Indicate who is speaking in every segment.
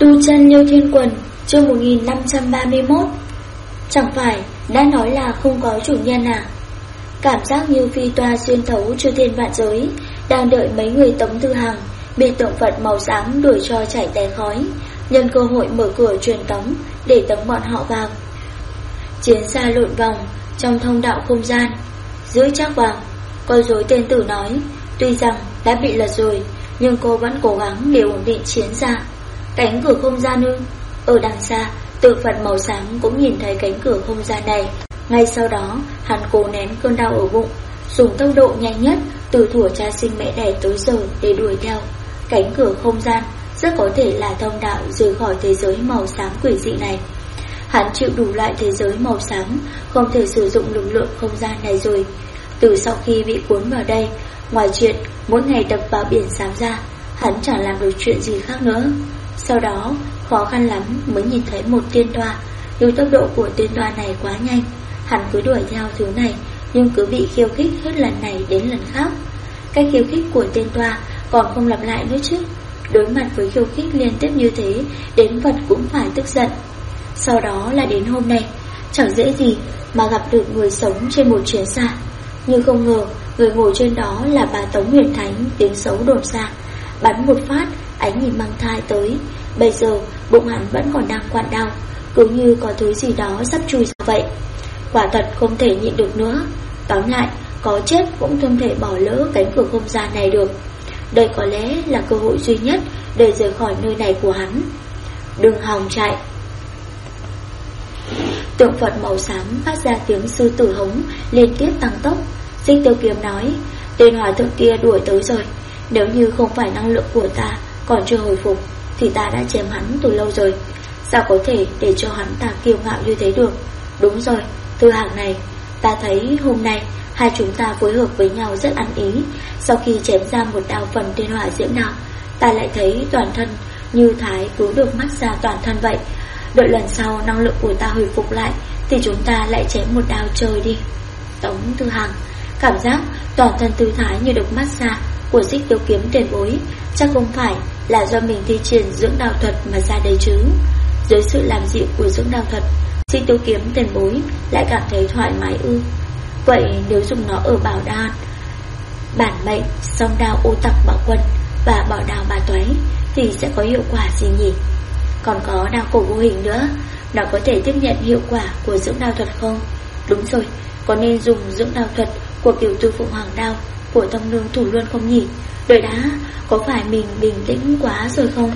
Speaker 1: Tu chân Liêu Thiên Quần, chương 1531. Chẳng phải đã nói là không có chủ nhân à? Cảm giác như phi toa xuyên thấu chư thiên vạn giới, đang đợi mấy người Tống Tư Hằng bị tượng Phật màu xám đuổi cho chảy té khói, nhân cơ hội mở cửa truyền tống để tống bọn họ vào. Chiến xa lộn vòng trong thông đạo không gian, giữ chắc vào. Con rối tên tử nói, tuy rằng đã bị lật rồi, nhưng cô vẫn cố gắng để ổn định chiến xa. Cánh cửa không gian ư? Ở đằng xa, tượng Phật màu xám cũng nhìn thấy cánh cửa không gian này. Ngay sau đó, hắn cố nén cơn đau ở bụng, dùng tốc độ nhanh nhất từ thuở cha sinh mẹ đẻ tới giờ để đuổi theo. Cánh cửa không gian rất có thể là thông đạo rời khỏi thế giới màu xám quỷ dị này. Hắn chịu đủ loại thế giới màu xám, không thể sử dụng lực lượng không gian này rồi. Từ sau khi bị cuốn vào đây, ngoài chuyện mỗi ngày đập vào biển xám ra, hắn chẳng làm được chuyện gì khác nữa. Sau đó, khó khăn lắm mới nhìn thấy một tiên toa, nhưng tốc độ của tiên toa này quá nhanh. Hắn cứ đuổi theo thứ này, nhưng cứ bị khiêu khích hết lần này đến lần khác. Cách khiêu khích của tiên toa còn không lặp lại nữa chứ. Đối mặt với khiêu khích liên tiếp như thế, đến Phật cũng phải tức giận. Sau đó là đến hôm nay, chẳng dễ gì mà gặp được người sống trên một chuyến xa. Nhưng không ngờ, người ngồi trên đó là bà Tống Huyền Thánh, tiếng xấu đồn xa. Bắn một phát, ánh nhìn mang thai tới. Bây giờ bụng hắn vẫn còn đang quặn đau, cứ như có thứ gì đó sắp chui ra vậy. Quả thật không thể nhịn được nữa. Tóm lại, có chết cũng không thể bỏ lỡ cánh cửa không gian này được. Đây có lẽ là cơ hội duy nhất để rời khỏi nơi này của hắn. Đừng hòng chạy. Tượng Phật màu xám phát ra tiếng sư tử hống liên tiếp tăng tốc. Xích Tiêu Kiếm nói, tên hòa thượng kia đuổi tới rồi. Nếu như không phải năng lượng của ta còn chưa hồi phục thì ta đã chém hắn từ lâu rồi. Sao có thể để cho hắn ta kiêu ngạo như thế được? Đúng rồi, Tư Hằng này, ta thấy hôm nay hai chúng ta phối hợp với nhau rất ăn ý. Sau khi chém ra một đao phần tên hỏa diễm nào, ta lại thấy toàn thân như thái cứ được mắc ra toàn thân vậy. Đợi lần sau năng lượng của ta hồi phục lại thì chúng ta lại chém một đao chơi đi. Tống Tư Hằng cảm giác toàn thân tư thái như được mát xa của Xích Tiêu Kiếm tiền bối, chắc không phải là do mình thi triển dưỡng đao thuật mà ra đấy chứ. Dưới sự làm dịu của dưỡng đao thuật, Xích Tiêu Kiếm tiền bối lại cảm thấy thoải mái ư? Vậy nếu dùng nó ở bảo đan, bản mệnh, song đao ô tặc bạo quân và bảo đao bà toái thì sẽ có hiệu quả gì nhỉ? Còn có đao cổ vô hình nữa, nó có thể tiếp nhận hiệu quả của dưỡng đao thuật không? Đúng rồi, có nên dùng dưỡng đao thuật của kiểu Tư Phụng Hoàng đao của Tông Nương Thủ Luân không nhỉ? Đợi đã, có phải mình bình tĩnh quá rồi không?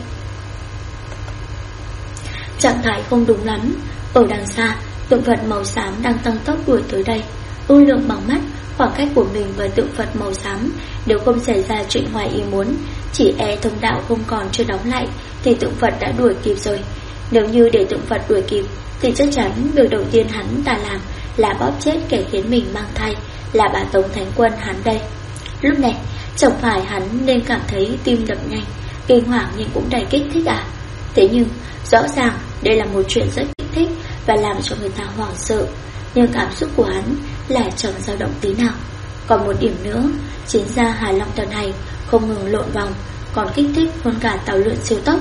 Speaker 1: Trạng thái không đúng lắm. Ở đằng xa, tượng Phật màu xám đang tăng tốc đuổi tới đây. Ưu lượng bằng mắt khoảng cách của mình và tượng Phật màu xám, nếu không xảy ra chuyện ngoài ý muốn, chỉ e thông đạo không còn chưa đóng lại thì tượng Phật đã đuổi kịp rồi. Nếu như để tượng Phật đuổi kịp thì chắc chắn việc đầu tiên hắn ta làm là bóp chết kẻ khiến mình mang thai, là bà Tống Thánh Quân hắn đây. Lúc này chẳng phải hắn nên cảm thấy tim đập nhanh, kinh hoàng nhưng cũng đầy kích thích à? Thế nhưng rõ ràng đây là một chuyện rất kích thích và làm cho người ta hoảng sợ, nhưng cảm xúc của hắn lại chẳng dao động tí nào. Còn một điểm nữa, chiến gia Hà Long tuần hành không ngừng lộn vòng, còn kích thích hơn cả tàu lượn siêu tốc.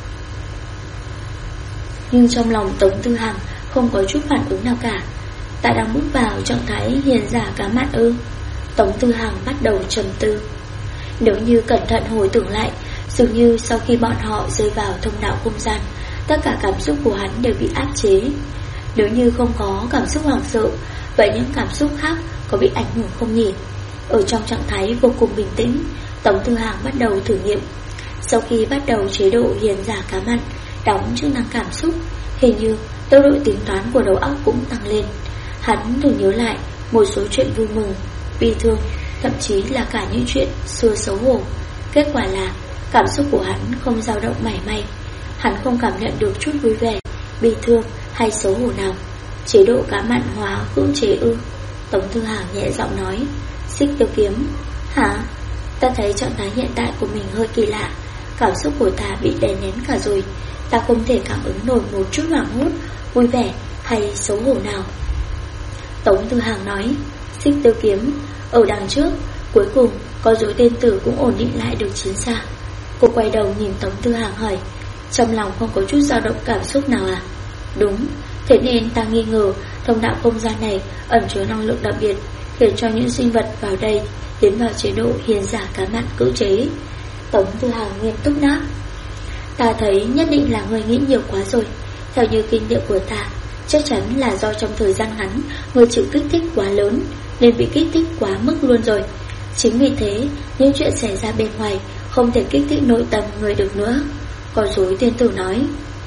Speaker 1: Nhưng trong lòng Tống Tư Hằng không có chút phản ứng nào cả. Ta đang bước vào trạng thái hiền giả cá mặn ư? Tống Tư Hằng bắt đầu trầm tư. Nếu như cẩn thận hồi tưởng lại, dường như sau khi bọn họ rơi vào thông đạo không gian, tất cả cảm xúc của hắn đều bị áp chế. Nếu như không có cảm xúc hoảng sợ, vậy những cảm xúc khác có bị ảnh hưởng không nhỉ? Ở trong trạng thái vô cùng bình tĩnh, Tống Tư Hằng bắt đầu thử nghiệm. Sau khi bắt đầu chế độ hiền giả cá mặn, đóng chức năng cảm xúc, hình như tốc độ tính toán của đầu óc cũng tăng lên. Hắn thử nhớ lại một số chuyện vui mừng, bi thương, thậm chí là cả những chuyện xưa xấu hổ. Kết quả là cảm xúc của hắn không dao động mảy may. Hắn không cảm nhận được chút vui vẻ, bi thương hay xấu hổ nào. Chế độ cá mặn hóa cưỡng chế ư? Tống Tư Hằng nhẹ giọng nói. Xích Tiêu Kiếm, hả? Ta thấy trạng thái hiện tại của mình hơi kỳ lạ. Cảm xúc của ta bị đè nén cả rồi. Ta không thể cảm ứng nổi một chút hoảng hốt, vui vẻ hay xấu hổ nào. Tống Tư Hằng nói. Xích Tiêu Kiếm, ở đằng trước, cuối cùng có dối tên tử cũng ổn định lại được chiến xa. Cô quay đầu nhìn Tống Tư Hằng hỏi, trong lòng không có chút dao động cảm xúc nào à? Đúng, thế nên ta nghi ngờ thông đạo không gian này ẩn chứa năng lượng đặc biệt, khiến cho những sinh vật vào đây tiến vào chế độ hiền giả cá mặn cưỡng chế. Tống Tư Hằng nghiêm túc đáp: ta thấy nhất định là người nghĩ nhiều quá rồi. Theo như kinh nghiệm của ta, chắc chắn là do trong thời gian ngắn người chịu kích thích quá lớn nên bị kích thích quá mức luôn rồi. Chính vì thế những chuyện xảy ra bên ngoài không thể kích thích nội tâm người được nữa. Con rối tiên tử nói: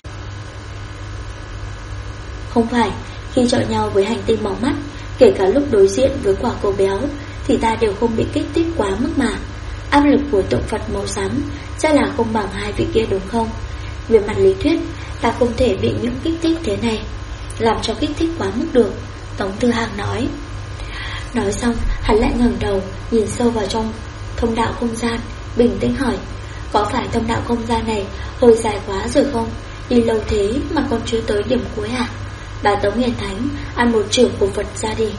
Speaker 1: không phải, khi chọi nhau với hành tinh màu mắt, kể cả lúc đối diện với quả cầu béo, thì ta đều không bị kích thích quá mức mà. Áp lực của tượng Phật màu xám chắc là không bằng hai vị kia đúng không? Về mặt lý thuyết, ta không thể bị những kích thích thế này làm cho kích thích quá mức được, Tống Tư Hằng nói. Nói xong, hắn lại ngẩng đầu nhìn sâu vào trong thông đạo không gian, bình tĩnh hỏi: có phải thông đạo không gian này hơi dài quá rồi không? Đi lâu thế mà còn chưa tới điểm cuối à? Bà Tống Hiền Thánh ăn một chưởng của Phật ra đi.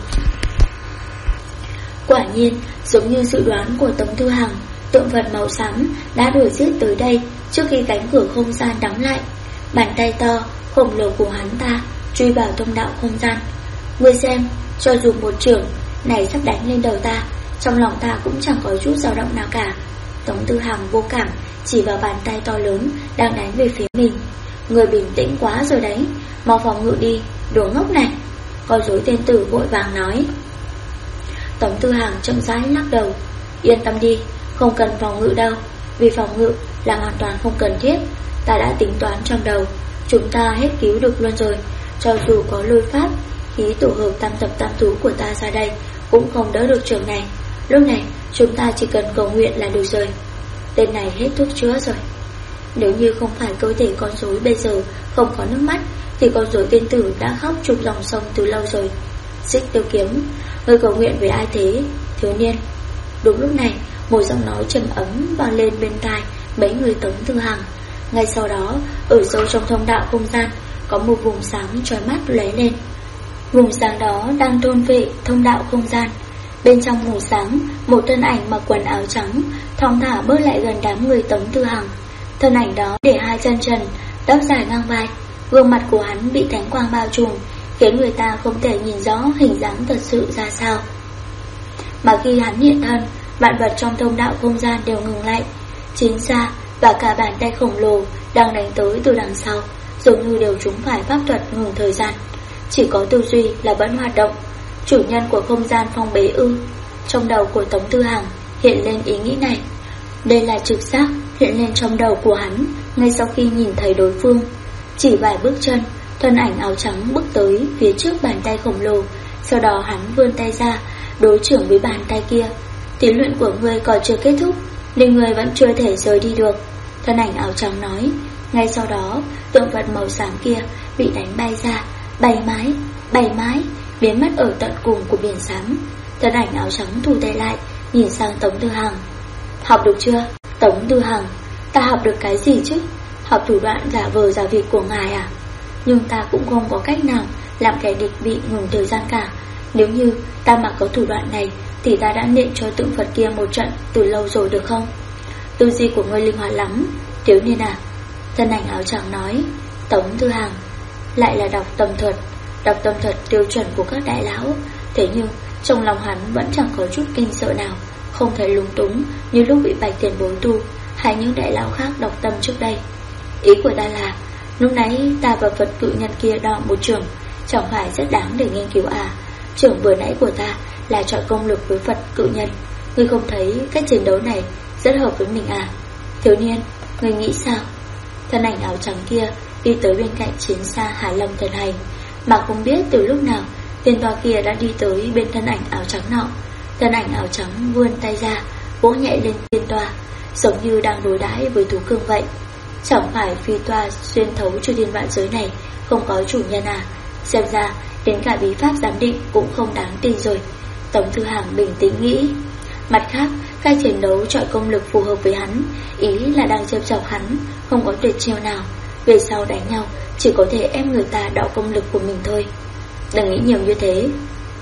Speaker 1: Quả nhiên, giống như dự đoán của Tống Tư Hằng, tượng Phật màu xám đã đuổi giết tới đây trước khi cánh cửa không gian đóng lại. Bàn tay to khổng lồ của hắn ta truy vào thông đạo không gian. Ngươi xem, cho dù một chưởng này sắp đánh lên đầu ta, trong lòng ta cũng chẳng có chút dao động nào cả. Tống Tư Hằng vô cảm chỉ vào bàn tay to lớn đang đánh về phía mình. Người bình tĩnh quá rồi đấy, mau phòng ngự đi, đồ ngốc này, con rối tiên tử vội vàng nói. Tống Tư Hằng chậm rãi lắc đầu: yên tâm đi, không cần phòng ngự đâu. Vì phòng ngự là hoàn toàn không cần thiết. Ta đã tính toán trong đầu, chúng ta hết cứu được luôn rồi. Cho dù có lôi pháp, khí tổ hợp tam thập tam thú của ta ra đây cũng không đỡ được trường này. Lúc này chúng ta chỉ cần cầu nguyện là được rồi. Tên này hết thuốc chữa rồi. Nếu như không phải cơ thể con rối bây giờ không có nước mắt, thì con rối tiên tử đã khóc chục dòng sông từ lâu rồi. Xích Tiêu Kiếm, người cầu nguyện với ai thế, thiếu niên? Đúng lúc này, một giọng nói trầm ấm vang lên bên tai mấy người Tống Tư Hằng. Ngay sau đó, ở sâu trong thông đạo không gian có một vùng sáng chói mắt lóe lên. Vùng sáng đó đang thôn vệ thông đạo không gian. Bên trong vùng sáng, một thân ảnh mặc quần áo trắng thong thả bước lại gần đám người Tống Tư Hằng. Thân ảnh đó để hai chân trần, tóc dài ngang vai, gương mặt của hắn bị thánh quang bao trùm, khiến người ta không thể nhìn rõ hình dáng thật sự ra sao. Mà khi hắn hiện thân, vạn vật trong thông đạo không gian đều ngừng lại. Chính ra và cả bàn tay khổng lồ đang đánh tới từ đằng sau dường như đều trúng phải pháp thuật ngừng thời gian. Chỉ có tư duy là vẫn hoạt động. Chủ nhân của không gian phong bế ư? Trong đầu của Tống Tư Hằng hiện lên ý nghĩ này. Đây là trực giác hiện lên trong đầu của hắn ngay sau khi nhìn thấy đối phương. Chỉ vài bước chân, thân ảnh áo trắng bước tới phía trước bàn tay khổng lồ. Sau đó hắn vươn tay ra đối chưởng với bàn tay kia. Thí luyện của ngươi còn chưa kết thúc nên ngươi vẫn chưa thể rời đi được, thân ảnh áo trắng nói. Ngay sau đó, tượng Phật màu xám kia bị đánh bay ra, bay mái, biến mất ở tận cùng của biển xám. Thân ảnh áo trắng thu tay lại, nhìn sang Tống Tư Hằng. Học được chưa? Tống Tư Hằng: ta học được cái gì chứ? Học thủ đoạn giả vờ giả vịt của ngài à? Nhưng ta cũng không có cách nào làm kẻ địch bị ngừng thời gian cả. Nếu như ta mà có thủ đoạn này thì ta đã nện cho tượng Phật kia một trận từ lâu rồi được không? Tư duy của ngươi linh hoạt lắm, thiếu niên à, thân ảnh áo trắng nói. Tống Tư Hằng: lại là đọc tâm thuật tiêu chuẩn của các đại lão. Thế nhưng trong lòng hắn vẫn chẳng có chút kinh sợ nào, không thể lúng túng như lúc bị Bạch Tiền Bối tu hay những đại lão khác đọc tâm trước đây. Ý của ta là lúc nãy ta và Phật cự nhân kia đọ một trường, chẳng phải rất đáng để nghiên cứu à? Trường vừa nãy của ta là chọn công lực với Phật cự nhân. Ngươi không thấy cách chiến đấu này rất hợp với mình à? Thiếu niên, ngươi nghĩ sao? Thân ảnh áo trắng kia đi tới bên cạnh chiến xa Hải Lâm thần hành, mà không biết từ lúc nào tên toa kia đã đi tới bên thân ảnh áo trắng nọ. Thân ảnh áo trắng vươn tay ra vỗ nhẹ lên tiên toa, giống như đang đối đãi với thú cưng vậy. Chẳng phải phi toa xuyên thấu chư thiên vạn giới này không có chủ nhân à? Xem ra đến cả bí pháp giám định cũng không đáng tin rồi, Tống Tư Hằng bình tĩnh nghĩ. Mặt khác, cách chiến đấu chọi công lực phù hợp với hắn, ý là đang trêu chọc hắn, không có tuyệt chiêu nào. Về sau đánh nhau chỉ có thể ép người ta đọ công lực của mình thôi. Đừng nghĩ nhiều như thế,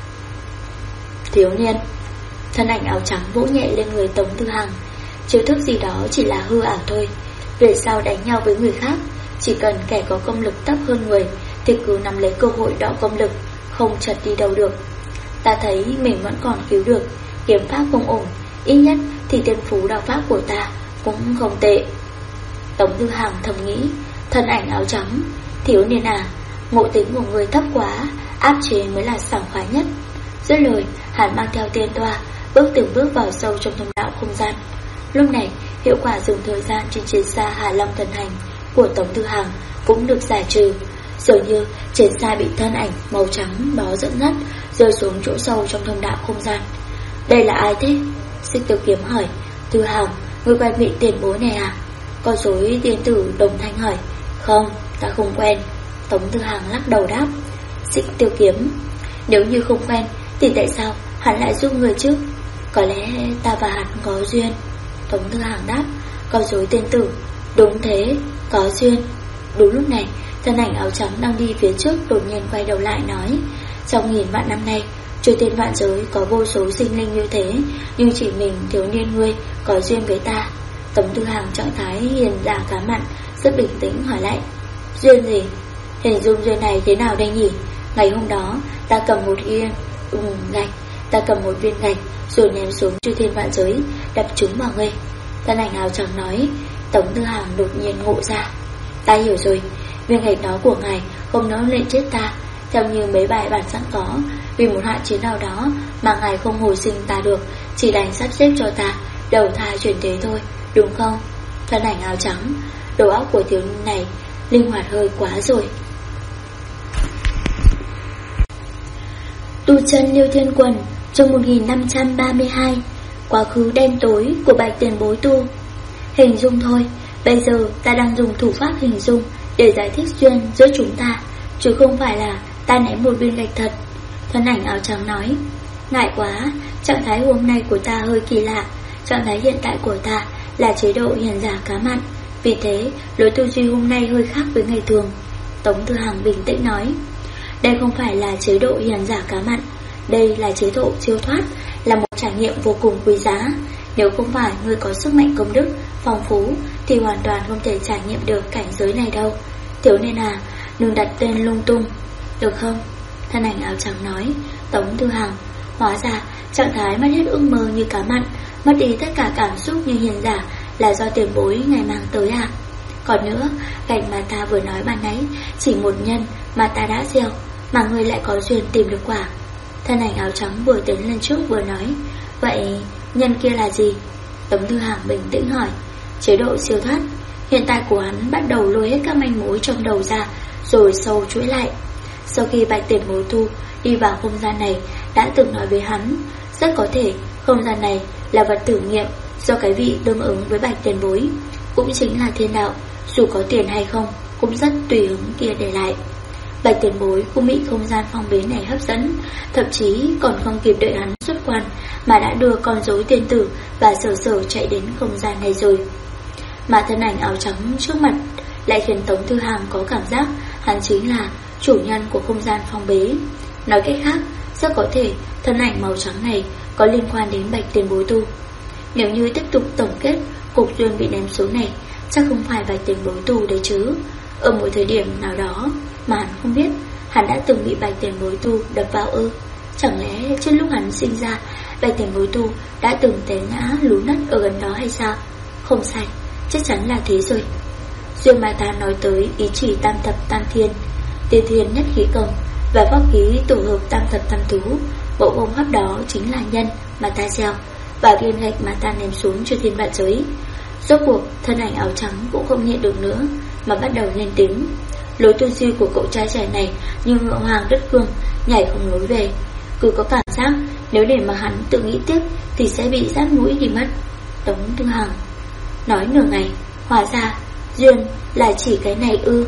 Speaker 1: thiếu niên. Thân ảnh áo trắng vỗ nhẹ lên người Tống Tư Hằng. Chiêu thức gì đó chỉ là hư ảo thôi. Về sau đánh nhau với người khác Chỉ cần kẻ có công lực thấp hơn người thì cứ nắm lấy cơ hội đọ công lực, không chật đi đâu được. Ta thấy mình vẫn còn cứu được, kiếm pháp không ổn, ít nhất thì tiên phú đạo pháp của ta cũng không tệ. Tống Tư Hàng thầm nghĩ, thân ảnh áo trắng, thiếu niên à, ngộ tính của người thấp quá, áp chế mới là sảng khoái nhất. Dứt lời, hắn mang theo tiên toa, bước từng bước vào sâu trong thông đạo không gian. Lúc này, hiệu quả dùng thời gian trên chiến xa Hà Long thần hành của Tống Tư Hàng cũng được giải trừ. Dường như chiến xa bị thân ảnh màu trắng đó dẫn dắt rơi xuống chỗ sâu trong thông đạo không gian. Đây là ai thế? Xích Tiêu Kiếm hỏi. Tư Hàng, người quen vị tiền bối này à? Con rối tiên tử đồng thanh hỏi. Không, ta không quen. Tống Tư Hàng lắc đầu đáp. Xích Tiêu Kiếm, nếu như không quen thì tại sao hắn lại giúp người chứ? Có lẽ ta và hắn có duyên. Tống Tư Hàng đáp. Con rối tiên tử, đúng thế, có duyên. Đúng lúc này, thân ảnh áo trắng đang đi phía trước đột nhiên quay đầu lại nói. Trong nghìn vạn năm nay, chư thiên vạn giới có vô số sinh linh như thế, nhưng chỉ mình thiếu niên ngươi có duyên với ta. Tống Tư Hàng trạng thái hiền giả cá mặn, rất bình tĩnh hỏi lại. Duyên gì? Hình dung duyên này thế nào đây nhỉ? Ngày hôm đó ta cầm một viên gạch rồi ném xuống chư thiên vạn giới, đập trúng vào ngươi. Thân ảnh áo trắng nói. Tống Tư Hàng đột nhiên ngộ ra. Ta hiểu rồi, viên gạch đó của ngài không nỡ lên chết ta. Theo như mấy bài bản sẵn có, vì một hạn chế nào đó mà ngài không hồi sinh ta được, chỉ đành sắp xếp cho ta đầu thai chuyển thế thôi, đúng không? Thân ảnh áo trắng, đầu óc của thiếu niên này linh hoạt hơi quá rồi. Tu chân Liêu Thiên Quần, chương 1532. Quá khứ đen tối của Bạch Tiền Bối tu. Hình dung thôi, bây giờ ta đang dùng thủ pháp hình dung để giải thích duyên giữa chúng ta, chứ không phải là ta ném một viên gạch thật. Thân ảnh áo trắng nói. Ngại quá, trạng thái hôm nay của ta hơi kỳ lạ. Trạng thái hiện tại của ta là chế độ hiền giả cá mặn, vì thế lối tư duy hôm nay hơi khác với ngày thường. Tống Tư Hàng bình tĩnh nói. Đây không phải là chế độ hiền giả cá mặn, đây là chế độ siêu thoát, là một trải nghiệm vô cùng quý giá. Nếu không phải người có sức mạnh công đức phong phú thì hoàn toàn không thể trải nghiệm được cảnh giới này đâu. Thiếu niên à, đừng đặt tên lung tung, được không? Thân ảnh áo trắng nói. Tống Tư Hàng, hóa ra trạng thái mất hết ước mơ như cá mặn, mất đi tất cả cảm xúc như hiền giả là do tiền bối ngày mang tới à? Còn nữa, gạch mà ta vừa nói ban nãy chỉ một nhân mà ta đã gieo, mà người lại có duyên tìm được quả. Thân ảnh áo trắng vừa tiến lên trước vừa nói. Vậy nhân kia là gì? Tống Tư Hàng bình tĩnh hỏi. Chế độ siêu thoát. Hiện tại của hắn bắt đầu lôi hết các manh mối trong đầu ra, rồi sâu chuỗi lại. Sau khi Bạch Tiền Bối tu đi vào không gian này, đã từng nói với hắn, rất có thể không gian này là vật thử nghiệm do cái vị tương ứng với Bạch Tiền Bối, cũng chính là thiên đạo, dù có tiền hay không cũng rất tùy hứng kia để lại. Bạch Tiền Bối cũng bị không gian phong bế này hấp dẫn, thậm chí còn không kịp đợi hắn xuất quan mà đã đưa con rối tiên tử và Sở Sở chạy đến không gian này rồi. Mà thân ảnh áo trắng trước mặt lại khiến Tống Tư Hàng có cảm giác hắn chính là chủ nhân của không gian phong bế. Nói cách khác, rất có thể thân ảnh màu trắng này có liên quan đến Bạch Tiền Bối tu. Nếu như tiếp tục tổng kết cục duyên bị ném xuống này, chắc không phải Bạch Tiền Bối tu đấy chứ. Ở một thời điểm nào đó mà hắn không biết, hắn đã từng bị Bạch Tiền Bối tu đập vào ư? Chẳng lẽ trước lúc hắn sinh ra, Bạch Tiền Bối tu đã từng té ngã lú nứt ở gần đó hay sao? Không sai, chắc chắn là thế rồi. Duyên mà ta nói tới ý chỉ tam thập tam thiên, tiên thiên nhất khí công và pháp khí tổ hợp tam thập tam thú. Bộ công pháp đó chính là nhân mà ta gieo và viên gạch mà ta ném xuống cho thiên vạn giới. Rốt cuộc thân ảnh áo trắng cũng không nhịn được nữa mà bắt đầu lên tiếng. Lối tư duy của cậu trai trẻ này như ngựa hoàng đất cương, nhảy không lối về. Cứ có cảm giác nếu để mà hắn tự nghĩ tiếp thì sẽ bị rát mũi đi mất. Tống Tư Hàng nói nửa ngày, hóa ra duyên là chỉ cái này ư?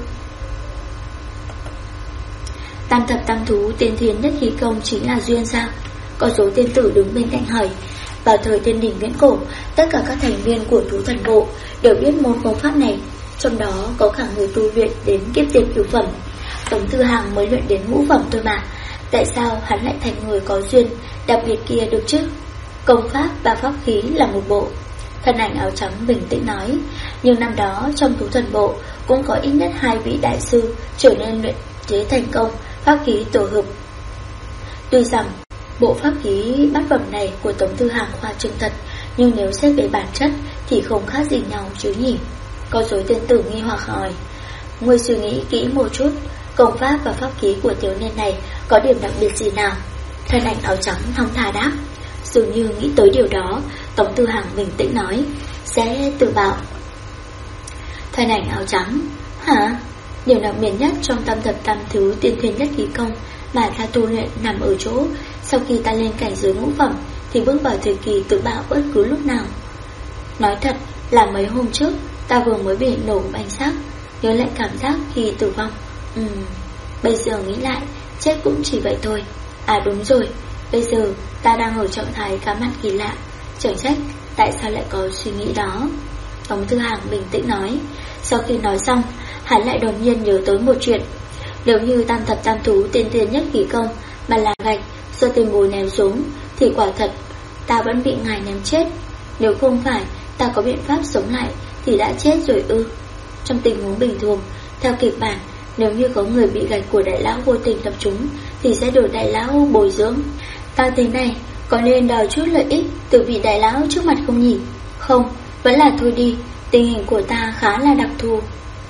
Speaker 1: Tam thập tam thú tiên thiên nhất khí công chính là duyên sao? Có số tiên tử đứng bên cạnh hỏi. Vào thời tiên đỉnh viễn cổ, tất cả các thành viên của thú thần bộ đều biết môn công pháp này, trong đó có cả người tu luyện đến kiếp tiên cửu phẩm. Tống Tư Hàng mới luyện đến ngũ phẩm thôi mà, tại sao hắn lại thành người có duyên đặc biệt kia được chứ? Công pháp và pháp khí là một bộ, Thân ảnh áo trắng bình tĩnh nói. Nhưng năm đó trong thú thần bộ cũng có ít nhất 2 vị đại sư trở nên luyện chế thành công pháp khí tổ hợp. Tuy rằng bộ pháp khí bát phẩm này của Tống Thư Hàng khoa trương thật, nhưng nếu xét về bản chất thì không khác gì nhau chứ nhỉ? Có dối tiên tử nghi hoặc hỏi. Ngươi suy nghĩ kỹ một chút, công pháp và pháp khí của thiếu niên này có điểm đặc biệt gì nào? Thân ảnh áo trắng thong thả đáp. Dường như nghĩ tới điều đó, Tống Thư Hàng bình tĩnh nói, sẽ tự bảo. Thân ảnh áo trắng, hả? Điều đặc biệt nhất trong tam thập tam thứ tiên thiên nhất khí công mà ta tu luyện nằm ở chỗ, sau khi ta lên cảnh giới ngũ phẩm thì bước vào thời kỳ tự bạo bất cứ lúc nào. Nói thật là mấy hôm trước ta vừa mới bị nổ bánh xác, nhớ lại cảm giác khi tử vong. Bây giờ nghĩ lại, chết cũng chỉ vậy thôi. À đúng rồi, bây giờ ta đang ở trạng thái cá mặn kỳ lạ, chẳng trách tại sao lại có suy nghĩ đó. Tống Thư Hàng bình tĩnh nói. Sau khi nói xong, hắn lại đột nhiên nhớ tới một chuyện. Nếu như tam thập tam thú tiên thiên nhất khí công mà là gạch do tiền bối ném xuống thì quả thật ta vẫn bị ngài ném chết. Nếu không phải ta có biện pháp sống lại thì đã chết rồi ư? Trong tình huống bình thường, theo kịch bản, nếu như có người bị gạch của đại lão vô tình đập trúng thì sẽ được đại lão bồi dưỡng. Ta thế này có nên đòi chút lợi ích từ vị đại lão trước mặt không nhỉ? Không, vẫn là thôi đi, tình hình của ta khá là đặc thù.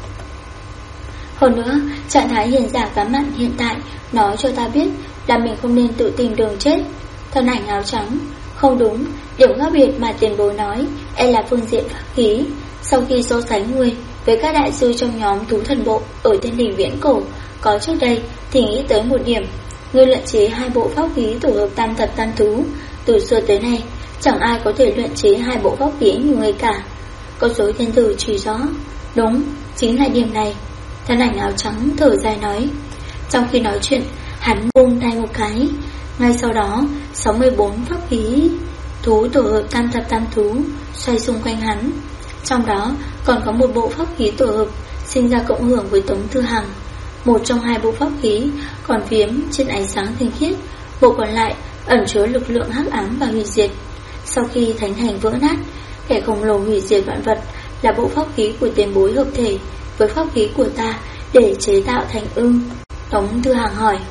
Speaker 1: Hơn nữa, trạng thái hiền giả cá mặn hiện tại nói cho ta biết là mình không nên tự tìm đường chết. Thân ảnh áo trắng, không đúng, điểm khác biệt mà tiền bối nói là phương diện pháp khí. Sau khi so sánh ngươi với các đại sư trong nhóm thú thần bộ ở thiên đình viễn cổ có trước đây thì nghĩ tới một điểm. Ngươi luyện chế 2 bộ pháp khí tổ hợp tam thập tam thú, từ xưa tới nay chẳng ai có thể luyện chế 2 bộ pháp khí như ngươi cả. Có dối thiên tử chỉ rõ. Đúng, chính là điểm này. Thân ảnh áo trắng thở dài nói. Trong khi nói chuyện, hắn vung tay một cái. Ngay sau đó 64 pháp khí thú tổ hợp tam thập tam thú xoay xung quanh hắn. Trong đó còn có một bộ pháp khí tổ hợp sinh ra cộng hưởng với Tống Thư Hàng. Một trong 2 bộ pháp khí còn phiếm trên ánh sáng thanh khiết, bộ còn lại ẩn chứa lực lượng hắc ám và hủy diệt. Sau khi thánh hành vỡ nát, kẻ khổng lồ hủy diệt vạn vật là bộ pháp khí của tiền bối hợp thể với pháp khí của ta để chế tạo thành ưng. Tống Thư Hàng hỏi.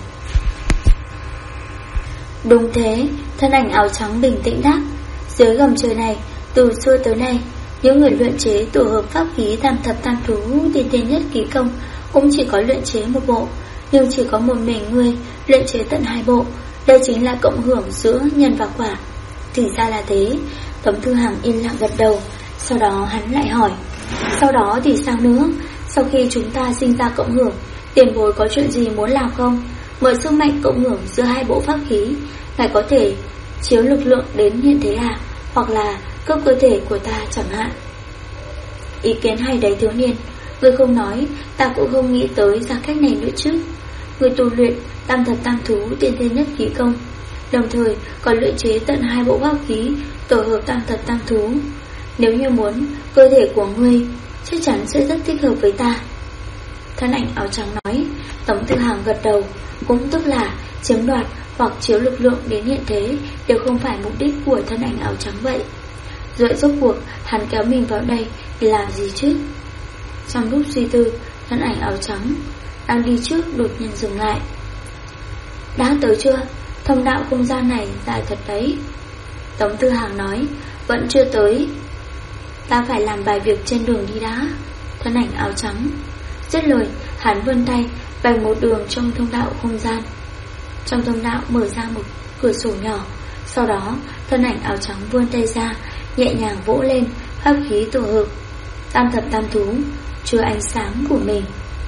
Speaker 1: Đúng thế, thân ảnh áo trắng bình tĩnh đáp. Dưới gầm trời này, từ xưa tới nay, những người luyện chế tổ hợp pháp khí tam thập tam thú tiên thiên nhất khí công cũng chỉ có luyện chế một bộ, nhưng chỉ có một mình ngươi luyện chế tận 2 bộ. Đây chính là cộng hưởng giữa nhân và quả. Thì ra là thế. Tống Thư Hàng yên lặng gật đầu. Sau đó hắn lại hỏi. Sau đó thì sao nữa? Sau khi chúng ta sinh ra cộng hưởng, tiền bối có chuyện gì muốn làm không? Mượn sức mạnh cộng hưởng giữa 2 bộ pháp khí, ngài có thể chiếu lực lượng đến hiện thế à? Hoặc là cướp cơ thể của ta chẳng hạn. Ý kiến hay đấy thiếu niên. Ngươi không nói, ta cũng không nghĩ tới ra cách này nữa chứ. Ngươi tu luyện tam thập tam thú tiên thiên nhất khí công, đồng thời còn luyện chế tận 2 bộ pháp khí tổ hợp tam thập tam thú. Nếu như muốn, cơ thể của ngươi chắc chắn sẽ rất thích hợp với ta. Thân ảnh áo trắng nói. Tống Thư Hàng gật đầu. Cũng tức là chiếm đoạt hoặc chiếu lực lượng đến hiện thế đều không phải mục đích của thân ảnh áo trắng vậy. Rồi rốt cuộc hắn kéo mình vào đây để làm gì chứ? Trong lúc suy tư, thân ảnh áo trắng đang đi trước đột nhiên dừng lại. Đã tới chưa? Thông đạo không gian này dài thật đấy. Tống Thư Hàng nói. Vẫn chưa tới. Ta phải làm vài việc trên đường đi đã. Thân ảnh áo trắng dứt lời, hắn vươn tay vạch một đường trong thông đạo không gian. Trong thông đạo mở ra một cửa sổ nhỏ. Sau đó thân ảnh áo trắng vươn tay ra, nhẹ nhàng vỗ lên pháp khí tổ hợp tam thập tam thú chứa ánh sáng của mình.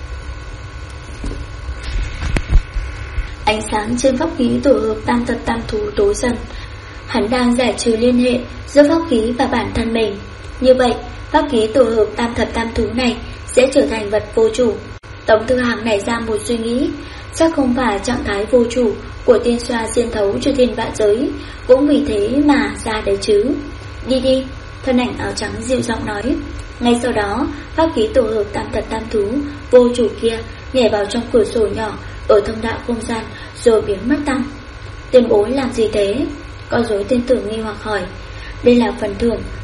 Speaker 1: Ánh sáng trên pháp khí tổ hợp tam thập tam thú tối dần. Hắn đang giải trừ liên hệ giữa pháp khí và bản thân mình. Như vậy, pháp khí tổ hợp tam thập tam thú này sẽ trở thành vật vô chủ. Tống Thư Hàng nảy ra một suy nghĩ. Chắc không phải trạng thái vô chủ của tiên xoa xuyên thấu cho thiên vạn giới cũng vì thế mà ra đấy chứ. Đi đi, thân ảnh áo trắng dịu giọng nói. Ngay sau đó, pháp khí tổ hợp tam thập tam thú vô chủ kia nhảy vào trong cửa sổ nhỏ ở thông đạo không gian rồi biến mất tăm. Tiền bối làm gì thế? Con rối tiên tử nghi hoặc hỏi. Đây là phần thưởng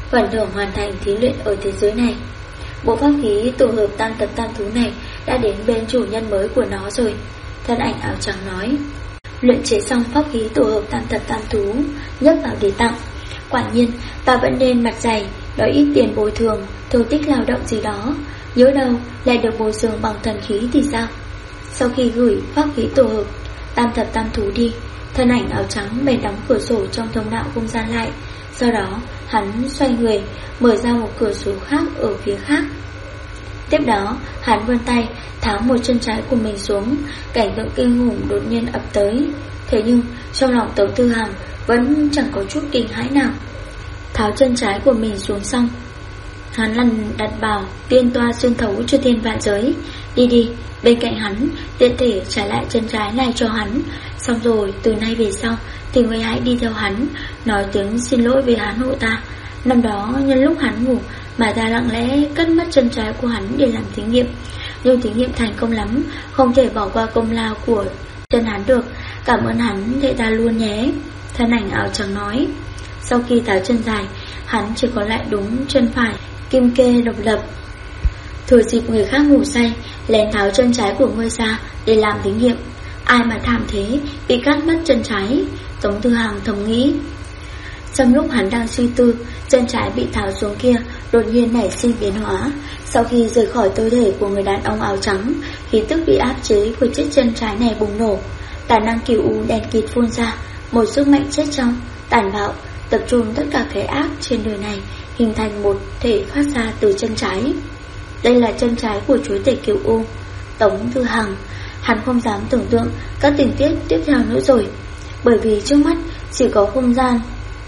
Speaker 1: phần thưởng hoàn thành thí luyện ở thế giới này. Bộ pháp khí tổ hợp tam tập tam thú này đã đến bên chủ nhân mới của nó rồi. Thân ảnh áo trắng nói. Luyện chế xong pháp khí tổ hợp tam tập tam thú, nhấc vào để tặng. Quả nhiên ta vẫn nên mặt dày, đòi ít tiền bồi thường, thương tích lao động gì đó. Nhớ đâu lại được bồi thường bằng thần khí thì sao? Sau khi gửi pháp khí tổ hợp tam thập tam thú đi, thân ảnh áo trắng bèn đóng cửa sổ trong thông đạo không gian lại. Sau đó hắn xoay người, mở ra một cửa sổ khác ở phía khác. Tiếp đó hắn vươn tay tháo một chân trái của mình xuống. Cảnh tượng kinh khủng đột nhiên ập tới. Thế nhưng trong lòng Tống Tư Hằng vẫn chẳng có chút kinh hãi nào. Tháo chân trái của mình xuống xong, hắn lần đặt bảo tiên toa xuyên thấu cho thiên vạn giới. Đi, bên cạnh hắn tiện thể trả lại chân trái này cho hắn. Xong rồi từ nay về sau thì người hãy đi theo hắn, nói tiếng xin lỗi với hắn hộ ta. Năm đó nhân lúc hắn ngủ mà ta lặng lẽ cắt mất chân trái của hắn để làm thí nghiệm. Nhưng thí nghiệm thành công lắm, không thể bỏ qua công lao của chân hắn được. Cảm ơn hắn thệ ta luôn nhé. Thân ảnh áo trắng nói. Sau khi tháo chân dài, hắn chỉ còn lại đúng chân phải kim kê độc lập. Thừa dịp người khác ngủ say, lén tháo chân trái của ngươi ra để làm thí nghiệm. Ai mà thảm thế, bị cắt mất chân trái. Tống Tư Hằng thầm nghĩ. Trong lúc hắn đang suy tư, chân trái bị tháo xuống kia đột nhiên nảy sinh biến hóa. Sau khi rời khỏi cơ thể của người đàn ông áo trắng, khí tức bị áp chế của chiếc chân trái này bùng nổ. Tài năng kiều u đèn kịt phun ra, một sức mạnh chết trong, tàn bạo, tập trung tất cả cái ác trên đời này, hình thành một thể phát ra từ chân trái. Đây là chân trái của chúa tể kiều u. Tống Tư Hằng, hắn không dám tưởng tượng các tình tiết tiếp theo nữa rồi, bởi vì trước mắt chỉ có không gian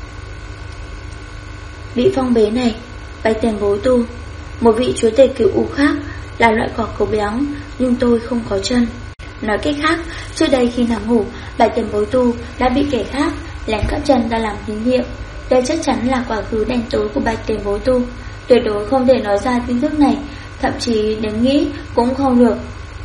Speaker 1: bị phong bế này. Bạch Tiền Bối Tu, một vị chúa tể cửu u khác, là loại cỏ cầu béo, nhưng tôi không có chân. Nói cách khác, trước đây khi nằm ngủ, Bạch Tiền Bối Tu đã bị kẻ khác lén cắt chân ra làm thí nghiệm. Đây chắc chắn là quá khứ đen tối của Bạch Tiền Bối Tu. Tuyệt đối không thể nói ra tin tức này, thậm chí đến nghĩ cũng không được.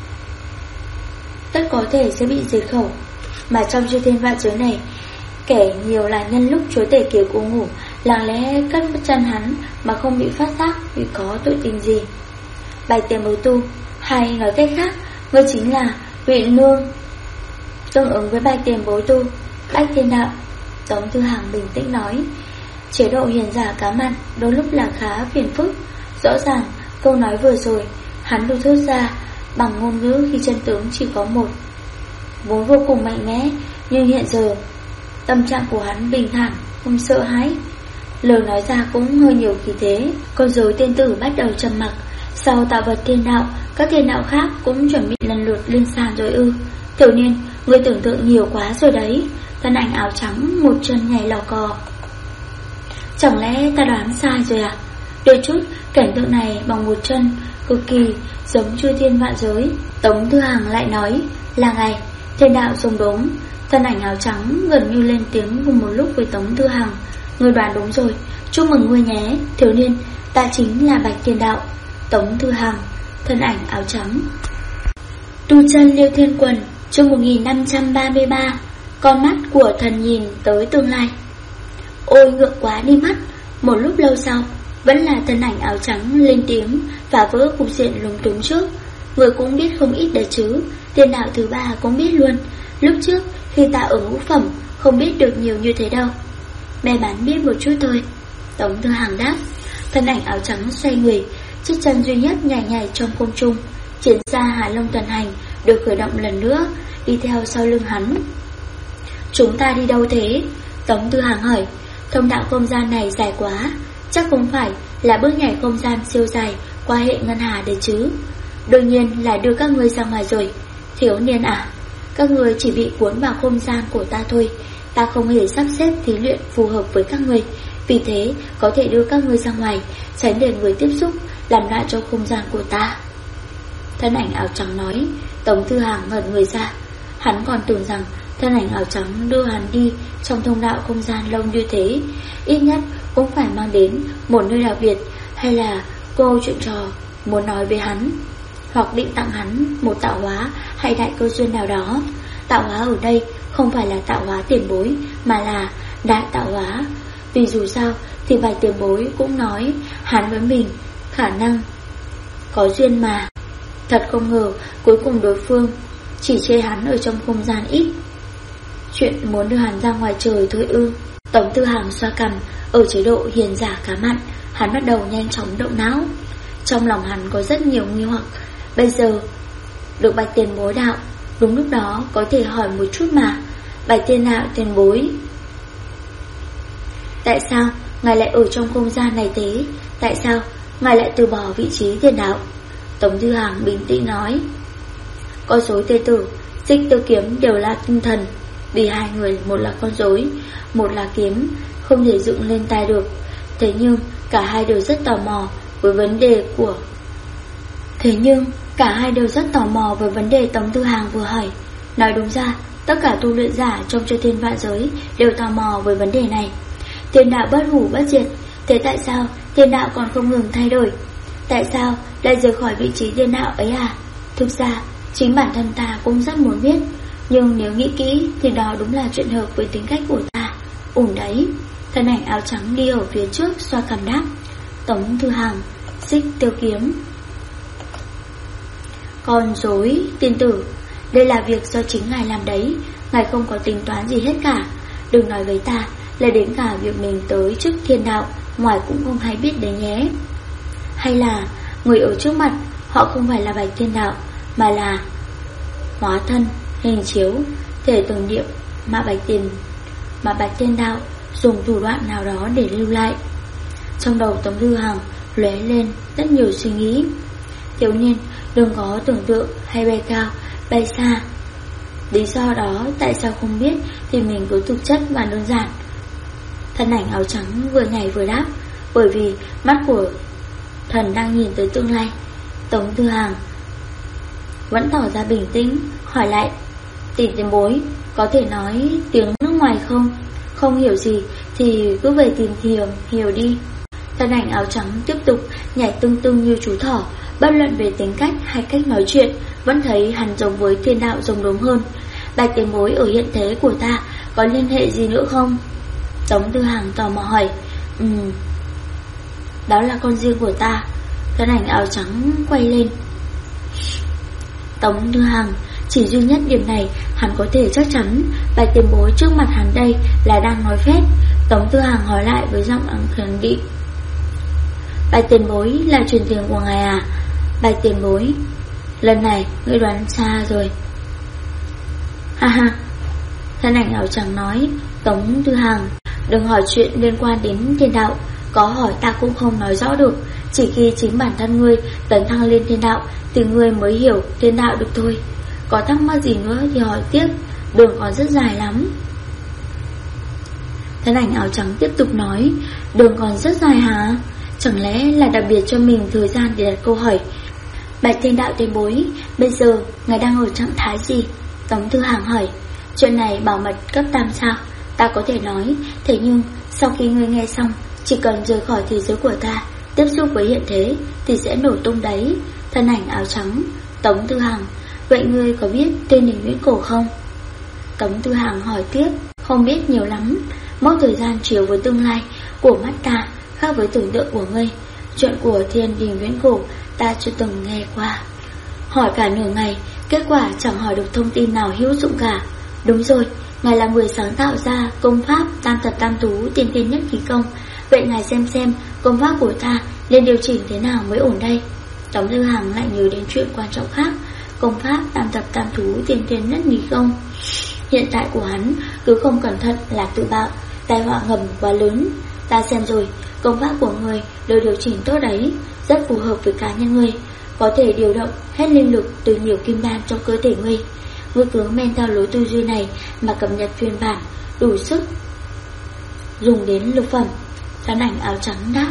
Speaker 1: Tất có thể sẽ bị diệt khẩu. Mà trong chư thiên vạn giới này, kẻ nhiều là nhân lúc chúa tể kiều u ngủ, lặng lẽ cắt mất chân hắn mà không bị phát giác vì có tội tình gì. Bạch Tiền Bối Tu, hay nói cách khác, ngươi chính là vị nương tương ứng với Bạch Tiền Bối Tu, Bách Thiên Đạo. Tống Tư Hằng bình tĩnh nói. Chế độ hiền giả cá mặn đôi lúc là khá phiền phức. Rõ ràng câu nói vừa rồi hắn được thốt ra bằng ngôn ngữ khi chân tướng chỉ có một, vốn vô cùng mạnh mẽ, nhưng hiện giờ tâm trạng của hắn bình thản, không sợ hãi. Lời nói ra cũng hơi nhiều khí thế. Con rối tiên tử bắt đầu trầm mặc. Sau tạo vật thiên đạo, các thiên đạo khác cũng chuẩn bị lần lượt lên sàn rồi ư? Tiểu niên, ngươi tưởng tượng nhiều quá rồi đấy. Thân ảnh áo trắng một chân nhảy lò cò. Chẳng lẽ ta đoán sai rồi à? Đôi chút, cảnh tượng này bằng một chân cực kỳ giống chư thiên vạn giới. Tống Tư Hằng lại nói. Là ngày thiên đạo dùng đốm. Thân ảnh áo trắng gần như lên tiếng cùng một lúc với Tống Tư Hằng. Ngươi đoán đúng rồi, chúc mừng ngươi nhé, thiếu niên, ta chính là Bạch Thiên Đạo. Tống Tư Hằng, thân ảnh áo trắng. Tu chân Liêu Thiên Quần, chương 1533. Con mắt của thần nhìn tới tương lai. Ôi ngượng quá đi mắt. Một lúc lâu sau, vẫn là thân ảnh áo trắng lên tiếng, phá vỡ cục diện lúng túng trước. Người cũng biết không ít đấy chứ, thiên đạo thứ ba cũng biết luôn. Lúc trước khi ta ở ngũ phẩm, không biết được nhiều như thế đâu. Mẹ bán biết một chút thôi. Tống Tư Hằng đáp. Thân ảnh áo trắng xoay người, chiếc chân duy nhất nhảy nhảy trong không trung. Chiến gia Hà Long Thần Hành được khởi động lần nữa, đi theo sau lưng hắn. Chúng ta đi đâu thế? Tống Tư Hằng hỏi. Thông đạo không gian này dài quá, chắc không phải là bước nhảy không gian siêu dài qua hệ ngân hà đấy chứ. Đương nhiên là đưa các ngươi ra ngoài rồi. Thiếu niên à, các ngươi chỉ bị cuốn vào không gian của ta thôi. Ta không hề sắp xếp thí luyện phù hợp với các người, vì thế có thể đưa các ngươi ra ngoài, tránh để người tiếp xúc làm lại cho không gian của ta. Thân ảnh áo trắng nói. Tống Tư Hằng ngẩn người ra. Hắn còn tưởng rằng thân ảnh áo trắng đưa hắn đi trong thông đạo không gian lâu như thế, ít nhất cũng phải mang đến một nơi đặc biệt, hay là cô chuyện trò muốn nói với hắn, hoặc định tặng hắn một tạo hóa hay đại cơ duyên nào đó. Tạo hóa ở đây không phải là tạo hóa tiền bối, mà là đại tạo hóa. Vì dù sao thì Bạch Tiền Bối cũng nói hắn với mình khả năng có duyên mà. Thật không ngờ cuối cùng đối phương chỉ chê hắn ở trong không gian ít, chuyện muốn đưa hắn ra ngoài trời thôi ư? Tống Tư Hằng xoa cằm, ở chế độ hiền giả cá mặn, hắn bắt đầu nhanh chóng động não. Trong lòng hắn có rất nhiều nghi hoặc. Bây giờ được Bạch Tiền Bối đạo, đúng lúc đó có thể hỏi một chút mà. Bạch Tiền Bối, tại sao ngài lại ở trong không gian này thế? Tại sao ngài lại từ bỏ vị trí tiền đạo? Tống Tư Hằng bình tĩnh nói, con rối tê tử, Xích Tiêu Kiếm đều là tinh thần. Vì hai người, một là con rối, một là kiếm, không thể dựng lên tay được. Thế nhưng cả hai đều rất tò mò với vấn đề Tống Tư Hằng vừa hỏi. Nói đúng ra, tất cả tu luyện giả trong chư thiên vạn giới đều tò mò với vấn đề này. Thiên đạo bất hủ bất diệt, thế tại sao thiên đạo còn không ngừng thay đổi? Tại sao lại rời khỏi vị trí thiên đạo ấy à? Thực ra chính bản thân ta cũng rất muốn biết, nhưng nếu nghĩ kỹ thì đó đúng là chuyện hợp với tính cách của ta. Ổn đấy. Thân ảnh áo trắng đi ở phía trước xoa cằm đáp. Tống Tư Hằng, Xích Tiêu Kiếm. Con rối tiên tử, đây là việc do chính ngài làm đấy. Ngài không có tính toán gì hết cả. Đừng nói với ta là đến cả việc mình tới trước thiên đạo ngoài cũng không hay biết đấy nhé. Hay là người ở trước mặt họ không phải là Bạch Thiên Đạo, mà là hóa thân, hình chiếu, thể tưởng niệm mà Bạch Thiên Đạo dùng thủ đoạn nào đó để lưu lại. Trong đầu Tống Tư Hằng lóe lên rất nhiều suy nghĩ. Thiếu niên đừng có tưởng tượng hay bay cao, bay xa. Lý do đó tại sao không biết thì mình cứ thực chất và đơn giản. Thân ảnh áo trắng vừa nhảy vừa đáp, bởi vì mắt của thần đang nhìn tới tương lai. Tống Tư Hằng vẫn tỏ ra bình tĩnh, hỏi lại, Tiền Bối có thể nói tiếng nước ngoài không? Không hiểu gì thì cứ về tìm hiểu đi. Thân ảnh áo trắng tiếp tục nhảy tưng tưng như chú thỏ. Bất luận về tính cách hay cách nói chuyện, vẫn thấy hắn giống với thiên đạo giống đúng hơn. Bạch Tiền Bối ở hiện thế của ta có liên hệ gì nữa không? Tống Tư Hằng tò mò hỏi. Đó là con riêng của ta. Thân ảnh áo trắng quay lên. Tống Tư Hằng, chỉ duy nhất điểm này hắn có thể chắc chắn. Bạch Tiền Bối trước mặt hắn đây là đang nói phép. Tống Tư Hằng hỏi lại với giọng khẳng định. Bạch Tiền Bối là truyền tiền của ngài à? Bạch Tiền Bối, lần này ngươi đoán xa rồi. Ha ha. Thân ảnh áo trắng nói. Tống Tư Hằng, đừng hỏi chuyện liên quan đến thiên đạo. Có hỏi ta cũng không nói rõ được. Chỉ khi chính bản thân ngươi tấn thăng lên thiên đạo thì ngươi mới hiểu thiên đạo được thôi. Có thắc mắc gì nữa thì hỏi tiếp, đường còn rất dài lắm. Thân ảnh áo trắng tiếp tục nói. Đường còn rất dài hả? Chẳng lẽ là đặc biệt cho mình thời gian để đặt câu hỏi. Bạch Thiên Đạo Tiền Bối, bây giờ ngài đang ở trạng thái gì? Tống Tư Hằng hỏi. Chuyện này bảo mật cấp 8 sao? Ta có thể nói, thế nhưng sau khi ngươi nghe xong, chỉ cần rời khỏi thế giới của ta, tiếp xúc với hiện thế thì sẽ nổ tung đấy. Thân ảnh áo trắng. Tống Tư Hằng, vậy ngươi có biết tên Đình Viễn Cổ không? Tống Tư Hằng hỏi tiếp. Không biết nhiều lắm. Mốc thời gian chiếu với tương lai của mắt ta khác với tưởng tượng của ngươi. Chuyện của Thiên Đình Viễn Cổ ta chưa từng nghe qua. Hỏi cả nửa ngày, kết quả chẳng hỏi được thông tin nào hữu dụng cả. Đúng rồi, ngài là người sáng tạo ra công pháp Tam Thập Tam Tú Tiên Tiên Nhất Khí Công. Vậy ngài xem công pháp của ta nên điều chỉnh thế nào mới ổn đây? Tống Tư Hằng lại nhớ đến chuyện quan trọng khác. Công pháp Tam Thập Tam Tú Tiên Tiên Nhất Khí Công. Hiện tại của hắn cứ không cẩn thận là tự bạo, tai họa ngầm quá lớn. Ta xem rồi, công pháp của người đều điều chỉnh tốt đấy, rất phù hợp với cá nhân người, có thể điều động hết linh lực từ nhiều kim đan trong cơ thể người. Ngươi cứ men theo lối tư duy này mà cập nhật phiên bản đủ sức dùng đến lục phẩm. Thân ảnh áo trắng đáp.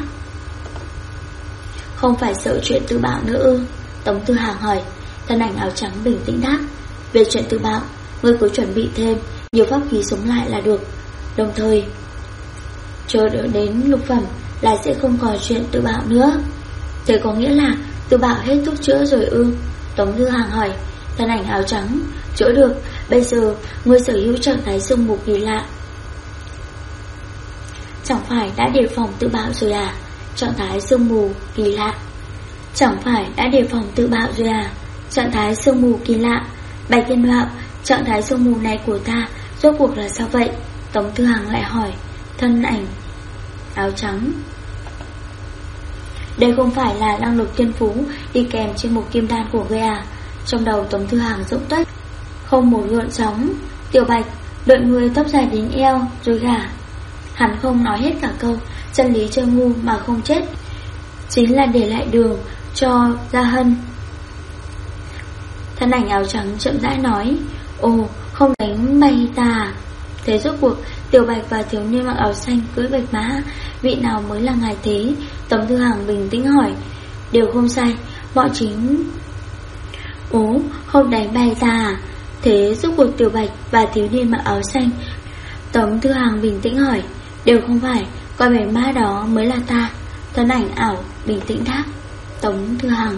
Speaker 1: Không phải sợ chuyện tự bạo nữa ư? Tống Tư Hằng hỏi. Thân ảnh áo trắng bình tĩnh đáp. Về chuyện tự bạo, ngươi cứ chuẩn bị thêm nhiều pháp khí sống lại là được. Đồng thời chờ đợi đến lục phẩm là sẽ không còn chuyện tự bạo nữa. Thế có nghĩa là tự bạo hết thuốc chữa rồi ư? Tống Tư Hằng hỏi. Thân ảnh áo trắng. Chữa được. Bây giờ ngươi sở hữu trạng thái sương mù kỳ lạ. chẳng phải đã đề phòng tự bạo rồi à? Trạng thái sương mù kỳ lạ. Chẳng phải đã đề phòng tự bạo rồi à? Trạng thái sương mù kỳ lạ. Bạch Thiên Hạo, trạng thái sương mù này của ta rốt cuộc là sao vậy? Tống Thư Hằng lại hỏi thân ảnh áo trắng. Đây không phải là năng lực thiên phú đi kèm trên một kim đan của ngươi à? Trong đầu Tống Thư Hằng rỗng tuếch, không một gợn sóng. Tiểu Bạch, đợi người tóc dài đến eo rồi gả. Hắn không nói hết cả câu, chân lý chơi ngu mà không chết, chính là để lại đường cho Gia Hân. Thân ảnh áo trắng chậm rãi nói, ồ, không đánh bay ta. Thế rốt cuộc Tiểu Bạch và thiếu niên mặc áo xanh cưỡi bạch mã, vị nào mới là ngài thế? Tống Thư Hằng bình tĩnh hỏi. Đều không sai, bọn chính. Ố, không đánh bay ta à? Thế rốt cuộc Tiểu Bạch và thiếu niên mặc áo xanh. Tống Thư Hằng bình tĩnh hỏi. Đều không phải, con bạch mã đó mới là ta. Thân ảnh ảo bình tĩnh đáp. Tống Thư Hằng,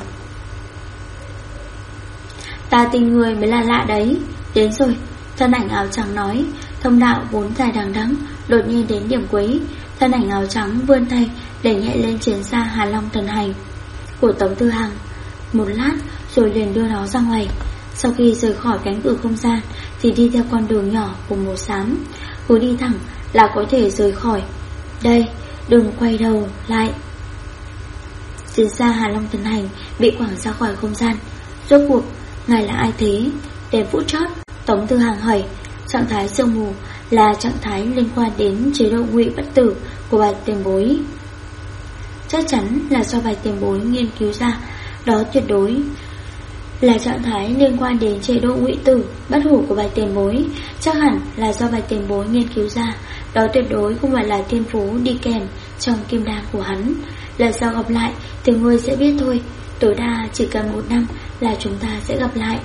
Speaker 1: ta tin người mới là lạ đấy. Đến rồi, thân ảnh áo trắng nói. Thông đạo vốn dài đằng đẵng đột nhiên đến điểm cuối. Thân ảnh áo trắng vươn tay để nhẹ lên chiến xa Hà Long Thần Hành của Tống Thư Hằng một lát, rồi liền đưa nó ra ngoài. Sau khi rời khỏi cánh cửa không gian thì đi theo con đường nhỏ của màu xám, cứ đi thẳng là có thể rời khỏi đây, đừng quay đầu lại. Chiến xa Hà Long Thần Hành bị quẳng ra khỏi không gian. Rốt cuộc ngài là ai thế? Đến phút chót, Tống Thư Hằng hỏi. Trạng thái sương mù là trạng thái liên quan đến chế độ ngụy bất tử của Bạch Tiền Bối. Chắc chắn là do Bạch Tiền Bối nghiên cứu ra. Đó tuyệt đối là trạng thái liên quan đến chế độ ngụy tử bất hủ của Bạch Tiền Bối. Chắc hẳn là do Bạch Tiền Bối nghiên cứu ra. Đó tuyệt đối không phải là thiên phú đi kèm trong kim đan của hắn. Lần sau gặp lại thì ngươi sẽ biết thôi. Tối đa chỉ cần 1 năm là chúng ta sẽ gặp lại.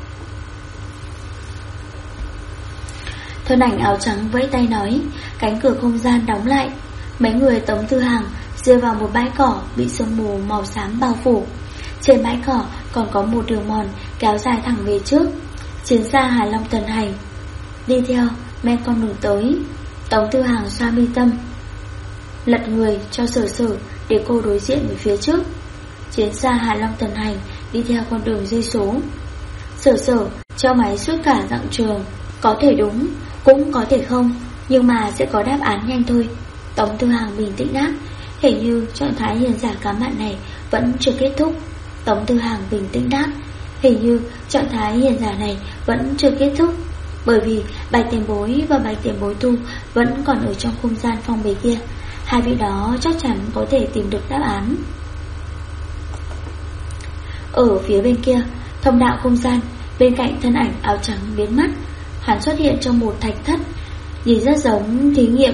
Speaker 1: Thân ảnh áo trắng vẫy tay nói. Cánh cửa không gian đóng lại. Mấy người Tống Thư Hằng rơi vào một bãi cỏ bị sương mù màu xám bao phủ. Trên bãi cỏ còn có một đường mòn kéo dài thẳng về trước. Chiến xa Hà Long Thần Hành đi theo men con đường tới. Tống Thư Hằng xoa mi tâm, lật người cho Sở Sở để cô đối diện với phía trước. Chiến xa Hà Long Thần Hành đi theo con đường dây số. Sở Sở treo máy suốt cả dặm trường. Có thể đúng, cũng có thể không, nhưng mà sẽ có đáp án nhanh thôi. Tống Thư Hằng bình tĩnh đáp. Hình như trạng thái hiền giả cám bạn này vẫn chưa kết thúc. Tống Thư Hằng bình tĩnh đáp. Hình như trạng thái hiền giả này vẫn chưa kết thúc, bởi vì Bạch Tiền Bối và Bạch Tiền Bối Tu vẫn còn ở trong không gian phong bế kia. Hai vị đó chắc chắn có thể tìm được đáp án. Ở phía bên kia, thông đạo không gian, bên cạnh thân ảnh áo trắng biến mất, hắn xuất hiện trong một thạch thất, nhìn rất giống thí nghiệm.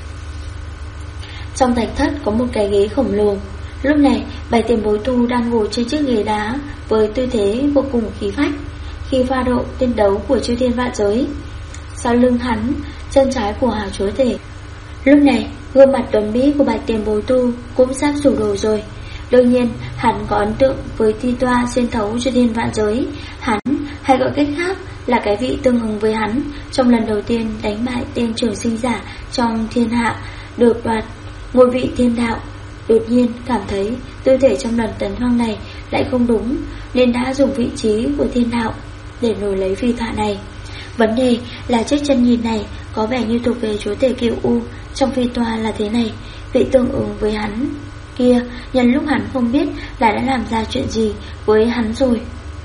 Speaker 1: Trong thạch thất có một cái ghế khổng lồ. Lúc này Bạch Tiền Bối Tu đang ngồi trên chiếc ghế đá với tư thế vô cùng khí phách, khi pha độ tiên đấu của chư thiên vạn giới. Sau lưng hắn, chân trái của Hào Chúa Tể. Lúc này gương mặt tuấn mỹ của Bạch Tiền Bối Tu cũng sắp sụp đổ rồi. Đương nhiên hắn có ấn tượng với Ti Toa xuyên thấu chư thiên vạn giới. Hắn, hay gọi cách khác là cái vị tương ứng với hắn trong lần đầu tiên đánh bại tên trường sinh giả trong thiên hạ, được đoạt ngôi vị thiên đạo. Đột nhiên cảm thấy tư thể trong lần tấn hoang này lại không đúng, nên đã dùng vị trí của thiên đạo để nổi lấy phi thoại này. Vấn đề là chiếc chân nhìn này có vẻ như thuộc về chúa tể Cửu U. Trong phi toa là thế này, vị tương ứng với hắn kia nhân lúc hắn không biết là đã làm ra chuyện gì với hắn rồi.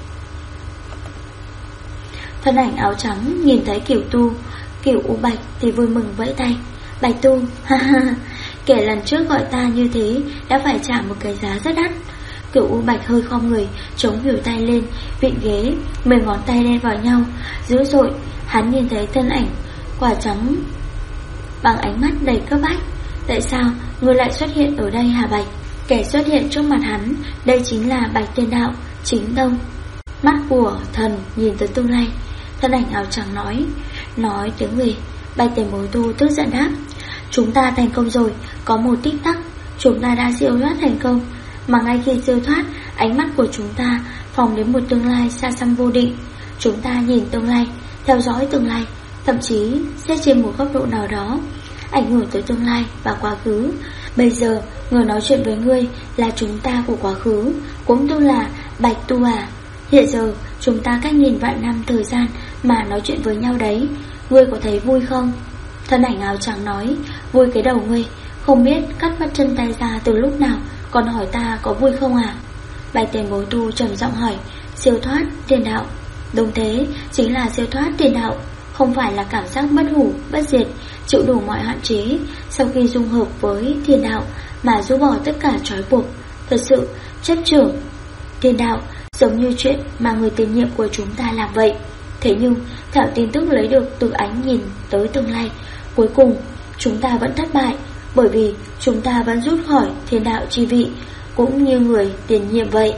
Speaker 1: Thân ảnh áo trắng nhìn thấy Cửu U Bạch thì vui mừng vẫy tay. Bạch Tu, ha ha, kể lần trước gọi ta như thế đã phải trả một cái giá rất đắt. Cửu U Bạch hơi khom người, chống khuỷu tay lên vịn ghế, 10 ngón tay đen vào nhau dữ dội. Hắn nhìn thấy thân ảnh quả trắng bằng ánh mắt đầy cấp bách. Tại sao ngươi lại xuất hiện ở đây hả Bạch? Kẻ xuất hiện trước mặt hắn, đây chính là Bạch Tiên Đạo chính tông. Mắt của thần nhìn tới tương lai. Thân ảnh áo trắng nói tiếng người. Bạch Tiền Bối Tu tức giận đáp. Chúng ta thành công rồi, có một tích tắc, chúng ta đã siêu thoát thành công. Mà ngay khi siêu thoát, ánh mắt của chúng ta phóng đến một tương lai xa xăm vô định. Chúng ta nhìn tương lai, theo dõi tương lai, thậm chí xét trên một góc độ nào đó ảnh hưởng tới tương lai và quá khứ. Bây giờ người nói chuyện với ngươi là chúng ta của quá khứ, cũng tức là Bạch Tu à. Hiện giờ chúng ta cách nghìn vạn năm thời gian mà nói chuyện với nhau đấy, ngươi có thấy vui không? Thân ảnh áo trắng nói, vui cái đầu ngươi, không biết cắt mất chân tay ra từ lúc nào, còn hỏi ta có vui không à? Bạch Tiền Bối Tu trầm giọng hỏi, siêu thoát tiền đạo. Đúng thế, chính là siêu thoát tiền đạo, không phải là cảm giác bất hủ, bất diệt, chịu đủ mọi hạn chế, sau khi dung hợp với thiên đạo mà rũ bỏ tất cả trói buộc, thật sự chấp trưởng thiên đạo, giống như chuyện mà người tiền nhiệm của chúng ta làm vậy. Thế nhưng, theo tin tức lấy được từ ánh nhìn tới tương lai, cuối cùng chúng ta vẫn thất bại, bởi vì chúng ta vẫn rút khỏi thiên đạo chi vị, cũng như người tiền nhiệm vậy.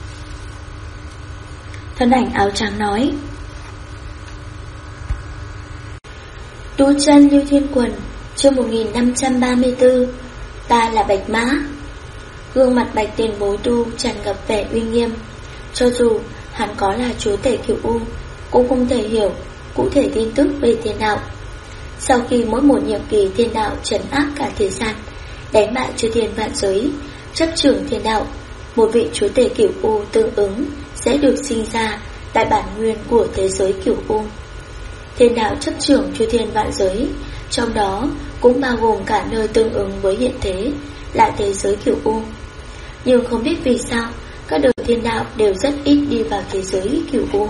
Speaker 1: Thân ảnh áo trắng nói. Tu chân Lưu Thiên Quần, chương 1534. Ta là Bạch Mã. Gương mặt Bạch Tiền Bối Tu tràn ngập vẻ uy nghiêm. Cho dù hắn có là chúa tể Cửu U, cũng không thể hiểu cụ thể tin tức về thiên đạo. Sau khi mỗi một nhiệm kỳ thiên đạo trấn áp cả thế gian, đánh bại chư thiên vạn giới, chấp trưởng thiên đạo, một vị chúa tể Cửu U tương ứng sẽ được sinh ra tại bản nguyên của thế giới Cửu U. Thiên đạo chấp trưởng chư thiên vạn giới, trong đó cũng bao gồm cả nơi tương ứng với hiện thế là thế giới Cửu U. Nhưng không biết vì sao các đời thiên đạo đều rất ít đi vào thế giới Cửu U.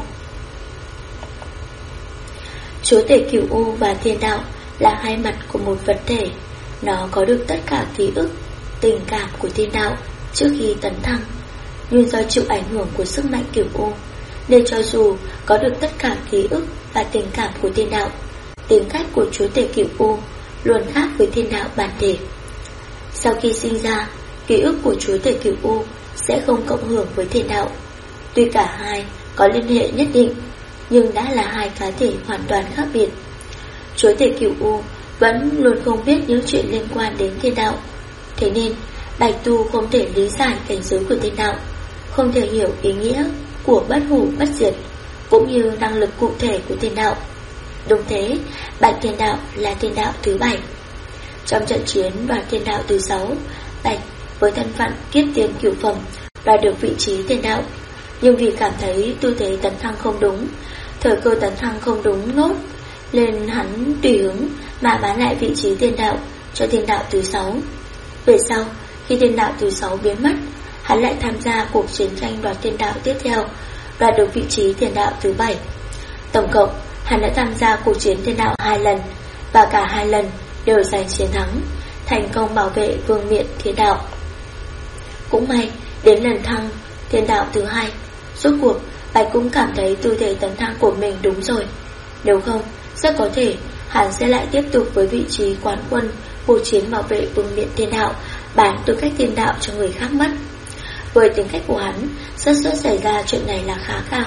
Speaker 1: Chúa tể Cửu U và thiên đạo là hai mặt của một vật thể. Nó có được tất cả ký ức, tình cảm của thiên đạo trước khi tấn thăng, nhưng do chịu ảnh hưởng của sức mạnh Cửu U, nên cho dù có được tất cả ký ức và tình cảm của thiên đạo, tính cách của chúa tể Cửu U luôn khác với thiên đạo bản thể. Sau khi sinh ra, ký ức của chúa tể Cửu U sẽ không cộng hưởng với thiên đạo. Tuy cả hai có liên hệ nhất định, nhưng đã là hai cá thể hoàn toàn khác biệt. Chúa tể Cửu U vẫn luôn không biết những chuyện liên quan đến thiên đạo. Thế nên Bạch Tu không thể lý giải cảnh giới của thiên đạo, không thể hiểu ý nghĩa của bất hủ bất diệt, cũng như năng lực cụ thể của thiên đạo. Đúng thế, Bạch Thiên Đạo là thiên đạo thứ 7. Trong trận chiến đoạt thiên đạo thứ 6, Bạch với thân phận kiếp tiên cửu phẩm đoạt được vị trí thiên đạo. Nhưng vì cảm thấy tư thế tấn thăng không đúng, thời cơ tấn thăng không đúng nốt, nên hắn tùy hứng mà bán lại vị trí thiên đạo cho thiên đạo thứ 6. Về sau, khi thiên đạo thứ 6 biến mất, hắn lại tham gia cuộc chiến tranh đoạt thiên đạo tiếp theo, đoạt được vị trí thiên đạo thứ 7. Tổng cộng, hắn đã tham gia cuộc chiến thiên đạo 2 lần, và cả 2 lần đều giành chiến thắng, thành công bảo vệ vương miện thiên đạo. Cũng may, đến lần thăng thiên đạo thứ 2, rốt cuộc Bạch cũng cảm thấy tư thế tấn thăng của mình đúng rồi. Nếu không, rất có thể hắn sẽ lại tiếp tục với vị trí quán quân cuộc chiến bảo vệ vương miện thiên đạo, bán tư cách thiên đạo cho người khác mất. Với tính cách của hắn, xác suất xảy ra chuyện này là khá cao.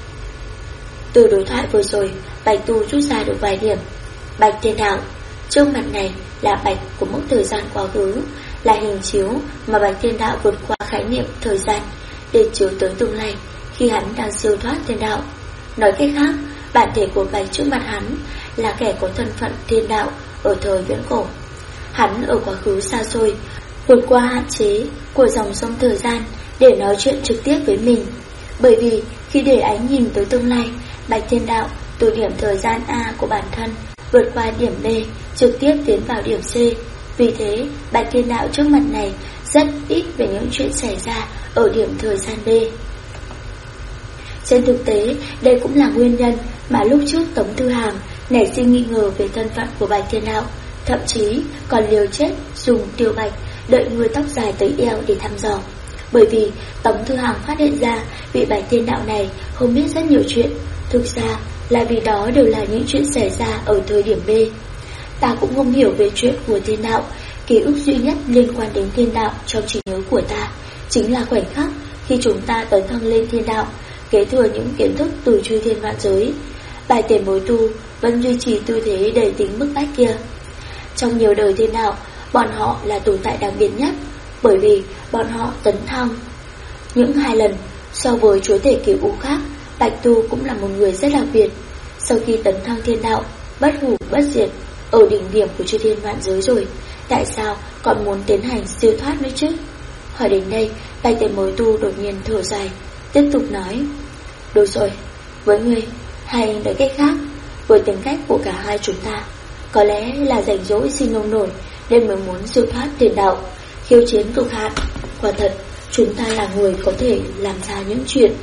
Speaker 1: Từ đối thoại vừa rồi, Bạch Tu rút ra được vài điểm. Bạch Thiên Đạo, trước mặt này là bạch của mốc thời gian quá khứ, là hình chiếu mà Bạch Thiên Đạo vượt qua khái niệm thời gian để chiếu tới tương lai khi hắn đang siêu thoát thiên đạo. Nói cách khác, bản thể của Bạch trước mặt hắn là kẻ có thân phận thiên đạo ở thời viễn cổ. Hắn ở quá khứ xa xôi, vượt qua hạn chế của dòng sông thời gian để nói chuyện trực tiếp với mình. Bởi vì khi để ánh nhìn tới tương lai, Bạch Thiên Đạo từ điểm thời gian A của bản thân vượt qua điểm B, trực tiếp tiến vào điểm C. Vì thế, Bạch Thiên Đạo trước mặt này rất ít về những chuyện xảy ra ở điểm thời gian B. Trên thực tế, đây cũng là nguyên nhân mà lúc trước Tống Thư Hàm nảy sinh nghi ngờ về thân phận của Bạch Thiên Đạo, thậm chí còn liều chết dùng Tiểu Bạch đợi người tóc dài tới eo để thăm dò. Bởi vì Tống Thư Hàm phát hiện ra vị Bạch Thiên Đạo này không biết rất nhiều chuyện, thực ra là vì đó đều là những chuyện xảy ra ở thời điểm B. Ta cũng không hiểu về chuyện của thiên đạo, ký ức duy nhất liên quan đến thiên đạo trong trí nhớ của ta chính là khoảnh khắc khi chúng ta tấn thăng lên thiên đạo, kế thừa những kiến thức từ chư thiên vạn giới. Bài tiền bối tu vẫn duy trì tư thế đầy tính bức bách kia. Trong nhiều đời thiên đạo, bọn họ là tồn tại đặc biệt nhất, bởi vì bọn họ tấn thăng những 2 lần. So với chúa tể Cửu U khác, Bạch Tu cũng là một người rất đặc biệt. Sau khi tấn thăng thiên đạo, bất hủ bất diệt, ở đỉnh điểm của chư thiên vạn giới rồi, tại sao còn muốn tiến hành siêu thoát nữa chứ? Hỏi đến đây, Bạch Tiền Bối Tu đột nhiên thở dài, tiếp tục nói: Đúng rồi, với ngươi, hay nói cách khác, với tính cách của cả hai chúng ta, có lẽ là rảnh rỗi sinh nông nổi nên mới muốn siêu thoát tiền đạo, khiêu chiến cực hạn. Quả thật, chúng ta là người có thể làm ra những chuyện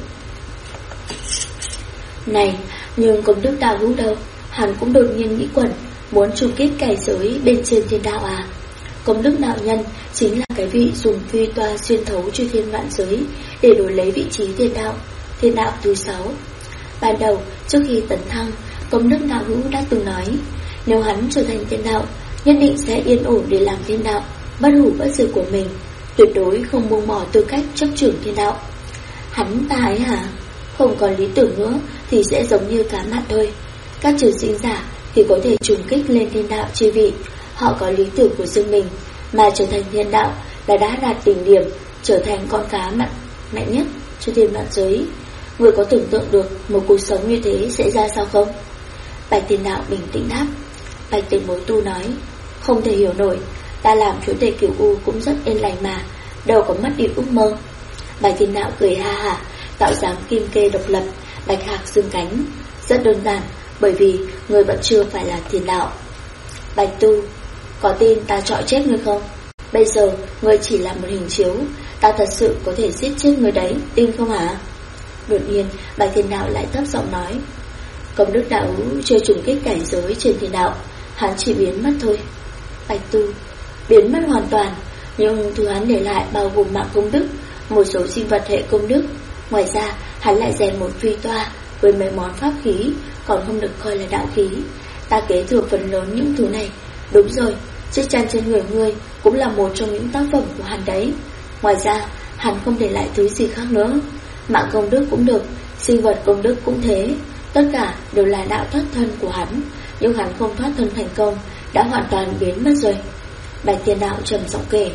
Speaker 1: này, nhưng công đức đạo hữu đâu? Hắn cũng đột nhiên nghĩ quẩn, muốn chung kết cảnh giới bên trên thiên đạo à? Công đức đạo nhân chính là cái vị dùng phi toa xuyên thấu chư thiên vạn giới để đổi lấy vị trí thiên đạo thứ 6. Ban đầu, trước khi tấn thăng, công đức đạo hữu đã từng nói, nếu hắn trở thành thiên đạo, nhất định sẽ yên ổn để làm thiên đạo, bất hủ bất diệt của mình, tuyệt đối không buông bỏ tư cách chấp trưởng thiên đạo. Hắn ta ấy hả? Không còn lý tưởng nữa thì sẽ giống như cá mặn thôi. Các trường sinh giả thì có thể trùng kích lên thiên đạo chi vị, họ có lý tưởng của riêng mình, mà trở thành thiên đạo là đã đạt đỉnh điểm, trở thành con cá mạnh nhất cho thiên vạn giới. Người có tưởng tượng được một cuộc sống như thế sẽ ra sao không? Bạch Tiền Đạo bình tĩnh đáp. Bạch Tiền Bối Tu nói, không thể hiểu nổi, ta làm chúa tể Cửu U cũng rất yên lành mà, đâu có mất đi ước mơ. Bạch Tiền Đạo cười ha hả, tạo dáng kim kê độc lập, bạch hạc dương cánh. Rất đơn giản, bởi vì người vẫn chưa phải là thiên đạo. Bạch Tu, có tin ta chọi chết người không? Bây giờ người chỉ là một hình chiếu, ta thật sự có thể giết chết người đấy, tin không hả? Đột nhiên Bạch Thiên Đạo lại thấp giọng nói, công đức đạo hữu chưa trùng kích cảnh giới trên thiên đạo, hắn chỉ biến mất thôi. Bạch Tu, biến mất hoàn toàn, nhưng thứ hắn để lại bao gồm mạng công đức, một số sinh vật hệ công đức. Ngoài ra hắn lại rèn một phi toa với mấy món pháp khí, còn không được coi là đạo khí. Ta kế thừa phần lớn những thứ này. Đúng rồi, chiếc chăn trên người ngươi cũng là một trong những tác phẩm của hắn đấy. Ngoài ra hắn không để lại thứ gì khác nữa. Mạng công đức cũng được, sinh vật công đức cũng thế, tất cả đều là đạo thoát thân của hắn, nhưng hắn không thoát thân thành công, đã hoàn toàn biến mất rồi. Bạch Thiên Đạo trầm giọng kể,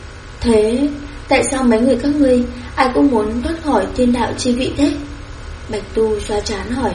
Speaker 1: thế tại sao mấy người các ngươi ai cũng muốn thoát khỏi thiên đạo chi vị thế? Bạch Tu xoa trán hỏi,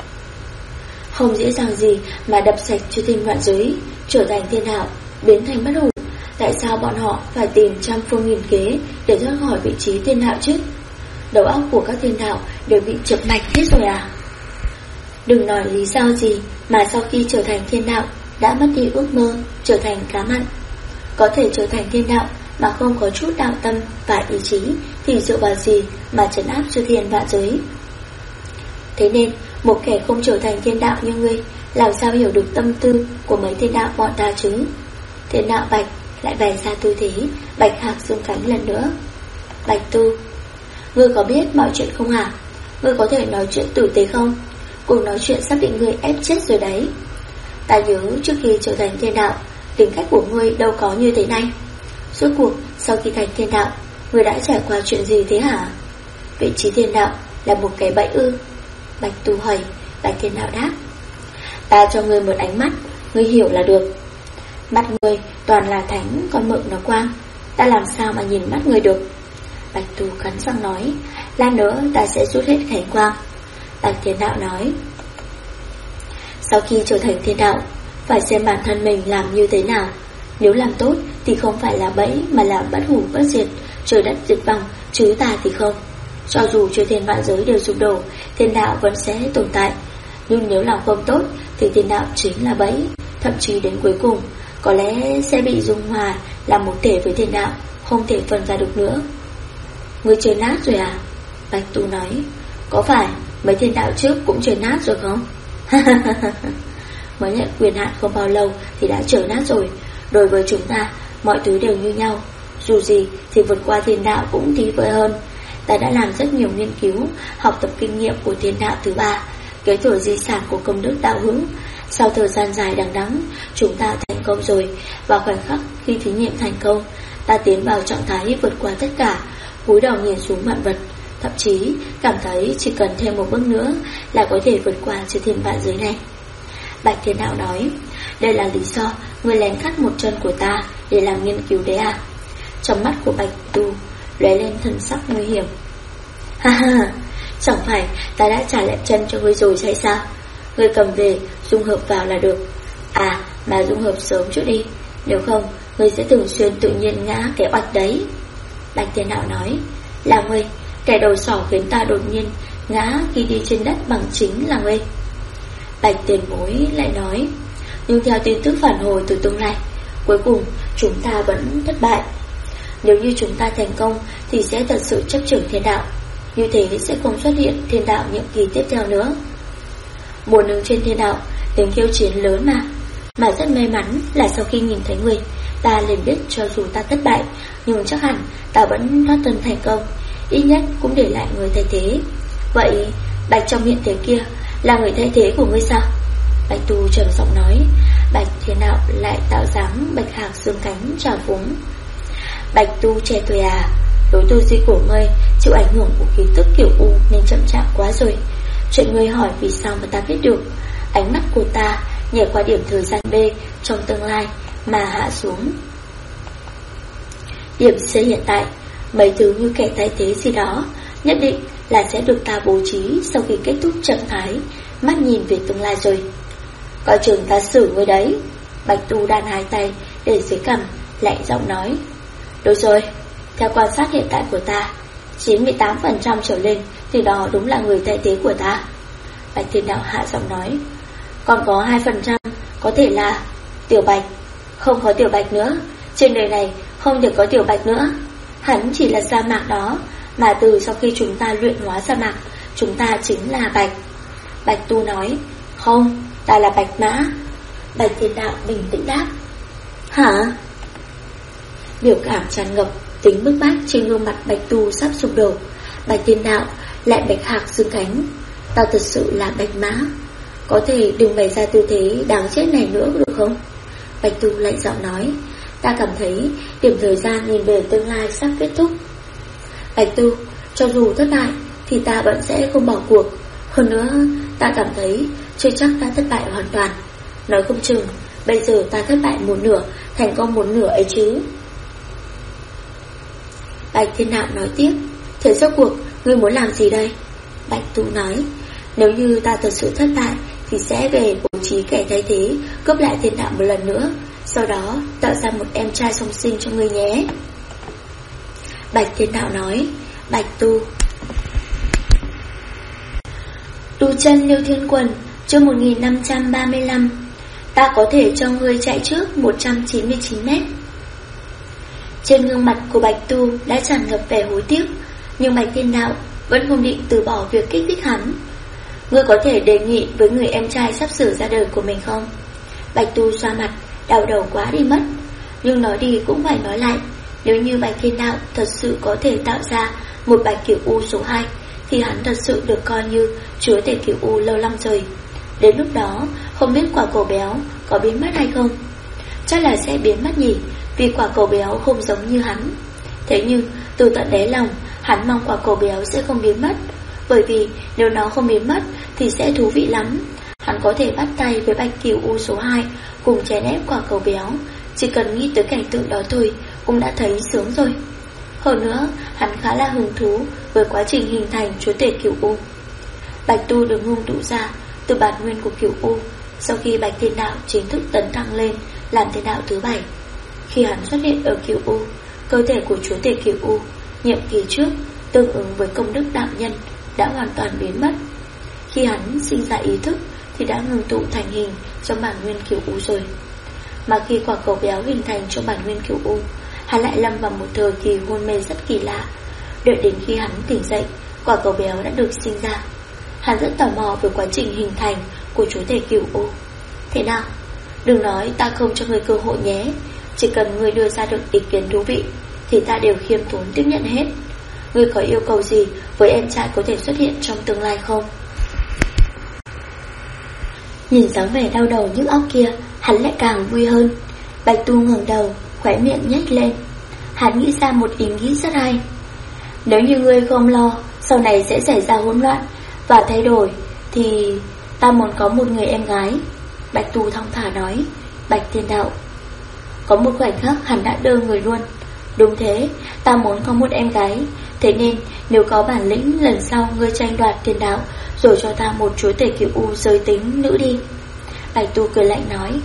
Speaker 1: không dễ dàng gì mà đập sạch chư thiên vạn giới, trở thành thiên đạo, biến thành bất hủ. Tại sao bọn họ phải tìm trăm phương nghìn kế để thoát khỏi vị trí thiên đạo chứ? Đầu óc của các thiên đạo đều bị chập mạch hết rồi à? Đừng nói lý do gì mà sau khi trở thành thiên đạo đã mất đi ước mơ trở thành cá mặn. Có thể trở thành thiên đạo mà không có chút đạo tâm và ý chí thì dựa vào gì mà trấn áp chư thiên vạn giới? Thế nên một kẻ không trở thành thiên đạo như ngươi làm sao hiểu được tâm tư của mấy thiên đạo bọn ta chứ? Thiên đạo Bạch lại bày ra tư thế bạch hạc dương cánh lần nữa. Bạch Tu, ngươi có biết mọi chuyện không hả? Ngươi có thể nói chuyện tử tế không? Cùng nói chuyện sắp bị ngươi ép chết rồi đấy. Ta nhớ trước khi trở thành thiên đạo, tính cách của ngươi đâu có như thế này. Suốt cuộc sau khi thành thiên đạo, ngươi đã trải qua chuyện gì thế hả? Vị trí thiên đạo là một cái bẫy ư? Bạch Tu hỏi. Bạch Thiên Đạo đáp, ta cho ngươi một ánh mắt, ngươi hiểu là được. Mắt ngươi toàn là thánh con mượn nó quang, ta làm sao mà nhìn mắt ngươi được? Bạch Tu cắn răng nói, lát nữa ta sẽ rút hết thánh quang. Bạch Thiên Đạo nói, sau khi trở thành thiên đạo, phải xem bản thân mình làm như thế nào. Nếu làm tốt thì không phải là bẫy mà là bất hủ bất diệt, trời đất diệt vong, chứ ta thì không. Cho dù chư thiên vạn giới đều sụp đổ, thiên đạo vẫn sẽ tồn tại. Nhưng nếu làm không tốt thì thiên đạo chính là bẫy, thậm chí đến cuối cùng có lẽ sẽ bị dung hòa làm một thể với thiên đạo, không thể phân ra được nữa. Ngươi chơi nát rồi à? Bạch Tu nói, có phải mấy thiên đạo trước cũng chơi nát rồi không? Mới nhận quyền hạn không bao lâu thì đã trở nát rồi. Đối với chúng ta, mọi thứ đều như nhau. Dù gì thì vượt qua thiên đạo cũng tí vời hơn. Ta đã làm rất nhiều nghiên cứu, học tập kinh nghiệm của thiên đạo thứ 3, kế thừa di sản của công đức đạo hữu. Sau thời gian dài đằng đẵng, chúng ta thành công rồi. Vào khoảnh khắc khi thí nghiệm thành công, ta tiến vào trạng thái vượt qua tất cả, cúi đầu nhìn xuống vạn vật, thậm chí cảm thấy chỉ cần thêm một bước nữa là có thể vượt qua chư thiên vạn giới này. Bạch Thiên Đạo nói, đây là lý do người lén cắt một chân của ta để làm nghiên cứu đấy à? Trong mắt của Bạch Tu lóe lên thần sắc nguy hiểm. Ha ha, chẳng phải ta đã trả lại chân cho ngươi rồi hay sao? Ngươi cầm về dung hợp vào là được. À, mà dung hợp sớm chút đi, nếu không ngươi sẽ thường xuyên tự nhiên ngã cái oạch đấy. Bạch Thiên Đạo nói, là ngươi, kẻ đầu sỏ khiến ta đột nhiên ngã khi đi trên đất bằng chính là ngươi. Bạch Tiền Bối lại nói, nhưng theo tin tức phản hồi từ tương lai, cuối cùng chúng ta vẫn thất bại. Nếu như chúng ta thành công thì sẽ thật sự chấp trưởng thiên đạo, như thế sẽ không xuất hiện thiên đạo nhiệm kỳ tiếp theo nữa. Muốn đứng trên thiên đạo, tiếng khiêu chiến lớn mà rất may mắn là sau khi nhìn thấy người, ta liền biết cho dù ta thất bại, nhưng chắc hẳn ta vẫn thoát thân thành công, ít nhất cũng để lại người thay thế. Vậy Bạch trong hiện thế kia là người thay thế của ngươi sao? Bạch Tu trầm giọng nói. Bạch Thiên Đạo lại tạo dáng bạch hạc xương cánh trào phúng. Bạch Tu trẻ tuổi à, đối tư duy của ngươi chịu ảnh hưởng của khí tức kiểu U nên chậm chạp quá rồi. Chuyện ngươi hỏi vì sao mà ta biết được. Ánh mắt của ta nhảy qua điểm thời gian B trong tương lai mà hạ xuống điểm C hiện tại. Mấy thứ như kẻ thay thế gì đó nhất định là sẽ được ta bố trí sau khi kết thúc trạng thái mắt nhìn về tương lai rồi. Coi chừng ta xử ngươi đấy. Bạch Tu đan hai tay để dưới cằm, lạnh giọng nói. Đúng rồi, theo quan sát hiện tại của ta, 98% trở lên thì đó đúng là người thay thế của ta. Bạch Thiên Đạo hạ giọng nói. Còn có 2% có thể là Tiểu Bạch. Không có Tiểu Bạch nữa, trên đời này không thể có Tiểu Bạch nữa. Hắn chỉ là sa mạc đó, mà từ sau khi chúng ta luyện hóa sa mạc, chúng ta chính là Bạch. Bạch Tu nói. Không, ta là Bạch Mã. Bạch Thiên Đạo bình tĩnh đáp. Hả? Biểu cảm tràn ngập, tính bức bách trên gương mặt Bạch Tu sắp sụp đổ. Bạch Thiên Đạo lại bạch hạc xương cánh. Tao thật sự là Bạch Mã. Có thể đừng bày ra tư thế đáng chết này nữa được không? Bạch Tu lạnh giọng nói. Ta cảm thấy điểm thời gian nhìn về tương lai sắp kết thúc. Bạch Tu, cho dù thất bại thì ta vẫn sẽ không bỏ cuộc. Hơn nữa, ta cảm thấy chưa chắc ta thất bại hoàn toàn. Nói không chừng bây giờ ta thất bại một nửa, thành công một nửa ấy chứ. Bạch Thiên Đạo nói tiếp. Thế rốt cuộc ngươi muốn làm gì đây? Bạch Tu nói. Nếu như ta thật sự thất bại thì sẽ về bố trí kẻ thay thế, cướp lại thiên đạo một lần nữa, sau đó tạo ra một em trai song sinh cho ngươi nhé. Bạch Thiên Đạo nói. Bạch Tu. Tu chân Liêu Thiên Quần, chương 1535. Ta có thể cho ngươi chạy trước 199 mét. Trên gương mặt của Bạch Tu đã tràn ngập vẻ hối tiếc, nhưng Bạch Thiên Đạo vẫn không định từ bỏ việc kích thích hắn. Ngươi có thể đề nghị với người em trai sắp sửa ra đời của mình không? Bạch Tu xoa mặt, đau đầu quá đi mất. Nhưng nói đi cũng phải nói lại, nếu như Bạch Thiên Đạo thật sự có thể tạo ra một Bạch Kiểu U số 2 thì hắn thật sự được coi như chúa tể Kiểu U lâu năm rồi. Đến lúc đó không biết quả cầu béo có biến mất hay không. Chắc là sẽ biến mất nhỉ, vì quả cầu béo không giống như hắn. Thế nhưng từ tận đáy lòng hắn mong quả cầu béo sẽ không biến mất, bởi vì nếu nó không biến mất thì sẽ thú vị lắm. Hắn có thể bắt tay với Bạch Kiểu U số 2 cùng chèn ép quả cầu béo. Chỉ cần nghĩ tới cảnh tượng đó thôi cũng đã thấy sướng rồi. Hơn nữa hắn khá là hứng thú với quá trình hình thành chúa tể Kiểu U. Bạch Tu được ngưng tụ ra từ bản nguyên của Kiểu U sau khi Bạch Thiên Đạo chính thức tấn thăng lên làm thiên đạo thứ 7. Khi hắn xuất hiện ở Kiểu U, cơ thể của chúa tể Kiểu U nhiệm kỳ trước tương ứng với công đức đạo nhân đã hoàn toàn biến mất. Khi hắn sinh ra ý thức thì đã ngưng tụ thành hình trong bản nguyên Kiểu U rồi. Mà khi quả cầu béo hình thành trong bản nguyên Kiểu U, hắn lại lâm vào một thời kỳ hôn mê rất kỳ lạ. Đợi đến khi hắn tỉnh dậy, quả cầu béo đã được sinh ra. Hắn rất tò mò về quá trình hình thành của chúa tể Kiểu U. Thế nào? Đừng nói ta không cho ngươi cơ hội nhé. Chỉ cần ngươi đưa ra được ý kiến thú vị thì ta đều khiêm tốn tiếp nhận hết. Ngươi có yêu cầu gì với em trai có thể xuất hiện trong tương lai không? Nhìn dáng vẻ đau đầu nhức óc kia, hắn lại càng vui hơn. Bạch Tu ngẩng đầu, khóe miệng nhếch lên. Hắn nghĩ ra một ý nghĩ rất hay. Nếu như ngươi không lo sau này sẽ xảy ra hỗn loạn và thay đổi thì ta muốn có một người em gái. Bạch Tu thong thả nói. Bạch Thiên Đạo. Có một khoảnh khắc hắn đã đơ người luôn. Đúng thế, ta muốn có một em gái. Thế nên nếu có bản lĩnh lần sau ngươi tranh đoạt thiên đạo, rồi cho ta một chúa tể Kiểu U giới tính nữ đi. Bạch Tu cười lạnh nói.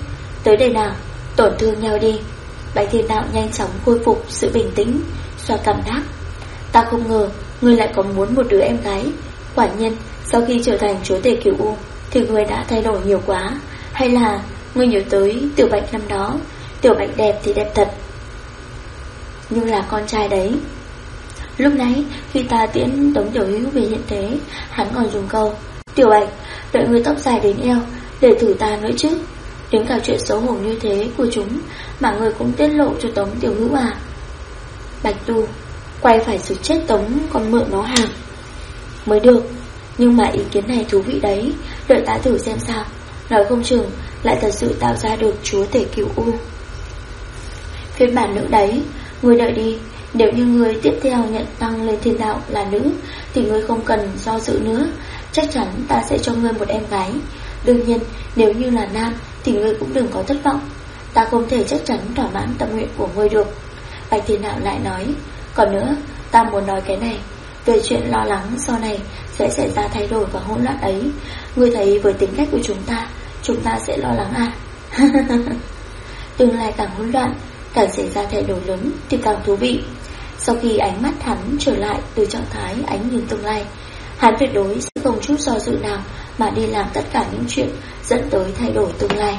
Speaker 1: Tới đây nào, tổn thương nhau đi. Bạch Thiên Đạo nhanh chóng khôi phục sự bình tĩnh, xoa cằm đáp: Ta không ngờ ngươi lại còn muốn một đứa em gái. Quả nhiên sau khi trở thành chúa tể Cửu U thì ngươi đã thay đổi nhiều quá. Hay là ngươi nhớ tới Tiểu Bạch năm đó? Tiểu Bạch đẹp thì đẹp thật, nhưng là con trai đấy. Lúc nãy khi ta tiễn Tống Tiểu Hữu về hiện thế, hắn còn dùng câu: Tiểu Bạch, đợi ngươi tóc dài đến eo để thử ta nữa chứ. Đến cả chuyện xấu hổ như thế của chúng mà ngươi cũng tiết lộ cho Tống Tiểu Hữu à? Bạch Tu quay phải xử chết Tống còn mượn nó hàng mới được. Nhưng mà ý kiến này thú vị đấy, đợi ta thử xem sao. Nói không chừng lại thật sự tạo ra được chúa tể Cửu U. Phiên bản nữ đấy, ngươi đợi đi. Nếu như ngươi tiếp theo nhận tăng lên thiên đạo là nữ thì ngươi không cần do dự nữa. Chắc chắn ta sẽ cho ngươi một em gái. Đương nhiên nếu như là nam thì ngươi cũng đừng có thất vọng. Ta không thể chắc chắn thỏa mãn tâm nguyện của ngươi được. Bạch Thiên Đạo lại nói: Còn nữa, ta muốn nói cái này. Về chuyện lo lắng sau này sẽ xảy ra thay đổi và hỗn loạn ấy, ngươi thấy với tính cách của chúng ta sẽ lo lắng à? Tương lai càng hỗn loạn, càng xảy ra thay đổi lớn thì càng thú vị. Sau khi ánh mắt hắn trở lại từ trạng thái ánh nhìn tương lai, hắn tuyệt đối sẽ không chút do dự nào mà đi làm tất cả những chuyện dẫn tới thay đổi tương lai.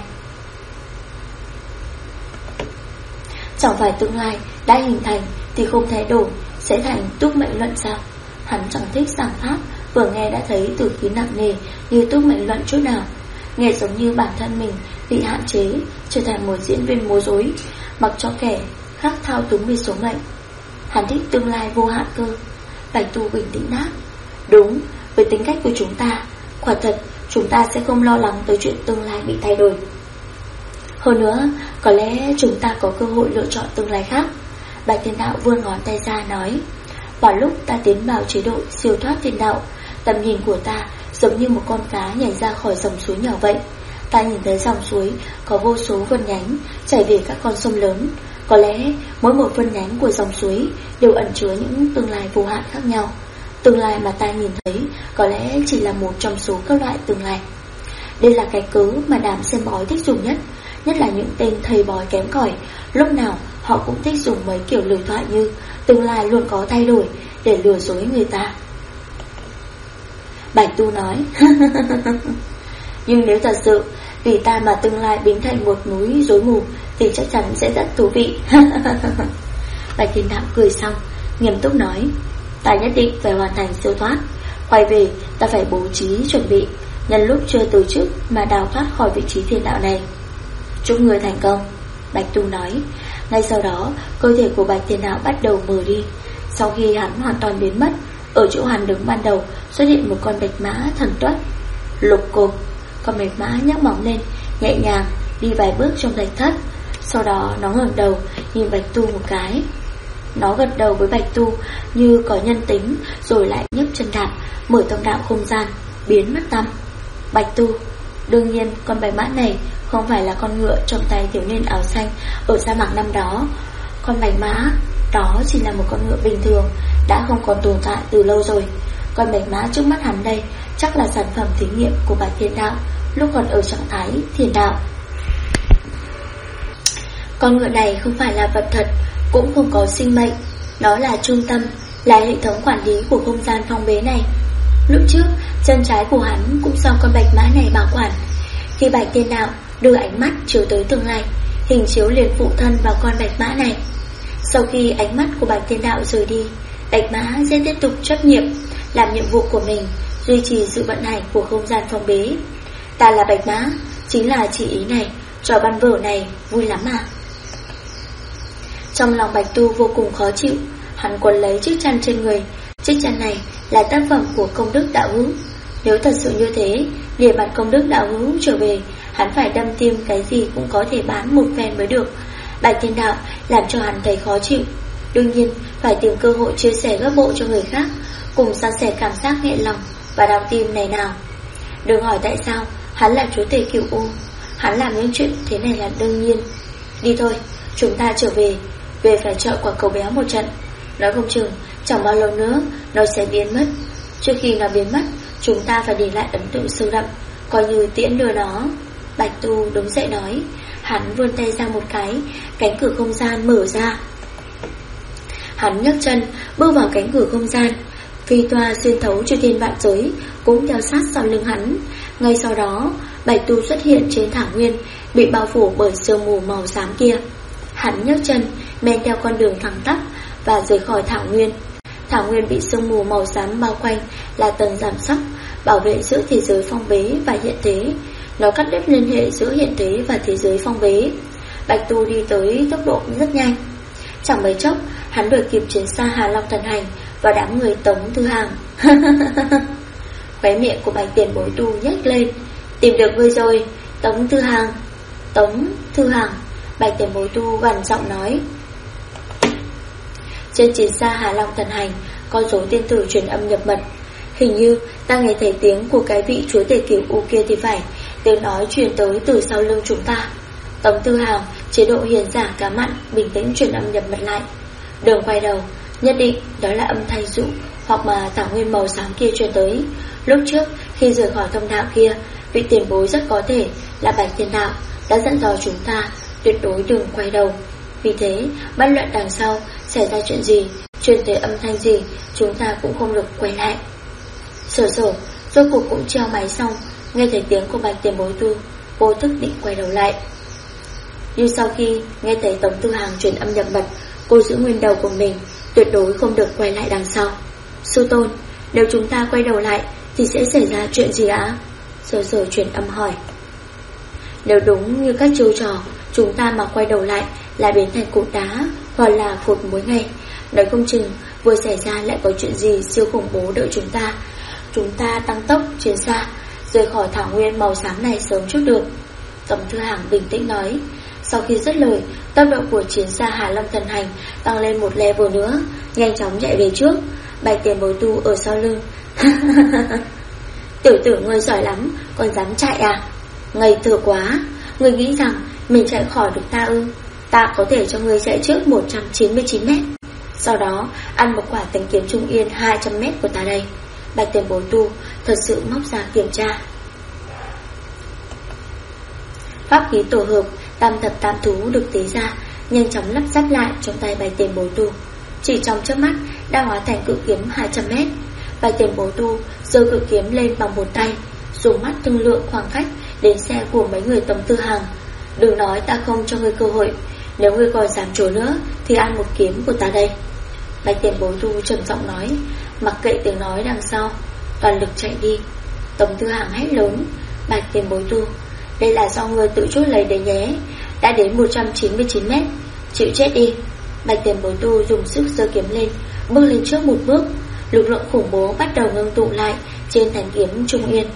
Speaker 1: Chẳng phải tương lai đã hình thành thì không thay đổi sẽ thành túc mệnh luận sao? Hắn chẳng thích giảng pháp, vừa nghe đã thấy từ khí nặng nề như túc mệnh luận chút nào. Nghe giống như bản thân mình bị hạn chế, trở thành một diễn viên múa rối, mặc cho kẻ khác thao túng vì số mệnh. Hắn thích tương lai vô hạn cơ. Bạch Tu bình tĩnh đáp: Đúng, với tính cách của chúng ta, quả thật chúng ta sẽ không lo lắng tới chuyện tương lai bị thay đổi. Hơn nữa, có lẽ chúng ta có cơ hội lựa chọn tương lai khác. Bạch Thiên Đạo vươn ngón tay ra nói: Vào lúc ta tiến vào chế độ siêu thoát thiên đạo, tầm nhìn của ta giống như một con cá nhảy ra khỏi dòng suối nhỏ vậy. Ta nhìn thấy dòng suối có vô số vân nhánh chảy về các con sông lớn. Có lẽ mỗi một vân nhánh của dòng suối đều ẩn chứa những tương lai vô hạn khác nhau. Tương lai mà ta nhìn thấy có lẽ chỉ là một trong số các loại tương lai. Đây là cái cớ mà đám xem bói thích dùng nhất, nhất là những tên thầy bói kém cỏi. Lúc nào họ cũng thích dùng mấy kiểu lời thoại như tương lai luôn có thay đổi để lừa dối người ta. Bạch Tu nói: Nhưng nếu thật sự vì ta mà tương lai biến thành một núi rối mù thì chắc chắn sẽ rất thú vị. Bạch Thiên Đạo cười xong nghiêm túc nói: Ta nhất định phải hoàn thành siêu thoát. Quay về ta phải bố trí chuẩn bị, nhân lúc chưa từ chức mà đào thoát khỏi vị trí thiên đạo này. Chúc người thành công. Bạch Tu nói. Ngay sau đó cơ thể của Bạch Thiên Đạo bắt đầu mờ đi. Sau khi hắn hoàn toàn biến mất, ở chỗ hắn đứng ban đầu xuất hiện một con bạch mã thần tuất. Lục cục, con bạch mã nhấc móng lên, nhẹ nhàng đi vài bước trong thạch thất. Sau đó nó ngẩng đầu nhìn Bạch Tu một cái. Nó gật đầu với Bạch Tu như có nhân tính, rồi lại nhấc chân đạp mở thông đạo không gian, biến mất tăm. Bạch Tu: Đương nhiên con bạch mã này không phải là con ngựa trong tay thiếu niên áo xanh ở sa mạc năm đó. Con bạch mã đó chỉ là một con ngựa bình thường, đã không còn tồn tại từ lâu rồi. Con bạch mã trước mắt hắn đây chắc là sản phẩm thí nghiệm của Bạch Thiên Đạo lúc còn ở trạng thái thiền đạo. Con ngựa này không phải là vật thật, cũng không có sinh mệnh. Nó là trung tâm, là hệ thống quản lý của không gian phong bế này. Lúc trước, chân trái của hắn cũng do con bạch mã này bảo quản. Khi Bạch Thiên Đạo đưa ánh mắt chiếu tới tương lai, hình chiếu liền phụ thân vào con bạch mã này. Sau khi ánh mắt của Bạch Thiên Đạo rời đi, bạch mã sẽ tiếp tục chấp nhiệm làm nhiệm vụ của mình, duy trì sự vận hành của không gian phong bế. Ta là bạch mã, chính là chỉ ý này. Trò văn vở này vui lắm à? Trong lòng Bạch Tu vô cùng khó chịu. Hắn quấn lấy chiếc chăn trên người. Chiếc chăn này là tác phẩm của công đức đạo hữu. Nếu thật sự như thế, để mặt công đức đạo hữu trở về, hắn phải đâm tiêm cái gì cũng có thể bán một phen mới được. Bạch Thiên Đạo làm cho hắn thấy khó chịu. Đương nhiên phải tìm cơ hội chia sẻ gấp bộ cho người khác, cùng san sẻ cảm giác nhẹ lòng và đau tim này nào. Đừng hỏi tại sao hắn là chúa tể Cửu U. Hắn làm những chuyện thế này là đương nhiên. Đi thôi, chúng ta trở về. Về phải chợ quả cầu béo một trận. Nói không chừng chẳng bao lâu nữa nó sẽ biến mất. Trước khi nó biến mất, chúng ta phải để lại ấn tượng sâu đậm, coi như tiễn đưa nó. Bạch Tu đứng dậy nói. Hắn vươn tay ra một cái, cánh cửa không gian mở ra. Hắn nhấc chân bước vào cánh cửa không gian. Phi toa xuyên thấu chư thiên vạn giới cũng theo sát sau lưng hắn. Ngay sau đó Bạch Tu xuất hiện trên thảo nguyên bị bao phủ bởi sương mù màu xám kia. Hắn nhấc chân men theo con đường thẳng tắp và rời khỏi thảo nguyên. Thảo nguyên bị sương mù màu xám bao quanh là tầng giảm sóc, bảo vệ giữa thế giới phong bế và hiện thế. Nó cắt đứt liên hệ giữa hiện thế và thế giới phong bế. Bạch Tu đi tới tốc độ rất nhanh. Chẳng mấy chốc hắn đuổi kịp chiến xa Hà Long Thần Hành và đám người Tống Thư Hàng. Khóe miệng của Bạch Tiền Bối Tu nhếch lên. Tìm được ngươi rồi, Tống Thư Hàng. Tống Thư Hàng, Bạch Tiền Bối Tu gằn giọng nói. Trên chiến xa Hà Long Thần Hành, con số tiên tử truyền âm nhập mật. Hình như ta nghe thấy tiếng của cái vị chúa tể Cửu U kia thì phải. Tiếng nói truyền tới từ sau lưng chúng ta. Tống Thư Hàng chế độ hiền giả cá mặn bình tĩnh truyền âm nhập mật lại. Đường quay đầu, nhất định đó là âm thanh dụ hoặc mà thảo nguyên màu xám kia truyền tới. Lúc trước khi rời khỏi thông đạo kia, vị tiền bối rất có thể là Bạch Thiên Đạo đã dặn dò chúng ta tuyệt đối đừng quay đầu. Vì thế bất luận đằng sau xảy ra chuyện gì, truyền tới âm thanh gì, chúng ta cũng không được quay lại. Sở rốt cuộc cũng treo máy xong, nghe thấy tiếng của Bạch Tiền Bối Tu, vô thức định quay đầu lại. Nhưng sau khi nghe thấy Tống Thư Hàng truyền âm nhập mật, cô giữ nguyên đầu của mình, tuyệt đối không được quay lại đằng sau. Sư tôn, nếu chúng ta quay đầu lại thì sẽ xảy ra chuyện gì ạ? Sở truyền âm hỏi. Nếu đúng như các chiêu trò, chúng ta mà quay đầu lại là biến thành cục đá hoặc là cột muối ngay. Nói không chừng vừa xảy ra lại có chuyện gì siêu khủng bố đợi chúng ta. Chúng ta tăng tốc chiến xa rời khỏi thảo nguyên màu xám này sớm chút được. Tống Thư Hàng bình tĩnh nói. Sau khi dứt lời, tốc độ của chiến xa Hà Long Thần Hành tăng lên một level nữa, nhanh chóng chạy về trước. Bạch Tiền Bối Tu ở sau lưng. Tiểu tử ngươi giỏi lắm, còn dám chạy à? Ngây thơ quá. Ngươi nghĩ rằng mình chạy khỏi được ta ư? Ta có thể cho ngươi chạy trước 199 mét, sau đó ăn một quả tánh kiếm trung yên 200 mét của ta đây. Bạch Tiền Bối Tu thật sự móc ra kiểm tra. Pháp khí tổ hợp tam thập tam thú được tế ra, nhanh chóng lắp ráp lại trong tay Bạch Tiền Bối Tu. Chỉ trong chớp mắt đã hóa thành cự kiếm 200 mét. Bạch Tiền Bối Tu giơ cự kiếm lên bằng một tay, dùng mắt thương lượng khoảng cách đến xe của mấy người Tống Thư Hàng. Đừng nói ta không cho ngươi cơ hội, nếu ngươi còn dám trốn nữa thì ăn một kiếm của ta đây. Bạch Tiền Bối Tu trầm giọng nói, mặc kệ tiếng nói đằng sau, toàn lực chạy đi. Tống Thư Hàng hét lớn. Bạch Tiền Bối Tu, đây là do ngươi tự chuốc lấy đấy nhé. Đã đến 199 mét, chịu chết đi. Bạch Tiền Bối Tu dùng sức giơ kiếm lên, bước lên trước một bước. Lực lượng khủng bố bắt đầu ngưng tụ lại trên thanh kiếm trung yên.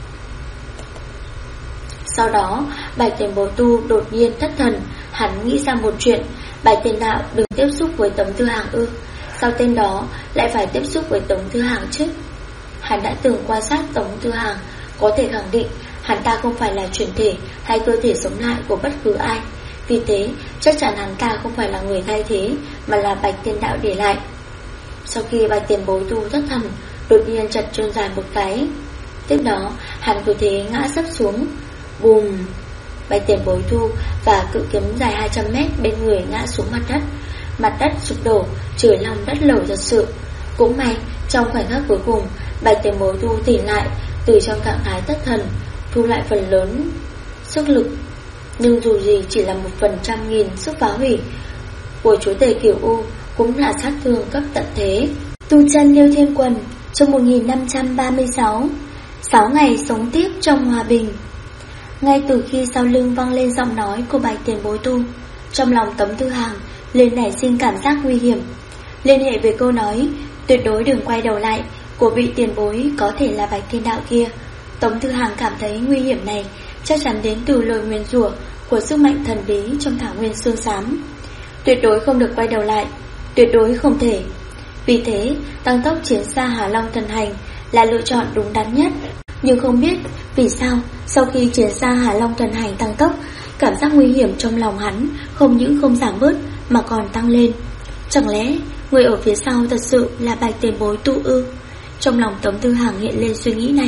Speaker 1: Sau đó Bạch Tiền Bối Tu đột nhiên thất thần. Hắn nghĩ ra một chuyện. Bạch Tiền Đạo đừng tiếp xúc với Tống Thư Hàng ư? Sao tên đó lại phải tiếp xúc với Tống Thư Hàng chứ? Hắn đã từng quan sát Tống Thư Hàng, có thể khẳng định hắn ta không phải là chuyển thể hay cơ thể sống lại của bất cứ ai. Vì thế chắc chắn hắn ta không phải là người thay thế, mà là Bạch Tiền Đạo để lại. Sau khi Bạch Tiền Bối Tu thất thần, đột nhiên chật chân dài một cái. Tiếp đó hắn cứ thế ngã sấp xuống. Bùm! Bạch Tiền Bối Tu và cự kiếm dài 200 mét bên người ngã xuống mặt đất. Mặt đất sụp đổ, trời long đất lở thật sự. Cũng may trong khoảnh khắc cuối cùng, Bạch Tiền Bối Tu tỉnh lại từ trong trạng thái thất thần, thu lại phần lớn sức lực. Nhưng dù gì chỉ là 1/100.000 sức phá hủy của chúa tể Cửu U cũng là sát thương cấp tận thế.
Speaker 2: Tu chân Liêu Thiên Quần, chương 1536. 6 ngày sống tiếp trong hòa bình. Ngay từ khi sau lưng vang lên giọng nói của Bạch Tiền Bối Tu, trong lòng Tống Thư Hàng liền nảy sinh cảm giác nguy hiểm. Liên hệ với câu nói tuyệt đối đừng quay đầu lại của vị tiền bối có thể là Bạch Thiên Đạo kia, Tống Thư Hàng cảm thấy nguy hiểm này chắc chắn đến từ lời nguyền rủa của sức mạnh thần bí trong thảo nguyên xương xám. Tuyệt đối không được quay đầu lại, tuyệt đối không thể. Vì thế tăng tốc chiến xa Hà Long Thần Hành là lựa chọn đúng đắn nhất. Nhưng không biết vì sao sau khi chiến xa Hà Long Thần Hành tăng tốc, cảm giác nguy hiểm trong lòng hắn không những không giảm bớt mà còn tăng lên. Chẳng lẽ người ở phía sau thật sự là Bạch Tiền Bối Tu ư? Trong lòng Tống Thư Hàng hiện lên suy nghĩ này.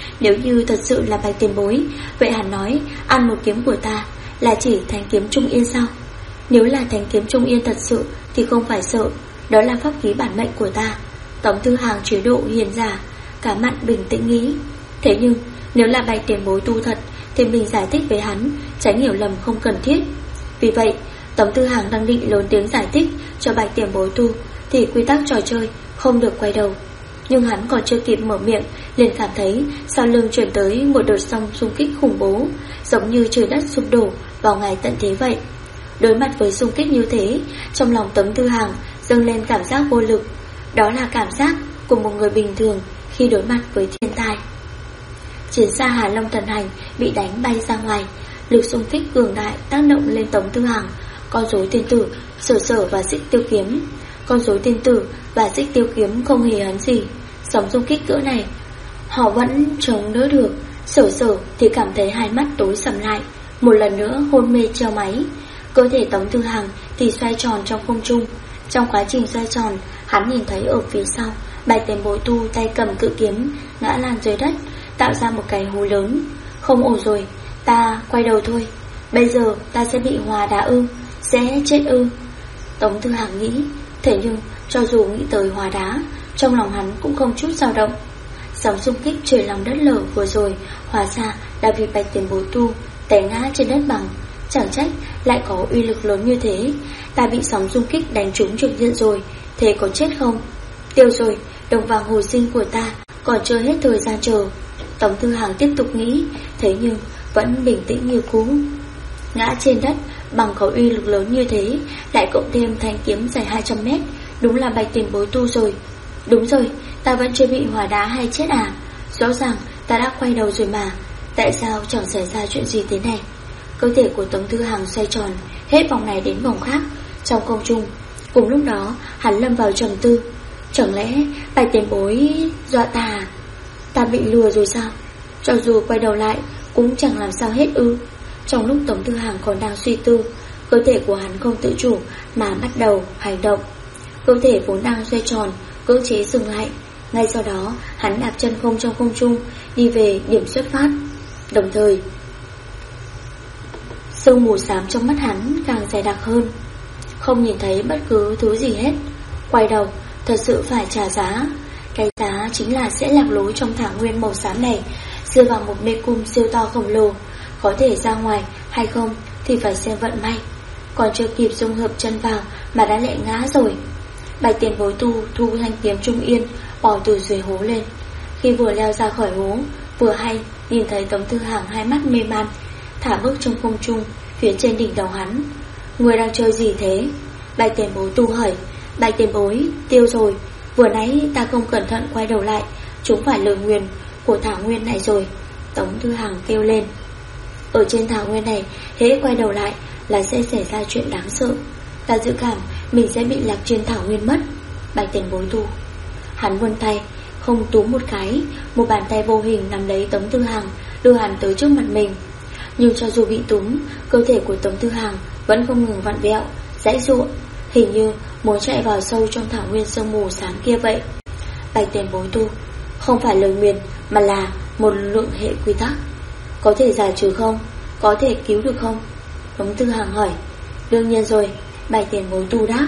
Speaker 2: Nếu như thật sự là bạch tiền bối, vậy hắn nói ăn một kiếm của ta là chỉ thanh kiếm Trung Yên sao? Nếu là thanh kiếm Trung Yên thật sự thì không phải sợ, đó là pháp khí bản mệnh của ta. Tống Tư Hàng chế độ hiền giả, cả mặt bình tĩnh nghĩ. Thế nhưng nếu là bạch tiền bối tu thật thì mình giải thích với hắn, tránh hiểu lầm không cần thiết. Vì vậy Tống Tư Hàng đang định lớn tiếng giải thích cho bạch tiền bối tu thì quy tắc trò chơi không được quay đầu. Nhưng hắn còn chưa kịp mở miệng liền cảm thấy sau lưng chuyển tới một đợt sóng xung kích khủng bố, giống như trời đất sụp đổ vào ngày tận thế vậy. Đối mặt với xung kích như thế, trong lòng Tống Tư Hàng dâng lên cảm giác vô lực. Đó là cảm giác của một người bình thường khi đối mặt với thiên tai. Chiến xa Hà Long Thần Hành bị đánh bay ra ngoài, lực xung kích cường đại tác động lên Tống Tư Hàng. Con rối tiên tử, Sở Sở và Xích Tiêu Kiếm. Con rối tiên tử và Xích Tiêu Kiếm không hề hấn gì. Sóng xung kích cỡ này họ vẫn chống đỡ được. Sở Sở thì cảm thấy hai mắt tối sầm lại, một lần nữa hôn mê treo máy. Cơ thể Tống Tư Hàng thì xoay tròn trong không trung. Trong quá trình xoay tròn, hắn nhìn thấy ở phía sau bạch tiền bối tu tay cầm cự kiếm ngã lan dưới đất, tạo ra một cái hố lớn. Không ổn rồi, ta quay đầu thôi. Bây giờ ta sẽ bị hòa đá ư, sẽ chết ư? Tống Tư Hàng nghĩ. Thế nhưng cho dù nghĩ tới hòa đá, trong lòng hắn cũng không chút dao động. Sóng xung kích trời lòng đất lở vừa rồi hóa ra là vì bạch tiền bối tu té ngã trên đất bằng. Chẳng trách lại có uy lực lớn như thế. Ta bị sóng xung kích đánh trúng trực diện rồi, thế có chết không? Tiêu rồi, đồng vàng hồi sinh của ta còn chưa hết thời gian chờ. Tống Tư Hàng tiếp tục nghĩ, thế nhưng vẫn bình tĩnh như cũ. Ngã trên đất bằng có uy lực lớn như thế, lại cộng thêm thanh kiếm dài 200 mét, đúng là bạch tiền bối tu rồi. Đúng rồi, ta vẫn chưa bị hỏa đá hay chết à? Rõ ràng ta đã quay đầu rồi mà, tại sao chẳng xảy ra chuyện gì thế này? Cơ thể của Tống Tư Hàng xoay tròn hết vòng này đến vòng khác trong không trung. Cùng lúc đó hắn lâm vào trầm tư. Chẳng lẽ bạch tiền bối dọa ta à? Ta bị lừa rồi sao? Cho dù quay đầu lại cũng chẳng làm sao hết ư? Trong lúc Tống Tư Hàng còn đang suy tư, cơ thể của hắn không tự chủ mà bắt đầu hành động. Cơ thể vốn đang xoay tròn cưỡng chế dừng lại. Ngay sau đó hắn đạp chân không trong không trung, đi về điểm xuất phát. Đồng thời sương mù xám trong mắt hắn càng dày đặc hơn, không nhìn thấy bất cứ thứ gì hết. Quay đầu thật sự phải trả giá. Cái giá chính là sẽ lạc lối trong thảo nguyên màu xám này, rơi vào một mê cung siêu to khổng lồ. Có thể ra ngoài hay không thì phải xem vận may. Còn chưa kịp dung hợp chân vào mà đã lại ngã rồi. Bạch tiền bối tu thu thanh kiếm Trung Yên bỏ từ dưới hố lên. Khi vừa leo ra khỏi hố, vừa hay nhìn thấy Tống Tư Hàng hai mắt mê man thả bước trong không trung phía trên đỉnh đầu hắn. Người đang chơi gì thế? Bạch tiền bối tu hỏi. Bạch tiền bối, tiêu rồi. Vừa nãy ta không cẩn thận quay đầu lại, chúng phải lời nguyền của thảo nguyên này rồi. Tống Tư Hàng kêu lên. Ở trên thảo nguyên này, hễ quay đầu lại là sẽ xảy ra chuyện đáng sợ. Ta dự cảm mình sẽ bị lạc trên thảo nguyên mất. Bạch tiền bối tu. Hắn vươn tay, không túm một cái, một bàn tay vô hình nắm lấy Tống Tư Hàng, đưa hắn tới trước mặt mình. Nhưng cho dù bị túm, cơ thể của Tống Tư Hàng vẫn không ngừng vặn vẹo, giãy giụa, hình như muốn chạy vào sâu trong thảo nguyên sương mù sáng kia vậy. Bạch tiền bối tu, không phải lời nguyền mà là một lượng hệ quy tắc. Có thể giải trừ không? Có thể cứu được không? Tống Tư Hàng hỏi. Đương nhiên rồi, bạch tiền bối tu đáp.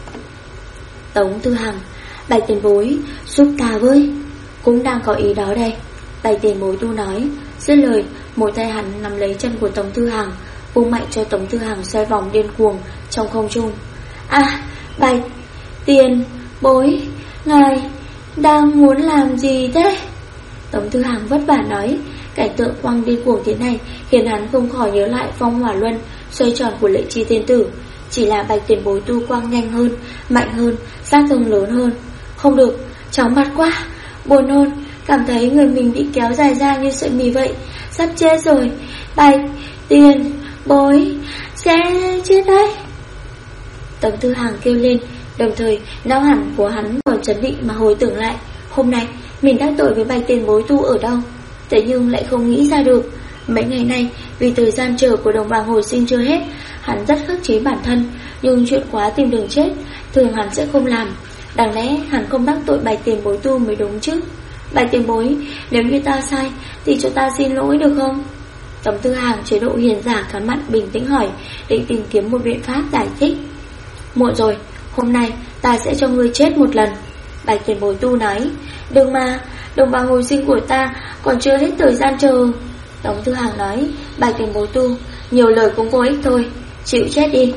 Speaker 2: Tống Tư Hàng, bạch tiền bối giúp ta với. Cũng đang có ý đó đây, bạch tiền bối tu nói. Dứt lời, một tay hắn nắm lấy chân của Tống Tư Hàng, vung mạnh cho Tống Tư Hàng xoay vòng điên cuồng trong không trung. À, bạch tiền bối, ngài đang muốn làm gì thế? Tống Tư Hàng vất vả nói. Cảnh tượng quăng điên cuồng thế này khiến hắn không khỏi nhớ lại phong hỏa luân xoay tròn của Lệ Chi tiên tử. Chỉ là bạch tiền bối tu quăng nhanh hơn, mạnh hơn, sát thương lớn hơn. Không được, chóng mặt quá, buồn nôn, cảm thấy người mình bị kéo dài ra như sợi mì vậy. Sắp chết rồi, bạch tiền bối sẽ chết đấy. Tống Tư Hàng kêu lên, đồng thời não hẳn của hắn còn chấn định mà hồi tưởng lại hôm nay mình đắc tội với bạch tiền bối tu ở đâu. Thế nhưng lại không nghĩ ra được. Mấy ngày nay vì thời gian chờ của đồng vàng hồi sinh chưa hết, hắn rất khắc chế bản thân. Nhưng chuyện quá tìm đường chết thường hắn sẽ không làm. Đáng lẽ hắn không đắc tội bạch tiền bối tu mới đúng chứ. Bạch tiền bối, nếu như ta sai thì cho ta xin lỗi được không? Tống Tư Hàng chế độ hiền giả cắn mặt bình tĩnh hỏi, định tìm kiếm một biện pháp giải thích. Muộn rồi, hôm nay ta sẽ cho ngươi chết một lần. Bạch tiền bối tu nói. Đừng mà, đồng bào hồi sinh của ta còn chưa hết thời gian chờ. Tống Tư Hàng nói. Bạch tiền bối tu, nhiều lời cũng vô ích thôi, chịu chết đi.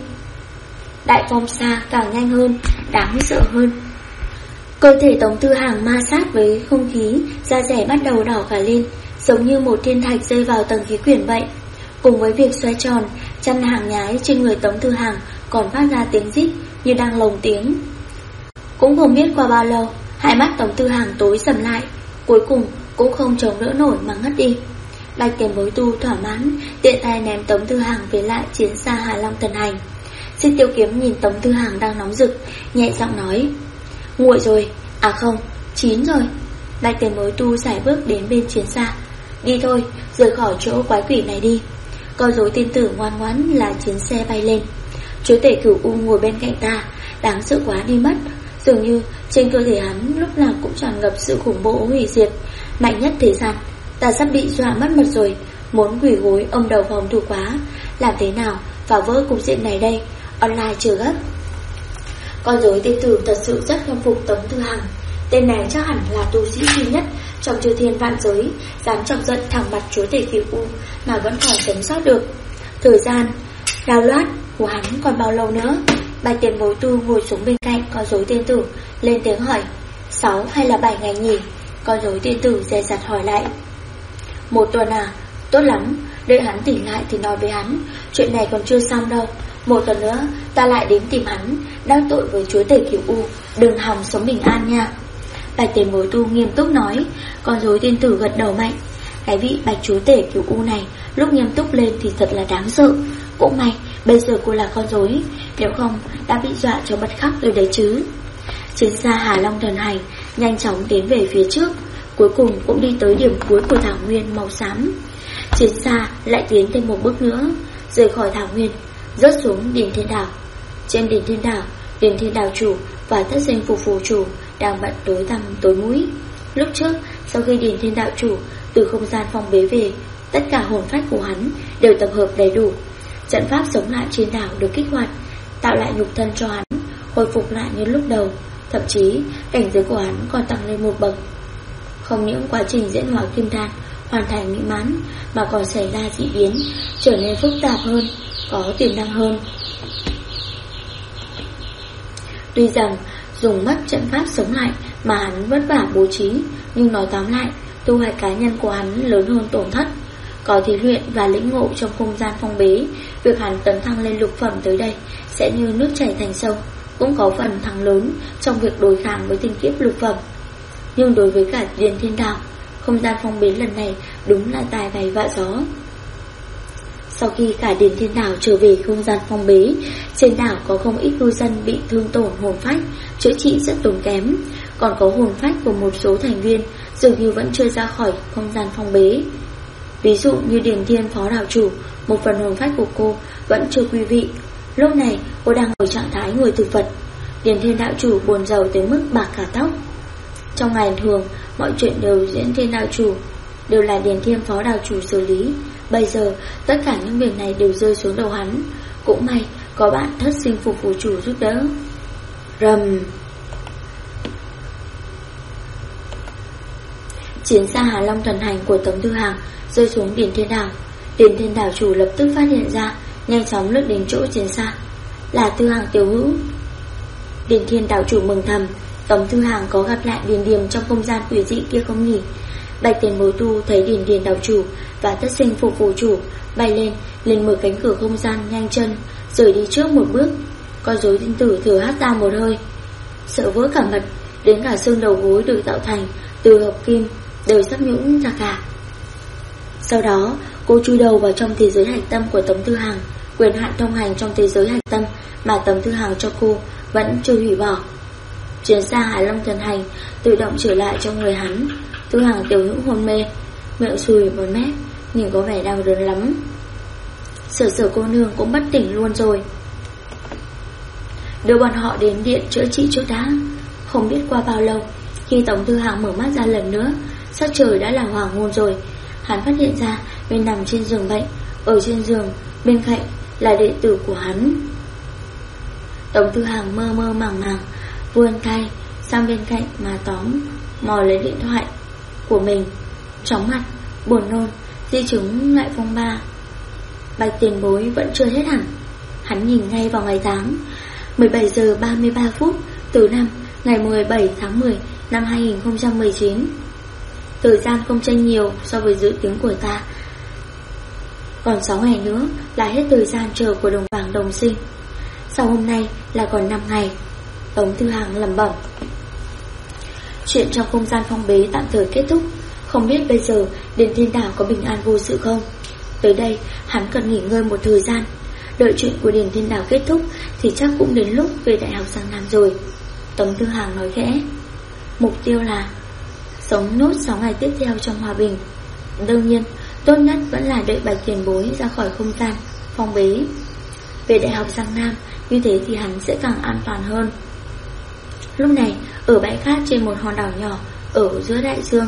Speaker 2: Đại phong xa càng nhanh hơn, đáng sợ hơn. Cơ thể Tống Tư Hàng ma sát với không khí, da rẻ bắt đầu đỏ cả lên, giống như một thiên thạch rơi vào tầng khí quyển vậy. Cùng với việc xoay tròn, chăn hàng nhái trên người Tống Tư Hàng còn phát ra tiếng rít như đang lồng tiếng. Cũng không biết qua bao lâu, hai mắt Tống Tư Hàng tối sầm lại, cuối cùng cũng không chống đỡ nổi mà ngất đi. Bạch tiền bối tu thỏa mãn, tiện tay ném Tống Tư Hàng về lại chiến xa Hà Long Thần Hành. Xích Tiêu Kiếm nhìn Tống Tư Hàng đang nóng rực, nhẹ giọng nói. Nguội rồi, à không, chín rồi. Bạch tiền bối tu sải bước đến bên chiến xa. Đi thôi, rời khỏi chỗ quái quỷ này đi. Con rối tiên tử ngoan ngoãn là chiến xe bay lên. Chúa tể Cửu U ngồi bên cạnh ta, đáng sợ quá đi mất. Dường như trên cơ thể hắn lúc nào cũng tràn ngập sự khủng bố hủy diệt, mạnh nhất thế gian. Ta sắp bị dọa mất mật rồi, muốn quỳ gối ôm đầu phòng thủ quá. Làm thế nào phá vỡ cục diện này đây? Online chưa gấp. Con rối tiên tử thật sự rất khâm phục Tống Tư Hàng. Tên này chắc hẳn là tu sĩ duy nhất trong chư thiên vạn giới dám chọc giận thẳng mặt chúa tể Cửu U mà vẫn còn sống sót được. Thời gian đào loát của hắn còn bao lâu nữa? Bạch tiền bối tu ngồi xuống bên cạnh con rối tiên tử, lên tiếng hỏi. 6 hay là 7 ngày nhỉ? Con rối tiên tử dè dặt hỏi lại. 1 tuần à? Tốt lắm, đợi hắn tỉnh lại thì nói với hắn. Chuyện này còn chưa xong đâu. 1 tuần nữa ta lại đến tìm hắn, đắc tội với chúa tể Cửu U, đừng hòng sống bình an nha. Bạch tiền bối tu nghiêm túc nói. Con rối tiên tử gật đầu mạnh. Cái vị bạch chúa tể Cửu U này lúc nghiêm túc lên thì thật là đáng sợ. Cũng may bây giờ cô là con rối, nếu không đã bị dọa cho bật khóc rồi đấy chứ. Chiến xa Hà Long Thần Hành nhanh chóng tiến về phía trước, cuối cùng cũng đi tới điểm cuối của thảo nguyên màu xám. Chiến xa lại tiến thêm một bước nữa, rời khỏi thảo nguyên, rớt xuống Điền Thiên Đảo. Trên Điền Thiên Đảo, Điền Thiên Đảo chủ và thất danh phù phù chủ đang bận tối tăm tối mũi. Lúc trước, sau khi Điền Thiên Đạo chủ từ không gian phong bế về, tất cả hồn phách của hắn đều tập hợp đầy đủ. Trận pháp sống lại trên đảo được kích hoạt, tạo lại nhục thân cho hắn, hồi phục lại như lúc đầu. Thậm chí cảnh giới của hắn còn tăng lên một bậc. Không những quá trình diễn hóa kim đan hoàn thành mỹ mãn, mà còn xảy ra dị biến, trở nên phức tạp hơn, có tiềm năng hơn. Tuy rằng dùng mất trận pháp sống lại mà hắn vất vả bố trí, nhưng nói tóm lại, tu hoạch cá nhân của hắn lớn hơn tổn thất. Có thí luyện và lĩnh ngộ trong không gian phong bế, việc hắn tấn thăng lên lục phẩm tới đây sẽ như nước chảy thành sông, cũng có phần thắng lớn trong việc đối kháng với tinh kiếp lục phẩm. Nhưng đối với cả Điền Thiên Đảo, không gian phong bế lần này đúng là tài bay vạ gió. Sau khi cả Điền Thiên Đảo trở về không gian phong bế, trên đảo có không ít cư dân bị thương tổn hồn phách, chữa trị rất tốn kém. Còn có hồn phách của một số thành viên dường như vẫn chưa ra khỏi không gian phong bế. Ví dụ như Điền Thiên phó đảo chủ, một phần hồn phách của cô vẫn chưa quý vị. Lúc này cô đang ở trạng thái người thực vật. Điền Thiên đạo chủ buồn rầu tới mức bạc cả tóc. Trong ngày thường, mọi chuyện đều Điền Thiên đạo chủ, đều là Điền Thiên phó đạo chủ xử lý. Bây giờ tất cả những việc này đều rơi xuống đầu hắn. Cũng may có bạn thất sinh phục phù chủ giúp đỡ. Rầm. Chiến xa Hà Long Thần Hành của Tống Tư Hàng rơi xuống Điền Thiên Đảo. Điền Thiên đảo chủ lập tức phát hiện ra, nhanh chóng lướt đến chỗ chiến xa. Là Tư Hàng tiểu hữu. Điền Thiên đảo chủ mừng thầm, Tống Tư Hàng có gặp lại Điền Điềm trong không gian quỷ dị kia không nhỉ? Bạch tiền bối tu thấy Điền Điền đảo chủ và thất sinh phục phù chủ bay lên, liền mở cánh cửa không gian nhanh chân rời đi trước một bước. Con rối tiên tử thở hắt ra một hơi, sợ vỡ cả mật, đến cả xương đầu gối được tạo thành từ hợp kim đều sắp nhũn ra cả. Sau đó cô chui đầu vào trong thế giới hạch tâm của Tống Tư Hàng. Quyền hạn thông hành trong thế giới hạch tâm mà Tống Tư Hàng cho cô vẫn chưa hủy bỏ. Chuyển sang Hải Long Thần Hành tự động trở lại trong người hắn. Tư Hàng tiểu hữu hôn mê, miệng sùi một mép, nhìn có vẻ đau đớn lắm. Sở cô nương cũng bất tỉnh luôn rồi. Đưa bọn họ đến điện chữa trị trước đã. Không biết qua bao lâu, Khi Tống Thư Hàng mở mắt ra lần nữa, sắc trời đã là hoàng hôn rồi. Hắn phát hiện ra mình nằm trên giường bệnh. Ở trên giường bên cạnh là đệ tử của hắn. Tống Thư Hàng mơ mơ màng màng vươn tay sang bên cạnh mà mò lấy điện thoại của mình. Chóng mặt, buồn nôn, di chứng lại phong ba. Bạch tiền bối vẫn chưa hết hẳn. Hắn nhìn ngay vào ngày tháng 17 giờ 33 phút từ năm ngày 17 tháng 10 năm 2019. Thời gian không chênh nhiều so với dự tính của ta. Còn 6 ngày nữa là hết thời gian chờ của đồng vàng đồng sinh. Sau hôm nay là còn 5 ngày. Tống Thư Hàng lẩm bẩm. Chuyện trong không gian phong bế tạm thời kết thúc. Không biết bây giờ Điền Thiên Đảo có bình an vô sự không? Tới đây hắn cần nghỉ ngơi một thời gian. Đợi chuyện của Điền Thiên Đảo kết thúc thì chắc cũng đến lúc về Đại học Giang Nam rồi. Tống Thư Hàng nói khẽ. Mục tiêu là sống nốt 6 ngày tiếp theo trong hòa bình. Đương nhiên tốt nhất vẫn là đợi Bạch tiền bối ra khỏi không gian phong bế. Về Đại học Giang Nam, như thế thì hắn sẽ càng an toàn hơn. Lúc này ở bãi cát trên một hòn đảo nhỏ ở giữa đại dương,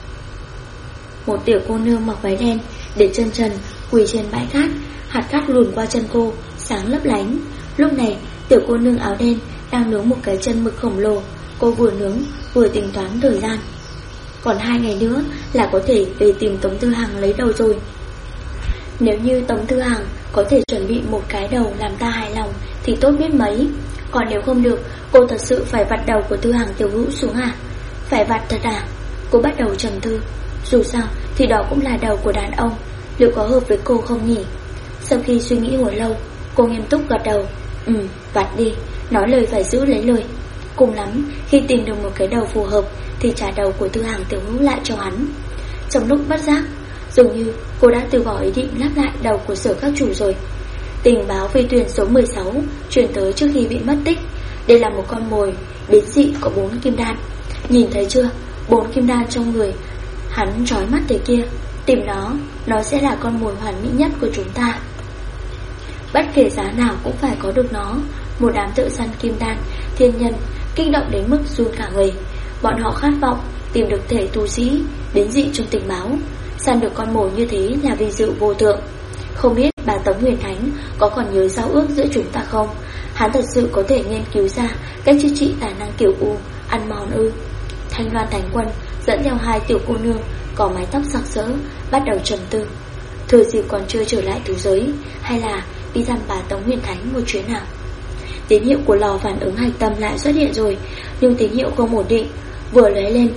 Speaker 2: một tiểu cô nương mặc váy đen để chân trần quỳ trên bãi cát. Hạt cát luồn qua chân cô, sáng lấp lánh. Lúc này tiểu cô nương áo đen đang nướng một cái chân mực khổng lồ. Cô vừa nướng vừa tính toán thời gian. Còn 2 ngày nữa là có thể về tìm Tống Thư Hàng lấy đầu rồi. Nếu như Tống Thư Hàng có thể chuẩn bị một cái đầu làm ta hài lòng thì tốt biết mấy. Còn nếu không được, cô thật sự phải vặt đầu của Thư Hàng tiểu hữu xuống à? Phải vặt thật à? Cô bắt đầu trầm tư. Dù sao thì đó cũng là đầu của đàn ông, liệu có hợp với cô không nhỉ? Sau khi suy nghĩ hồi lâu, cô nghiêm túc gật đầu. Vặt đi, nói lời phải giữ lấy lời. Cùng lắm, khi tìm được một cái đầu phù hợp thì trả đầu của Thư Hàng tiểu hữu lại cho hắn. Trong lúc bất giác, dường như cô đã từ bỏ ý định lắp lại đầu của Sở các chủ rồi. Tình báo phi thuyền số 16 truyền tới trước khi bị mất tích. Đây là một con mồi biến dị có 4 kim đan. Nhìn thấy chưa, 4 kim đan trong người hắn trói mắt thế kia. Tìm nó sẽ là con mồi hoàn mỹ nhất của chúng ta. Bất kể giá nào cũng phải có được nó. Một đám thợ săn kim đan thiên nhân kích động đến mức run cả người. Bọn họ khát vọng tìm được thể tu sĩ biến dị trong tình báo. Săn được con mồi như thế là vinh dự vô thượng. Không biết bà Tống Huyền Thánh có còn nhớ giao ước giữa chúng ta không? Hắn thật sự có thể nghiên cứu ra cách chữa trị tài năng kiểu U ăn mòn ư? Thanh Loan Thánh Quân dẫn theo 2 tiểu cô nương có mái tóc sặc sỡ bắt đầu trầm tư. Thừa dịp còn chưa trở lại tứ giới, hay là đi thăm bà Tống Huyền Thánh một chuyến nào? Tín hiệu của lò phản ứng hạch tâm lại xuất hiện rồi, nhưng tín hiệu không ổn định. Vừa lấy lên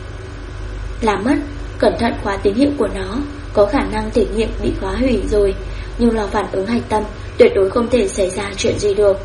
Speaker 2: làm mất, cẩn thận khóa tín hiệu của nó, có khả năng thể nghiệm bị khóa hủy rồi. Nhưng lò phản ứng hạch tâm tuyệt đối không thể xảy ra chuyện gì được.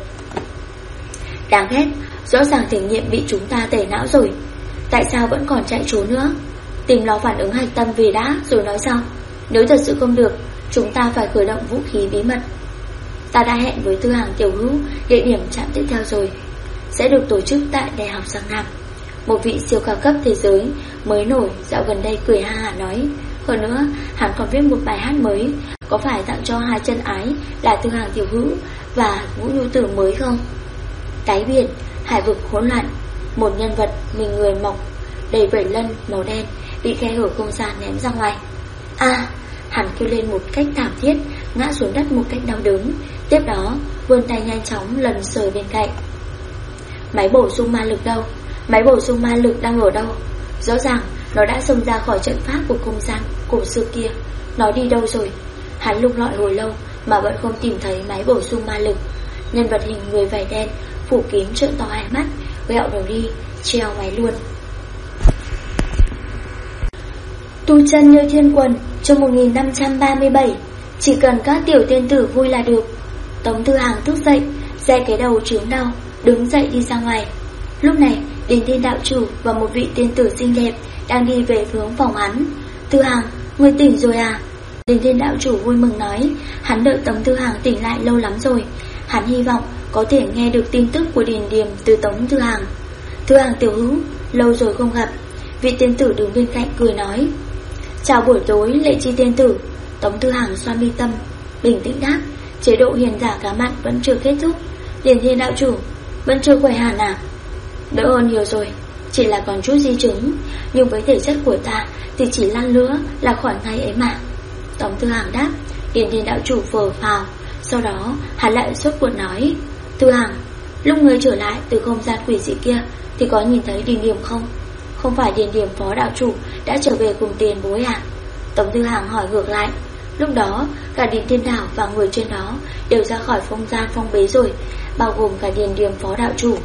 Speaker 2: Đáng ghét, rõ ràng thể nghiệm bị chúng ta tẩy não rồi, tại sao vẫn còn chạy trốn nữa? Tìm lò phản ứng hạch tâm về đã rồi nói sau. Nếu thật sự không được, chúng ta phải khởi động vũ khí bí mật. Ta đã hẹn với Thư Hàng tiểu hữu địa điểm chạm tiếp theo rồi, sẽ được tổ chức tại Đại học Giang Nam. Một vị siêu cao cấp thế giới mới nổi dạo gần đây cười ha hả nói. Hơn nữa, hắn còn viết một bài hát mới, có phải tặng cho 2 chân ái là Thư Hàng tiểu hữu và Vũ Nhu Tử mới không? Đáy biển, hải vực hỗn loạn, một nhân vật mình người mọc đầy vảy lân màu đen bị khe hở không gian ném ra ngoài. Hắn kêu lên một cách thảm thiết, ngã xuống đất một cách đau đớn. Tiếp đó vươn tay nhanh chóng lần sờ bên cạnh. Máy bổ sung ma lực đâu? Máy bổ sung ma lực đang ở đâu? Rõ ràng nó đã xông ra khỏi trận pháp của không gian cổ xưa kia. Nó đi đâu rồi? Hắn lục lọi hồi lâu mà vẫn không tìm thấy máy bổ sung ma lực. Nhân vật hình người vải đen phủ kín trợn to hai mắt, gẹo đầu đi, treo máy luôn.
Speaker 1: Tu chân như thiên quần, chương 1537. Chỉ cần các tiểu tiên tử vui là được. Tống Thư Hàng thức dậy, re cái đầu trướng đau, đứng dậy đi ra ngoài. Lúc này Điền Thiên đạo chủ và một vị tiên tử xinh đẹp đang đi về hướng phòng hắn. Thư Hàng, ngươi tỉnh rồi à? Điền Thiên đạo chủ vui mừng nói. Hắn đợi Tống Thư Hàng tỉnh lại lâu lắm rồi. Hắn hy vọng có thể nghe được tin tức của Điền Điềm từ Tống Thư Hàng. Thư Hàng tiểu hữu, lâu rồi không gặp. Vị tiên tử đứng bên cạnh cười nói. Chào buổi tối Lệ Chi tiên tử. Tống Thư Hàng xoa mi tâm, bình tĩnh đáp. Chế độ hiền giả cá mặn vẫn chưa kết thúc. Điền Thiên đạo chủ vẫn chưa khỏe hẳn à? Đỡ hơn nhiều rồi. chỉ là còn chút di chứng, nhưng với thể chất của ta thì chỉ lăn nữa là khỏi ngay ấy mà. Tống Tư Hằng đáp. Điền Thiên đạo chủ vờ phào. Sau đó hắn lại sốt ruột nói: Tư Hằng, lúc ngươi trở lại từ không gian quỷ dị kia thì có nhìn thấy Điền Điềm không? Không phải Điền Điềm phó đạo chủ đã trở về cùng tiền bối à? Tống Tư Hằng hỏi ngược lại. Lúc đó cả Điền Thiên Đảo và người trên đó đều ra khỏi không gian phong bế rồi, bao gồm cả Điền Điềm phó đạo chủ.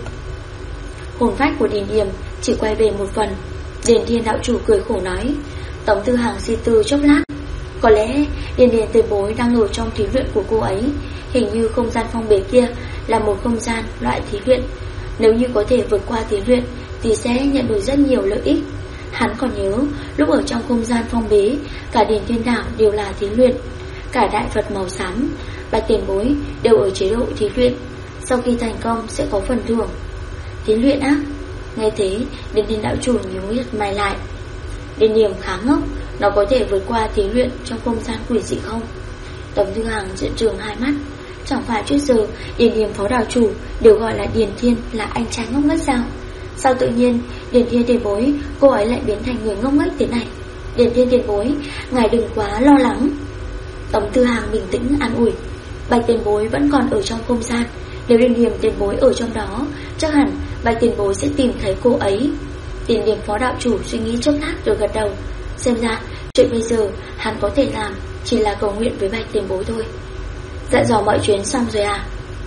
Speaker 1: Hồn phách của Điền Điềm chỉ quay về một phần. Điền Thiên đạo chủ cười khổ nói. Tống Tư Hằng suy tư chốc lát. Có lẽ Điền Điền tiền bối đang ở trong thí luyện của cô ấy. Hình như không gian phong bế kia là một không gian loại thí luyện. Nếu như có thể vượt qua thí luyện thì sẽ nhận được rất nhiều lợi ích. Hắn còn nhớ lúc ở trong không gian phong bế, cả Điền Thiên Đảo đều là thí luyện. Cả đại Phật màu xám, bạch tiền bối đều ở chế độ thí luyện. Sau khi thành công sẽ có phần thưởng. Thí luyện á? Nghe thế Điền Thiên đạo chủ nhíu nhật mày lại. Điền Điềm khá ngốc, nó có thể vượt qua thí luyện trong không gian quỷ dị không? Tống Tư Hằng trợn trừng hai mắt. Chẳng phải trước giờ Điền Điềm phó đạo chủ đều gọi là Điền Thiên là anh trai ngốc nghếch sao? Sao tự nhiên Điền Thiên tiền bối cô ấy lại biến thành người ngốc nghếch thế này? Điền Thiên tiền bối, ngài đừng quá lo lắng. Tống Tư Hằng bình tĩnh an ủi. Bạch tiền bối vẫn còn ở trong không gian. Nếu Điền Điềm tiền bối ở trong đó, chắc hẳn bạch tiền bối sẽ tìm thấy cô ấy. Điền Điềm phó đạo chủ suy nghĩ chốc lát rồi gật đầu. Xem ra chuyện bây giờ hắn có thể làm chỉ là cầu nguyện với bạch tiền bối thôi. Dặn dò mọi chuyến xong rồi à?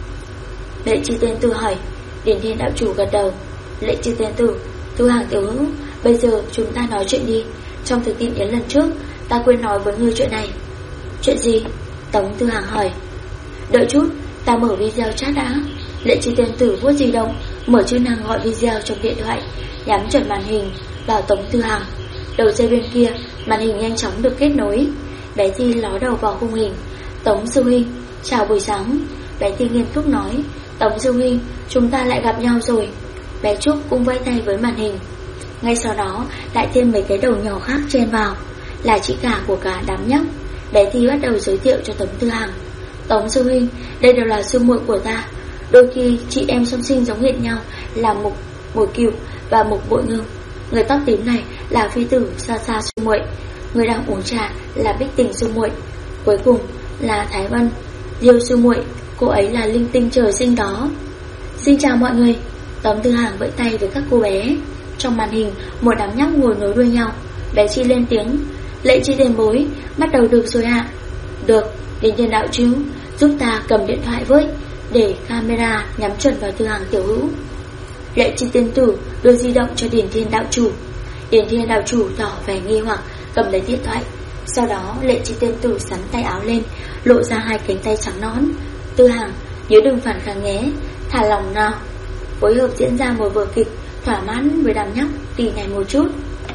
Speaker 1: Lệ Chi Tiên Tử hỏi. Điền Thiên đạo chủ gật đầu. Lệ Chi Tiên Tử, Tư Hằng tiểu hữu, bây giờ chúng ta nói chuyện đi. Trong thực tiễn yến lần trước ta quên nói với ngươi chuyện này. Chuyện gì? Tống Tư Hằng hỏi. Đợi chút, ta mở video chat đã. Lệ Chi Tiên Tử vuốt di động, mở chức năng gọi video trong điện thoại, nhắm chuẩn màn hình vào Tống Tư Hằng. Đầu dây bên kia, màn hình nhanh chóng được kết nối. Bé Thi ló đầu vào khung hình. Tống sư huynh, chào buổi sáng. Bé Thi nghiêm túc nói. Tống sư huynh, chúng ta lại gặp nhau rồi. Bé Trúc cũng vẫy tay với màn hình. Ngay sau đó lại thêm mấy cái đầu nhỏ khác chen vào, là chị cả của cả đám nhóc. Bé Thi bắt đầu giới thiệu cho Tống Tư Hằng. Tống sư huynh, đây đều là sư muội của ta. Đôi khi chị em song sinh giống hệt nhau là Mục Bội Cửu và Mục Bội Ngưng. Người tóc tím này là phi tử Sa Sa sư muội. Người đang uống trà là Bích Tình sư muội. Cuối cùng là Thái Vân Diêu sư muội, cô ấy là linh tinh trời sinh đó. Xin chào mọi người. Tống Tư Hằng vẫy tay với các cô bé. Trong màn hình một đám nhóc ngồi nối đuôi nhau. Bé Chi lên tiếng. Lệ Chi tiền bối, bắt đầu được rồi ạ. Được, Điền Thiên đạo chú, giúp ta cầm điện thoại với, để camera nhắm chuẩn vào Tư Hằng tiểu hữu. Lệ Chi tiên tử đưa di động cho Điền Thiên đạo chủ. Điền Thiên đạo chủ tỏ vẻ nghi hoặc cầm lấy điện thoại. Sau đó Lệ Chi tiên tử sắn tay áo lên, lộ ra hai cánh tay trắng nõn. Tư Hằng, nhớ đừng phản kháng nhé, thả lòng nào. Phối hợp diễn ra một vở kịch thỏa mãn với đám nhóc tỉ này một chút.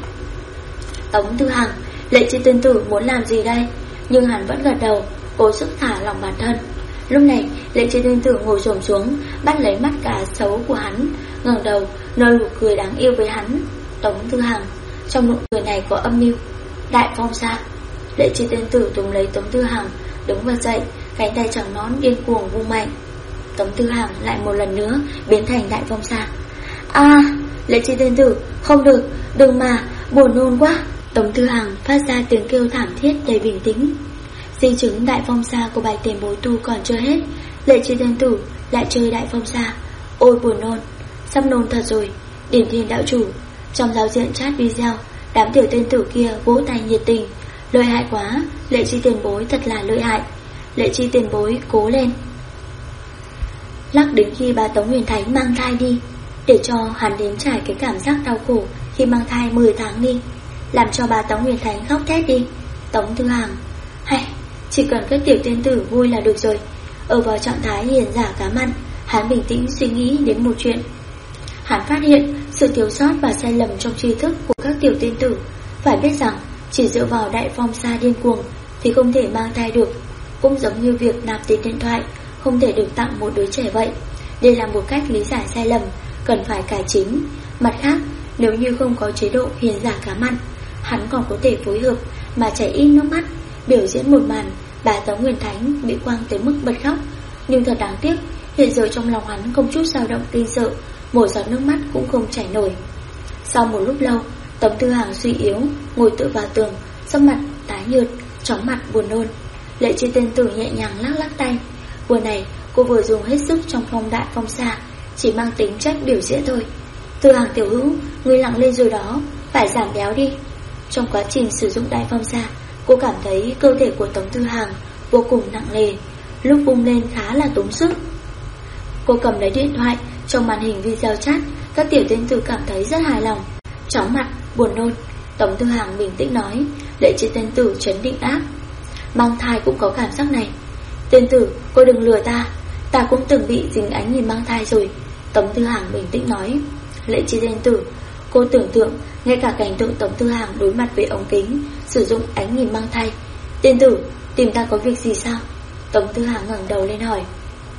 Speaker 1: Tống Tư Hằng, Lệ Chi tiên tử muốn làm gì đây? Nhưng hắn vẫn gật đầu, cố sức thả lòng bản thân. Lúc này Lệ Chi tiên tử ngồi xổm xuống, bắt lấy mắt cá xấu của hắn, ngẩng đầu nở nụ cười đáng yêu với hắn. Tống Tư Hằng, trong nụ cười này có âm mưu. Đại Phong Sa. Lệ Chi tiên tử túm lấy Tống Tư Hằng, đứng bật dậy, cánh tay trắng nón điên cuồng vung mạnh. Tống Tư Hằng lại một lần nữa biến thành Đại Phong Sa. Lệ Chi tiên tử, không được, đừng mà, buồn nôn quá. Tống Tư Hằng phát ra tiếng kêu thảm thiết đầy bình tĩnh. Di chứng Đại Phong Sa của bài tiền bối tu còn chưa hết, Lệ Chi tiên tử lại chơi Đại Phong Sa. Ôi buồn nôn, sắp nôn thật rồi. Điển Thiên đạo chủ. Trong giao diện chat video, đám tiểu tiên tử kia vỗ tay nhiệt tình. Lợi hại quá, Lệ Chi tiền bối thật là lợi hại. Lệ Chi tiền bối cố lên. Lắc đến khi bà Tống Huyền Thánh mang thai đi, để cho hắn đến trải cái cảm giác đau khổ khi mang thai 10 tháng đi. Làm cho bà Tống Huyền Thánh khóc thét đi. Tống Tư Hằng, hay, chỉ cần các tiểu tiên tử vui là được rồi. Ở vào trạng thái hiền giả cá mặn, hắn bình tĩnh suy nghĩ đến một chuyện. Hắn phát hiện sự thiếu sót và sai lầm trong tri thức của các tiểu tiên tử. Phải biết rằng chỉ dựa vào Đại Phong Sa điên cuồng thì không thể mang thai được. Cũng giống như việc nạp tiền điện thoại không thể được tặng một đứa trẻ vậy. Đây là một cách lý giải sai lầm, cần phải cải chính. Mặt khác, nếu như không có chế độ hiền giả cá mặn, hắn còn có thể phối hợp mà chảy ít nước mắt, biểu diễn một màn bà Tống Huyền Thánh bị quăng tới mức bật khóc. Nhưng thật đáng tiếc, hiện giờ trong lòng hắn không chút dao động kinh sợ, một giọt nước mắt cũng không chảy nổi.
Speaker 2: Sau một lúc lâu, Tống Tư Hàng suy yếu, ngồi tựa vào tường, sắc mặt tái nhợt, chóng mặt buồn nôn. Lệ Chi Tiên Tử nhẹ nhàng lắc lắc tay. Vừa này cô vừa dùng hết sức trong phong đại phong xa, chỉ mang tính chất biểu diễn thôi. Tư Hàng tiểu hữu, ngươi lặng lên rồi đó, phải giảm béo đi. Trong quá trình sử dụng đại phong xa, cô cảm thấy cơ thể của Tống Tư Hàng vô cùng nặng nề, lúc vung lên khá là tốn sức. Cô cầm lấy điện thoại, trong màn hình video chat, các tiểu tiên tử cảm thấy rất hài lòng. Chóng mặt, buồn nôn. Tống Tư Hàng bình tĩnh nói. Lệ Chi Tiên Tử trấn định đáp. Mang thai cũng có cảm giác này. Tiên tử, cô đừng lừa ta, ta cũng từng bị dính ánh nhìn mang thai rồi. Tống Tư Hàng bình tĩnh nói. Lệ Chi Tiên Tử, cô tưởng tượng ngay cả cảnh tượng Tống Tư Hàng đối mặt với ống kính, sử dụng ánh nhìn mang thai. Tiên tử, tìm ta có việc gì sao? Tống Tư Hàng ngẩng đầu lên hỏi.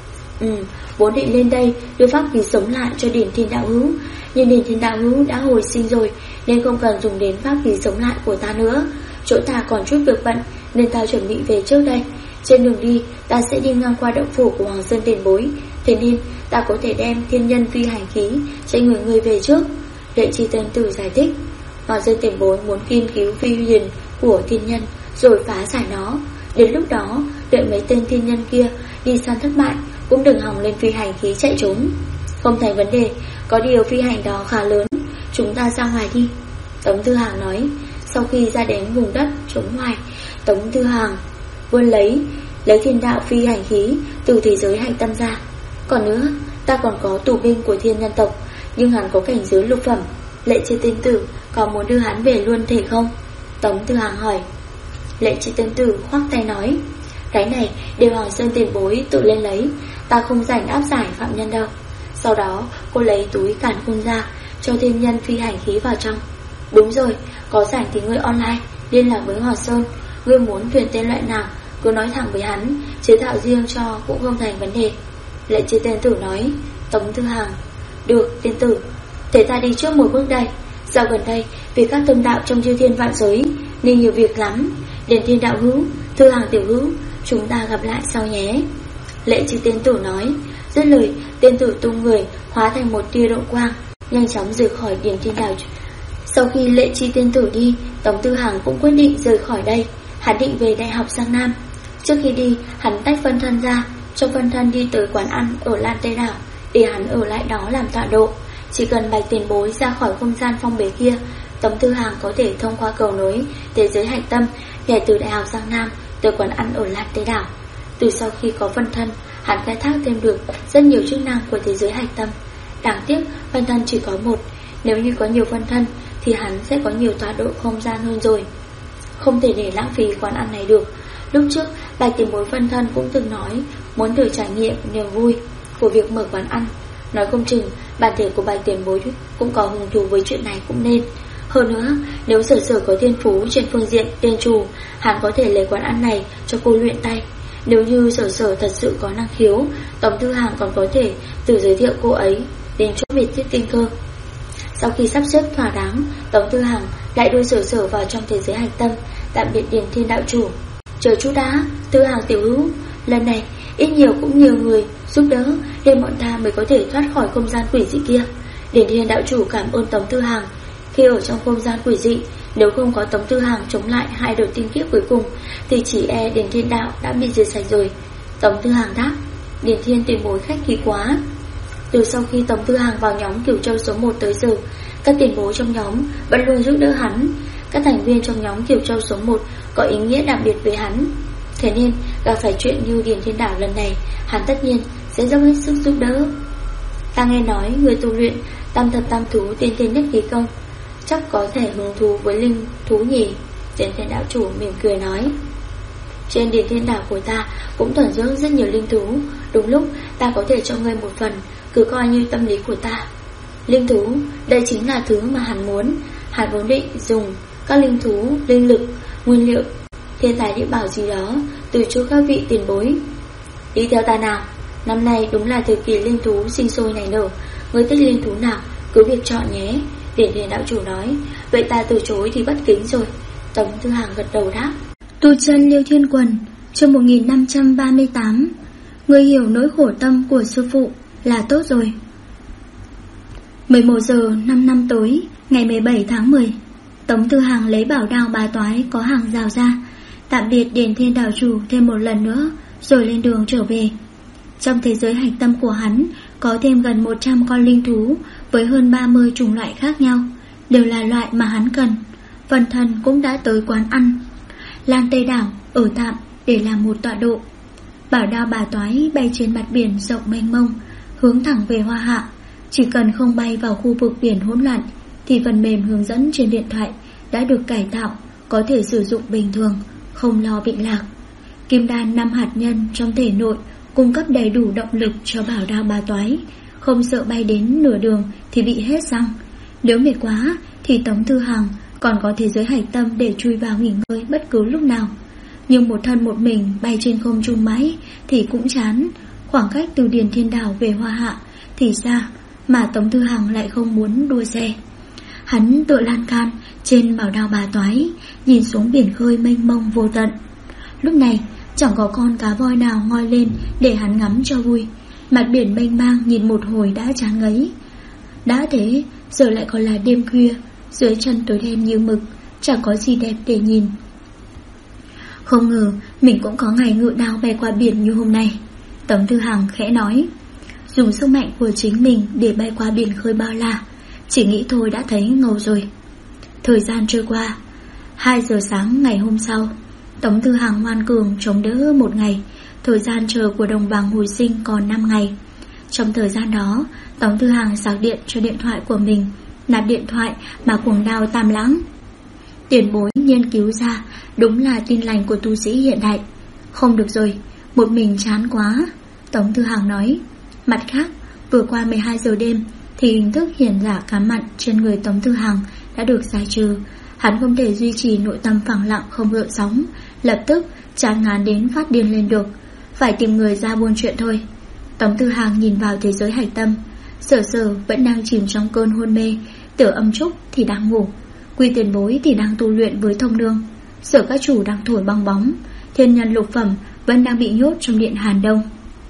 Speaker 2: Vốn định lên đây đưa pháp khí sống lại cho Điển Thiên Đạo Hữu, nhưng Điển Thiên Đạo Hữu đã hồi sinh rồi, nên không cần dùng đến pháp khí sống lại của ta nữa. Chỗ ta còn chút việc bận, nên ta chuẩn bị về trước đây. Trên đường đi, ta sẽ đi ngang qua động phủ của Hoàng Sơn Tiền Bối, thế nên ta có thể đem thiên nhân phi hành khí trên người về trước. Lệ Chi Tiên Tử giải thích. Hoàng Sơn Tiền Bối muốn nghiên cứu phi huyền của thiên nhân, rồi phá giải nó. Đến lúc đó, đợi mấy tên thiên nhân kia đi săn thất bại, cũng đừng hòng lên phi hành khí chạy trốn. Không thành vấn đề, có điều phi hành đó khá lớn, chúng ta ra ngoài đi. Tống Tư Hàng nói. Sau khi ra đến vùng đất trống ngoài, Tống Tư Hàng vươn lấy thiên đạo phi hành khí từ thế giới hành tâm ra. Còn nữa, ta còn có tù binh của thiên nhân tộc, nhưng hắn có cảnh giới lục phẩm. Lệ Chi Tiên Tử có muốn đưa hắn về luôn thể không? Tống Tư Hàng hỏi. Lệ Chi Tiên Tử khoác tay nói. Cái này đều Hoàng Sơn Tiền Bối tự lên lấy, ta không rảnh áp giải phạm nhân đâu. Sau đó cô lấy túi càn khôn ra, cho thiên nhân phi hành khí vào trong. Đúng rồi, có rảnh thì ngươi online liên lạc với Hoàng Sơn, ngươi muốn tuyển tên loại nào cứ nói thẳng với hắn, chế tạo riêng cho cũng không thành vấn đề. Lệ Chi Tiên Tử nói. Tống Tư Hàng. Được, tiên tử, thế ta đi trước một bước đây. Dạo gần đây vì các tâm đạo trong chư thiên vạn giới nên nhiều việc lắm. Điển Thiên Đạo Hữu, Tư Hàng tiểu hữu, chúng ta gặp lại sau nhé. Lệ Chi Tiên Tử nói. Dứt lời, tiên tử tung người hóa thành một tia độ quang, nhanh chóng rời khỏi Điển Thiên Đạo. Sau khi Lệ Chi Tiên Tử đi, Tống Tư Hàng cũng quyết định rời khỏi đây. Hắn định về Đại học Giang Nam. Trước khi đi, hắn tách phân thân ra, cho phân thân đi tới quán ăn ở Lan Tây Đảo, để hắn ở lại đó làm tọa độ. Chỉ cần Bạch Tiền Bối ra khỏi không gian phong bế kia, Tống Tư Hàng có thể thông qua cầu nối thế giới hạch tâm, nhảy từ Đại học Giang Nam tới quán ăn ở Lan Tây Đảo. Từ sau khi có phân thân, hắn khai thác thêm được rất nhiều chức năng của thế giới hạch tâm. Đáng tiếc phân thân chỉ có một, nếu như có nhiều phân thân thì hắn sẽ có nhiều tọa độ không gian hơn rồi. Không thể để lãng phí quán ăn này được. Lúc trước Bạch Tiền Bối phân thân cũng từng nói muốn được trải nghiệm niềm vui của việc mở quán ăn. Nói không chừng bản thể của Bạch Tiền Bối cũng có hứng thú với chuyện này cũng nên. Hơn nữa, nếu Sở có thiên phú trên phương diện tiên trù, hắn có thể lấy quán ăn này cho cô luyện tay. Nếu như Sở thật sự có năng khiếu, Tống Tư Hàng còn có thể tự giới thiệu cô ấy đến chỗ biệt thiết kinh cơ. Sau khi sắp xếp thỏa đáng, Tống Tư Hàng lại đưa Sở vào trong thế giới hạch tâm, tạm biệt Điển Thiên Đạo Chủ. Chờ chút đã, Tư Hàng tiểu hữu, lần này ít nhiều cũng nhiều người giúp đỡ nên bọn ta mới có thể thoát khỏi không gian quỷ dị kia. Điển Thiên Đạo Chủ cảm ơn Tống Tư Hàng. Khi ở trong không gian quỷ dị, nếu không có Tống Tư Hàng chống lại hai đợt tiên kiếp cuối cùng thì chỉ e Điển Thiên Đạo đã bị diệt sạch rồi. Tống Tư Hàng đáp. Điển Thiên Tiền Bối khách khí quá. Từ sau khi Tống Tư Hàng vào nhóm Cửu Châu số 1 tới giờ, các tiền bối trong nhóm vẫn luôn giúp đỡ hắn. Các thành viên trong nhóm Cửu Châu số 1 có ý nghĩa đặc biệt với hắn. Thế nên gặp phải chuyện như Điển Thiên Đạo lần này, hắn tất nhiên sẽ dốc hết sức giúp đỡ. Ta nghe nói người tu luyện tam thật tam thú tiên thiên nhất khí công chắc có thể hứng thú với linh thú nhỉ? Điển Thiên Đạo Chủ mỉm cười nói. Trên Điển Thiên Đạo của ta cũng thuần dưỡng rất nhiều linh thú. Đúng lúc ta có thể cho ngươi một phần, cứ coi như tâm lý của ta. Linh thú, đây chính là thứ mà hắn muốn. Hắn vốn định dùng các linh thú, linh lực, nguyên liệu, thiên tài địa bảo gì đó từ chỗ các vị tiền bối. Đi theo ta nào, năm nay đúng là thời kỳ linh thú sinh sôi nảy nở. Ngươi thích linh thú nào cứ việc chọn nhé. Điển Thiên Đạo Chủ nói. Vậy ta từ chối thì bất kính rồi. Tống Tư Hàng gật đầu đáp.
Speaker 1: Tu chân Liêu Thiên Quần, chương 1538. Người hiểu nỗi khổ tâm của sư phụ là tốt rồi.
Speaker 2: 11 giờ 5 năm tối, ngày 17 tháng 10, Tống Tư Hằng lấy bảo đao bà toái có hàng rào ra, tạm biệt Điền Thiên Đảo Chủ thêm một lần nữa, rồi lên đường trở về. Trong thế giới hạch tâm của hắn có thêm gần 100 con linh thú với hơn 30 chủng loại khác nhau, đều là loại mà hắn cần. Phần thần cũng đã tới quán ăn Lan Tây Đảo ở tạm để làm một tọa độ. Bảo đao bà toái bay trên mặt biển rộng mênh mông, hướng thẳng về Hoa Hạ. Chỉ cần không bay vào khu vực biển hỗn loạn thì phần mềm hướng dẫn trên điện thoại đã được cải tạo, có thể sử dụng bình thường, không lo bị lạc. Kim đan 5 hạt nhân trong thể nội cung cấp đầy đủ động lực cho bảo đao bà toái, không sợ bay đến nửa đường thì bị hết xăng. Nếu mệt quá thì Tống Tư Hằng còn có thế giới hải tâm để chui vào nghỉ ngơi bất cứ lúc nào. Nhưng một thân một mình bay trên không trung mãi thì cũng chán. Khoảng cách từ Điền Thiên Đảo về Hoa Hạ thì xa, mà Tống Tư Hằng lại không muốn đua xe. Hắn tựa lan can trên bảo đao bà toái, nhìn xuống biển khơi mênh mông vô tận. Lúc này chẳng có con cá voi nào ngoi lên để hắn ngắm cho vui. Mặt biển mênh mang nhìn một hồi đã chán ngấy. Đã thế giờ lại còn là đêm khuya, dưới chân tối đen như mực, chẳng có gì đẹp để nhìn. Không ngờ mình cũng có ngày ngự đao bay qua biển như hôm nay. Tống Tư Hằng khẽ nói, dùng sức mạnh của chính mình để bay qua biển khơi bao la, chỉ nghĩ thôi đã thấy ngầu rồi. Thời gian trôi qua, 2 giờ sáng ngày hôm sau, Tống Tư Hằng ngoan cường chống đỡ một ngày. Thời gian chờ của đồng bằng hồi sinh còn 5 ngày. Trong thời gian đó, Tống Tư Hằng sạc điện cho điện thoại của mình, nạp điện thoại mà cuồng đao Tam Lãng. Tiền bối nghiên cứu ra đúng là tin lành của tu sĩ hiện đại. Không được rồi, một mình chán quá, Tống Tư Hằng nói. Mặt khác, vừa qua 12 giờ đêm thì hình thức hiển giả cám mặn trên người Tống Tư Hằng đã được giải trừ. Hắn không thể duy trì nội tâm phẳng lặng không gợn sóng, lập tức chán ngán đến phát điên lên được. Phải tìm người ra buôn chuyện thôi. Tống Tư Hằng nhìn vào thế giới hạch tâm. Sở Sở vẫn đang chìm trong cơn hôn mê, Tiểu Âm Trúc thì đang ngủ, Quy Tiền Bối thì đang tu luyện với Thông Nương, Sở các chủ đang thổi bong bóng, Thiên Nhân Lục Phẩm vẫn đang bị nhốt trong điện Hàn Đông.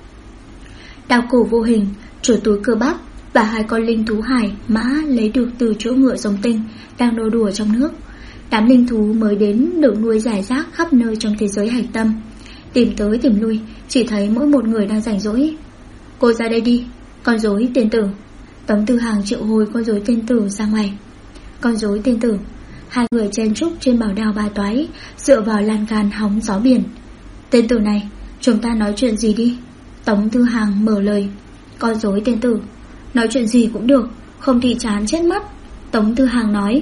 Speaker 2: Đao Cổ Vô Hình, Chủ Túi Cơ Bắp và 2 con linh thú hải mã lấy được từ chỗ ngựa giống tinh đang nô đùa trong nước. Đám linh thú mới đến được nuôi rải rác khắp nơi trong thế giới hạch tâm. Tìm tới tìm lui, chỉ thấy mỗi một người đang rảnh rỗi. Cô ra đây đi, con rối tiên tử. Tống Tư Hằng triệu hồi con rối tiên tử ra ngoài. Con rối tiên tử, 2 người chen trúc trên bảo đao bà toái, dựa vào lan can hóng gió biển. Tiên tử này, chúng ta nói chuyện gì đi? Tống Tư Hằng mở lời. Con rối tiên tử, nói chuyện gì cũng được, không thì chán chết mất. Tống Tư Hằng nói.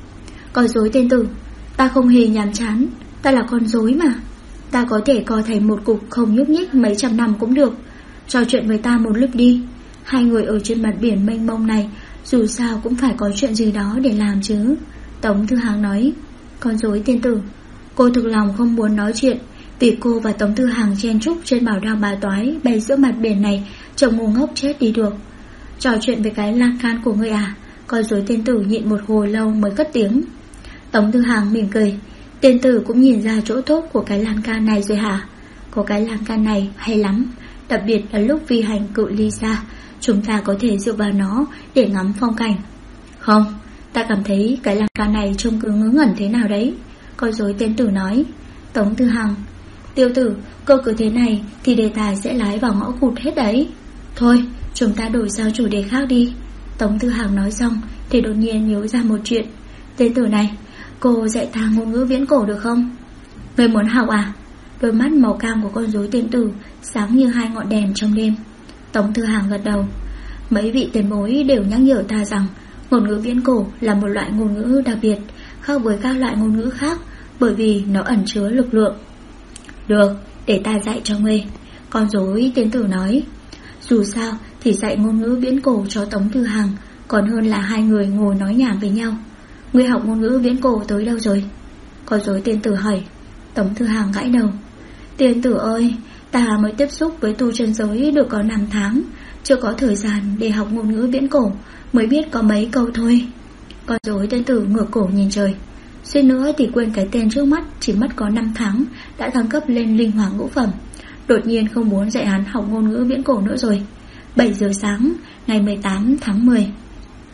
Speaker 2: Con rối tiên tử, ta không hề nhàm chán, ta là con rối mà. Ta có thể co thành một cục không nhúc nhích mấy trăm năm cũng được. Trò chuyện với ta một lúc đi. 2 người ở trên mặt biển mênh mông này dù sao cũng phải có chuyện gì đó để làm chứ. Tống Tư Hằng nói. Con rối tiên tử, cô thực lòng không muốn nói chuyện, vì cô và Tống Tư Hằng chen trúc trên bảo đao bà toái bay giữa mặt biển này trông ngu ngốc chết đi được. Trò chuyện với cái lan can của ngươi à? Con rối tiên tử nhịn một hồi lâu mới cất tiếng. Tống Tư Hằng mỉm cười. Tiên tử cũng nhìn ra chỗ tốt của cái lan can này rồi hả? Có cái lan can này hay lắm, đặc biệt là lúc phi hành cự ly xa, chúng ta có thể dựa vào nó để ngắm phong cảnh. Không, ta cảm thấy cái lan can này trông cứ ngớ ngẩn thế nào đấy, con rối tiên tử nói. Tống Tư Hằng. Tiêu tử, cô cứ thế này thì đề tài sẽ lái vào ngõ cụt hết đấy. Thôi, chúng ta đổi sang chủ đề khác đi. Tống Tư Hằng nói xong thì đột nhiên nhớ ra một chuyện. Tiên tử này, cô dạy ta ngôn ngữ viễn cổ được không? Người muốn học à? Đôi mắt màu cam của con rối tiên tử sáng như 2 ngọn đèn trong đêm. Tống Tư Hằng gật đầu. Mấy vị tiền bối đều nhắc nhở ta rằng ngôn ngữ viễn cổ là một loại ngôn ngữ đặc biệt, khác với các loại ngôn ngữ khác, bởi vì nó ẩn chứa lực lượng. Được, để ta dạy cho ngươi, con rối tiên tử nói. Dù sao thì dạy ngôn ngữ viễn cổ cho Tống Tư Hằng còn hơn là 2 người ngồi nói nhảm với nhau. Ngươi học ngôn ngữ viễn cổ tới đâu rồi? Con rối tiên tử hỏi. Tống Tư Hằng gãi đầu. Tiên tử ơi, ta mới tiếp xúc với tu chân giới được có 5 tháng, chưa có thời gian để học ngôn ngữ viễn cổ, mới biết có mấy câu thôi. Con rối tiên tử ngửa cổ nhìn trời. Suýt nữa thì quên cái tên trước mắt, chỉ mất có 5 tháng đã thăng cấp lên linh hoàng ngũ phẩm. Đột nhiên không muốn dạy hắn học ngôn ngữ viễn cổ nữa rồi. 7 giờ sáng ngày 18 tháng 10.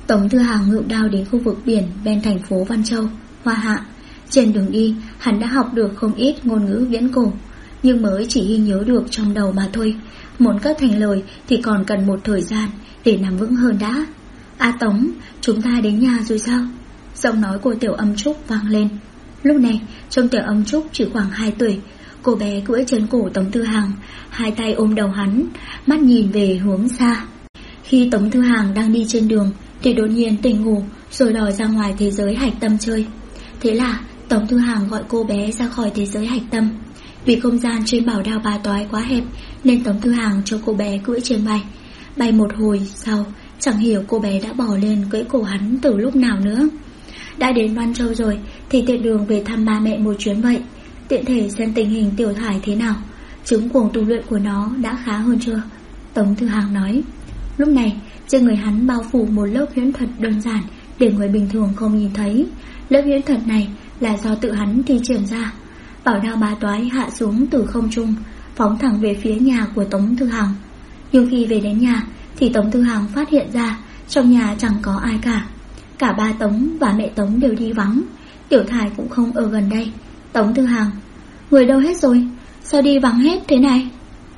Speaker 2: Tống Thư Hàng ngự đao đến khu vực biển ven thành phố Văn Châu, Hoa Hạ. Trên đường đi, hắn đã học được không ít ngôn ngữ viễn cổ, nhưng mới chỉ ghi nhớ được trong đầu mà thôi. Muốn cất thành lời thì còn cần một thời gian để nắm vững hơn đã. A Tống, chúng ta đến nhà rồi sao? Giọng nói của Tiểu Âm Trúc vang lên. Lúc này, trông Tiểu Âm Trúc chỉ khoảng 2 tuổi. Cô bé cưỡi trên cổ Tống Thư Hàng, hai tay ôm đầu hắn, mắt nhìn về hướng xa. Khi Tống Thư Hàng đang đi trên đường thì đột nhiên tỉnh ngủ, rồi đòi ra ngoài thế giới hạch tâm chơi. Thế là Tống Thư Hàng gọi cô bé ra khỏi thế giới hạch tâm. Vì không gian trên bảo đao bà toái quá hẹp nên Tống Thư Hàng cho cô bé cưỡi trên bay. Bay một hồi sau, chẳng hiểu cô bé đã bỏ lên cưỡi cổ hắn từ lúc nào nữa. Đã đến Văn Châu rồi thì tiện đường về thăm ba mẹ một chuyến vậy, tiện thể xem tình hình Tiểu Thải thế nào, chứng cuồng tu luyện của nó đã khá hơn chưa? Tống Thư Hàng nói. Lúc này trên người hắn bao phủ một lớp huyễn thuật đơn giản để người bình thường không nhìn thấy. Lớp huyễn thuật này là do tự hắn thi triển ra. Bảo đao bá toái hạ xuống từ không trung, phóng thẳng về phía nhà của Tống Thư Hàng. Nhưng khi về đến nhà thì Tống Thư Hàng phát hiện ra trong nhà chẳng có ai cả. Cả ba Tống và mẹ Tống đều đi vắng, Tiểu Thải cũng không ở gần đây. Tống Thư Hàng, người đâu hết rồi? Sao đi vắng hết thế này?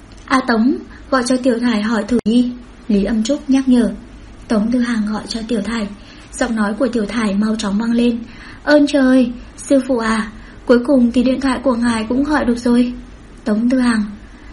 Speaker 2: A Tống, gọi cho Tiểu Thải hỏi thử đi, Lý Âm Trúc nhắc nhở. Tống Thư Hàng gọi cho Tiểu Thải. Giọng nói của Tiểu Thải mau chóng vang lên. Ơn trời, sư phụ à, cuối cùng thì điện thoại của ngài cũng gọi được rồi. Tống Thư Hàng,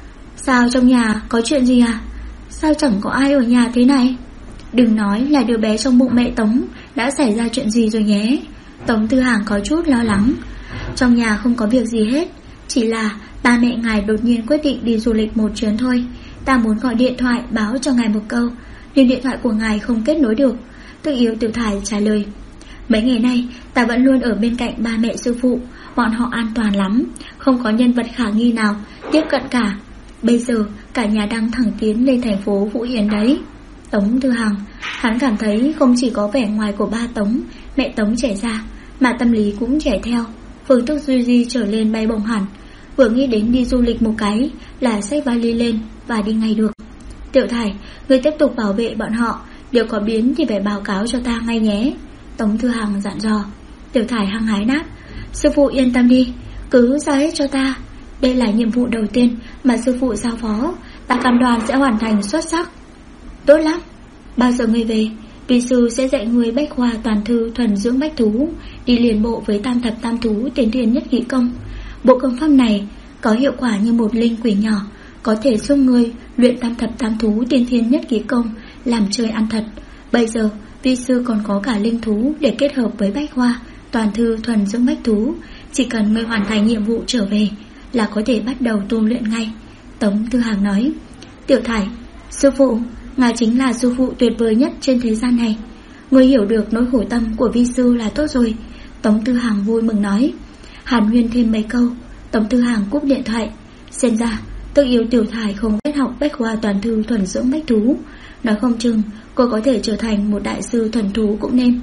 Speaker 2: sao trong nhà có chuyện gì à? Sao chẳng có ai ở nhà thế này? Đừng nói là đứa bé trong bụng mẹ Tống đã xảy ra chuyện gì rồi nhé. Tống Thư Hàng có chút lo lắng. Trong nhà không có việc gì hết, chỉ là ba mẹ ngài đột nhiên quyết định đi du lịch một chuyến thôi. Ta muốn gọi điện thoại báo cho ngài một câu, nhưng điện thoại của ngài không kết nối được. Tự yếu Tiểu Thải trả lời. Mấy ngày nay ta vẫn luôn ở bên cạnh ba mẹ sư phụ, bọn họ an toàn lắm, không có nhân vật khả nghi nào tiếp cận cả. Bây giờ cả nhà đang thẳng tiến lên thành phố Vũ Hiền đấy. Tống Thư Hàng, hắn cảm thấy không chỉ có vẻ ngoài của ba Tống, mẹ Tống trẻ ra, mà tâm lý cũng trẻ theo. Phương thức duy di trở lên bay bổng hẳn. Vừa nghĩ đến đi du lịch một cái là xách vali lên và đi ngay được. Tiểu Thải, người tiếp tục bảo vệ bọn họ, nếu có biến thì phải báo cáo cho ta ngay nhé. Tống Thư Hàng dặn dò. Tiểu Thải hăng hái đáp. Sư phụ yên tâm đi, cứ giao hết cho ta. Đây là nhiệm vụ đầu tiên mà sư phụ giao phó, ta cam đoan sẽ hoàn thành xuất sắc. Tốt lắm, bao giờ ngươi về? Vi sư sẽ dạy ngươi bách khoa toàn thư thuần dưỡng bách thú, đi liền bộ với tam thập tam thú tiến thiên nhất kỹ công. Bộ công pháp này có hiệu quả như một linh quỷ nhỏ, có thể giúp ngươi luyện tam thập tam thú tiên thiên nhất kỹ công làm chơi ăn thật. Bây giờ vi sư còn có cả linh thú để kết hợp với bách khoa toàn thư thuần dưỡng bách thú. Chỉ cần ngươi hoàn thành nhiệm vụ trở về là có thể bắt đầu tu luyện ngay. Tống Thư Hàng nói. Tiểu Thải, sư phụ, ngài chính là sư phụ tuyệt vời nhất trên thế gian này. Ngươi hiểu được nỗi khổ tâm của vi sư là tốt rồi. Tống Thư Hàng vui mừng nói. Hàn huyên thêm mấy câu, Tống Thư Hàng cúp điện thoại. Xem ra tự yếu Tiểu Thải không biết học bách khoa toàn thư thuần dưỡng bách thú, nói không chừng cô có thể trở thành một đại sư thuần thú cũng nên.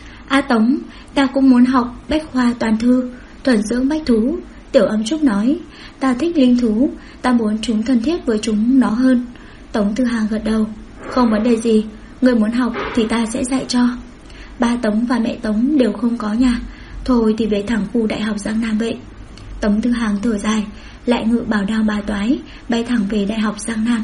Speaker 2: A Tống, ta cũng muốn học bách khoa toàn thư thuần dưỡng bách thú. Tiểu Âm Trúc nói. Ta thích linh thú, ta muốn chúng thân thiết với chúng nó hơn. Tống Thư Hàng gật đầu. Không vấn đề gì, người muốn học thì ta sẽ dạy cho. Ba Tống và mẹ Tống đều không có nhà, thôi thì về thẳng khu Đại học Giang Nam vậy. Tống Thư Hàng thở dài, lại ngự bảo đao bà toái bay thẳng về Đại học Giang Nam.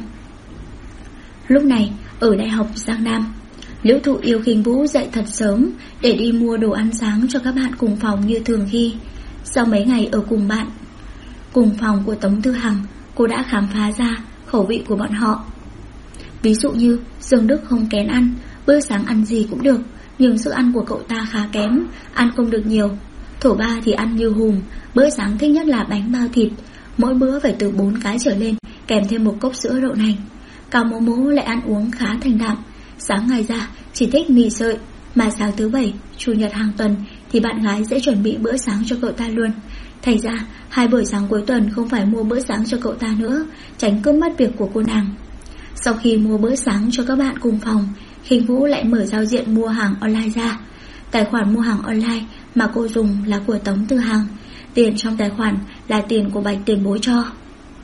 Speaker 2: Lúc này ở Đại học Giang Nam, Liễu Thụ Yêu Khinh Vũ dậy thật sớm để đi mua đồ ăn sáng cho các bạn cùng phòng như thường khi. Sau mấy ngày ở cùng bạn cùng phòng của Tống Thư Hàng, cô đã khám phá ra khẩu vị của bọn họ. Ví dụ như Dương Đức không kén ăn, bữa sáng ăn gì cũng được, nhưng sức ăn của cậu ta khá kém, ăn không được nhiều. Thổ Ba thì ăn như hùm, bữa sáng thích nhất là bánh bao thịt, mỗi bữa phải từ 4 cái trở lên, kèm thêm một cốc sữa đậu nành. Cao Mỗ Mỗ lại ăn uống khá thanh đạm, sáng ngày ra chỉ thích mì sợi, mà sáng thứ Bảy, Chủ nhật hàng tuần thì bạn gái sẽ chuẩn bị bữa sáng cho cậu ta luôn. Thành ra 2 buổi sáng cuối tuần không phải mua bữa sáng cho cậu ta nữa, tránh cướp mất việc của cô nàng. Sau khi mua bữa sáng cho các bạn cùng phòng, Khinh Vũ lại mở giao diện mua hàng online ra. Tài khoản mua hàng online mà cô dùng là của Tống Thư Hàng, tiền trong tài khoản là tiền của Bạch tiền bối cho.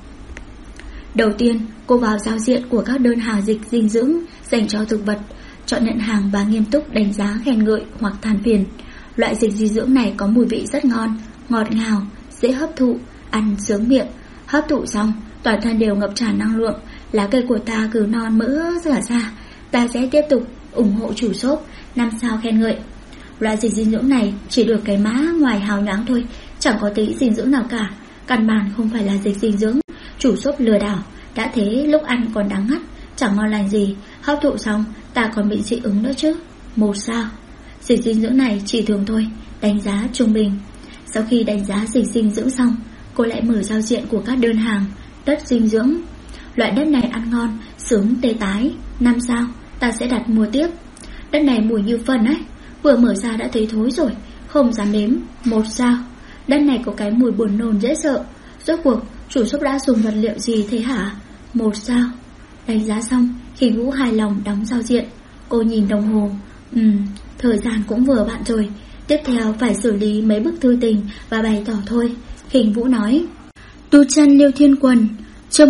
Speaker 2: Đầu tiên cô vào giao diện của các đơn hàng dịch dinh dưỡng dành cho thực vật, chọn nhận hàng và nghiêm túc đánh giá khen ngợi hoặc than phiền. Loại dịch dinh dưỡng này có mùi vị rất ngon, ngọt ngào, dễ hấp thụ, ăn sướng miệng. Hấp thụ xong, toàn thân đều ngập tràn năng lượng. Lá cây của ta cứ non mỡ rửa ra. Ta sẽ tiếp tục ủng hộ chủ shop 5 sao khen ngợi. Loại dịch dinh dưỡng này chỉ được cái mã ngoài hào nhoáng thôi, chẳng có tí dinh dưỡng nào cả. Căn bản không phải là dịch dinh dưỡng, chủ shop lừa đảo. Đã thế lúc ăn còn đắng ngắt, chẳng ngon lành gì. Hấp thụ xong ta còn bị dị ứng nữa chứ. 1 sao. Dịch dinh dưỡng này chỉ thường thôi, đánh giá trung bình. Sau khi đánh giá dịch dinh dưỡng xong, cô lại mở giao diện của các đơn hàng. Đất dinh dưỡng. Loại đất này ăn ngon, sướng tê tái, 5 sao, ta sẽ đặt mua tiếp. Đất này mùi như phân ấy, vừa mở ra đã thấy thối rồi, không dám nếm. 1 sao. Đất này có cái mùi buồn nôn dễ sợ. Rốt cuộc chủ shop đã dùng vật liệu gì thế hả? 1 sao. Đánh giá xong, Khinh Vũ hài lòng đóng giao diện. Cô nhìn đồng hồ. Thời gian cũng vừa vặn rồi. Tiếp theo phải xử lý mấy bức thư tình và bày tỏ thôi. Khinh Vũ nói. Tu chân Liêu Thiên Quần, chương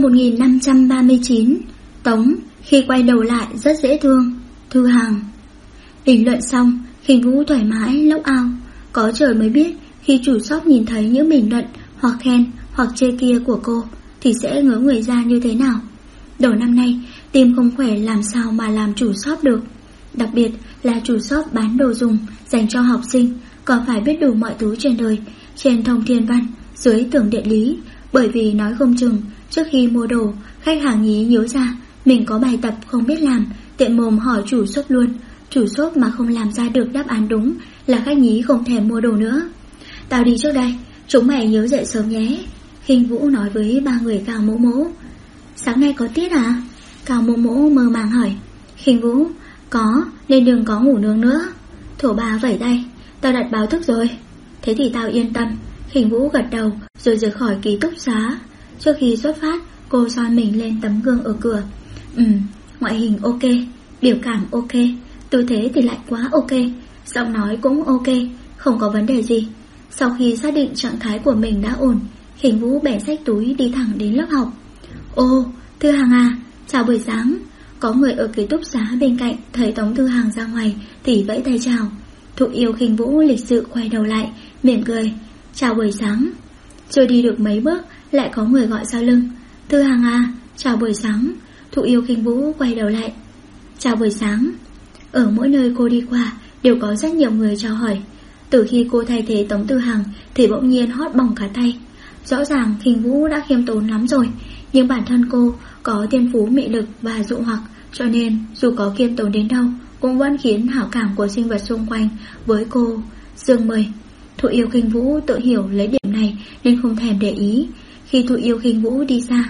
Speaker 2: 1539. Tống, khi quay đầu lại rất dễ thương. Thư Hằng. Bình luận xong, Khinh Vũ thoải mái lốc ao. Có trời mới biết khi chủ shop nhìn thấy những bình luận hoặc khen hoặc chê kia của cô thì sẽ ngớ người ra như thế nào. Đầu năm nay tim không khỏe làm sao mà làm chủ shop được. Đặc biệt là chủ shop bán đồ dùng dành cho học sinh, còn phải biết đủ mọi thứ trên đời, trên thông thiên văn, dưới tường địa lý. Bởi vì nói không chừng trước khi mua đồ, khách hàng nhí nhớ ra mình có bài tập không biết làm, tiện mồm hỏi chủ shop luôn. Chủ shop mà không làm ra được đáp án đúng là khách nhí không thèm mua đồ nữa. Tao đi trước đây, chúng mày nhớ dậy sớm nhé. Khinh Vũ nói với ba người Cao Mỗ Mỗ. Sáng nay có tiết à? Cao Mỗ Mỗ mơ màng hỏi. Khinh Vũ, có, nên đừng có ngủ nướng nữa. Thổ Ba vẩy tay, tao đặt báo thức rồi. Thế thì tao yên tâm. Khinh Vũ gật đầu rồi rời khỏi ký túc xá. Trước khi xuất phát, cô soi mình lên tấm gương ở cửa. Ngoại hình ok, biểu cảm ok, tư thế thì lại quá ok, giọng nói cũng ok, không có vấn đề gì. Sau khi xác định trạng thái của mình đã ổn, Khinh Vũ bẻ xách túi đi thẳng đến lớp học. Ô, Thư Hằng à, chào buổi sáng. Có người ở ký túc xá bên cạnh thấy Tống Thư Hằng ra ngoài thì vẫy tay chào. Thụ Yêu Khinh Vũ lịch sự quay đầu lại, mỉm cười. Chào buổi sáng. Chưa đi được mấy bước lại có người gọi sau lưng. Thư Hằng à, chào buổi sáng. Thụ Yêu Khinh Vũ quay đầu lại. Chào buổi sáng. Ở mỗi nơi cô đi qua đều có rất nhiều người chào hỏi. Từ khi cô thay thế Tống Thư Hằng thì bỗng nhiên hót bỏng cả tay. Rõ ràng Khinh Vũ đã khiêm tốn lắm rồi, nhưng bản thân cô có thiên phú mị lực và dụ hoặc, cho nên dù có khiêm tốn đến đâu cũng vẫn khiến hảo cảm của sinh vật xung quanh với cô dương mời. Thụ Yêu Khinh Vũ tự hiểu lấy điểm này nên không thèm để ý. Khi Thụ Yêu Khinh Vũ đi xa,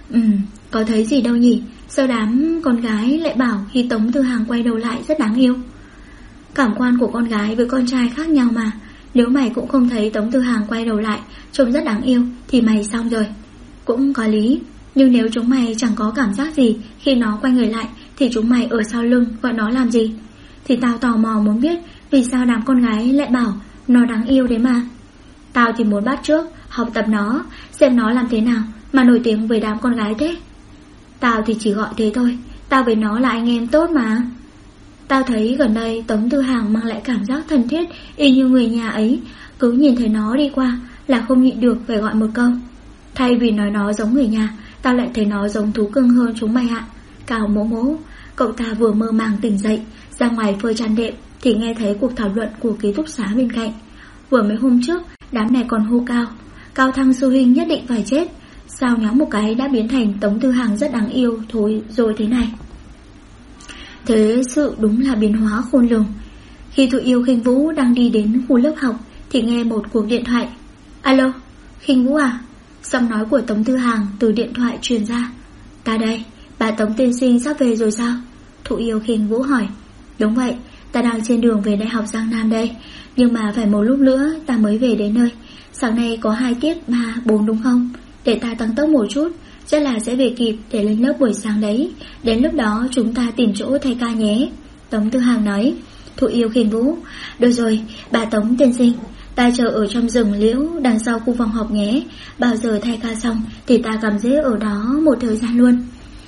Speaker 2: có thấy gì đâu nhỉ? Sao đám con gái lại bảo khi Tống Thư Hằng quay đầu lại rất đáng yêu? Cảm quan của con gái với con trai khác nhau mà. Nếu mày cũng không thấy Tống Thư Hằng quay đầu lại trông rất đáng yêu thì mày xong rồi. Cũng có lý, nhưng nếu chúng mày chẳng có cảm giác gì khi nó quay người lại thì chúng mày ở sau lưng gọi nó làm gì? Thì tao tò mò muốn biết vì sao đám con gái lại bảo nó đáng yêu đấy mà. Tao thì muốn bắt chước, học tập nó, xem nó làm thế nào mà nổi tiếng với đám con gái thế. Tao thì chỉ gọi thế thôi, tao với nó là anh em tốt mà. Tao thấy gần đây Tống Thư Hằng mang lại cảm giác thân thiết y như người nhà ấy. Cứ nhìn thấy nó đi qua là không nhịn được phải gọi một câu. Thay vì nói nó giống người nhà, tao lại thấy nó giống thú cưng hơn chúng mày ạ. Cao Mỗ Mỗ, cậu ta vừa mơ màng tỉnh dậy, ra ngoài phơi chăn đệm thì nghe thấy cuộc thảo luận của ký túc xá bên cạnh. Vừa mấy hôm trước, đám này còn hô Cao Thăng sư huynh nhất định phải chết. Sao nhoáng một cái đã biến thành Tống Thư Hằng rất đáng yêu thôi rồi thế này. Thế sự đúng là biến hóa khôn lường. Khi Thụ Yêu Khinh Vũ đang đi đến khu lớp học thì nghe một cuộc điện thoại. Alo, Khinh Vũ à? Giọng nói của Tống Thư Hằng từ điện thoại truyền ra. Ta đây, bà Tống tiên sinh sắp về rồi sao? Thụ Yêu Khinh Vũ hỏi. Đúng vậy, ta đang trên đường về Đại học Giang Nam đây. Nhưng mà phải một lúc nữa ta mới về đến nơi. Sáng nay có 2 tiết 3, 4 đúng không? Để ta tăng tốc một chút, chắc là sẽ về kịp để lên lớp buổi sáng đấy. Đến lúc đó chúng ta tìm chỗ thay ca nhé. Tống Thư Hằng nói. Thụ Yêu Khinh Vũ. Được rồi, bà Tống tiên sinh, ta chờ ở trong rừng liễu đằng sau khu phòng họp nhé. Bao giờ thay ca xong thì ta cầm dễ ở đó một thời gian luôn.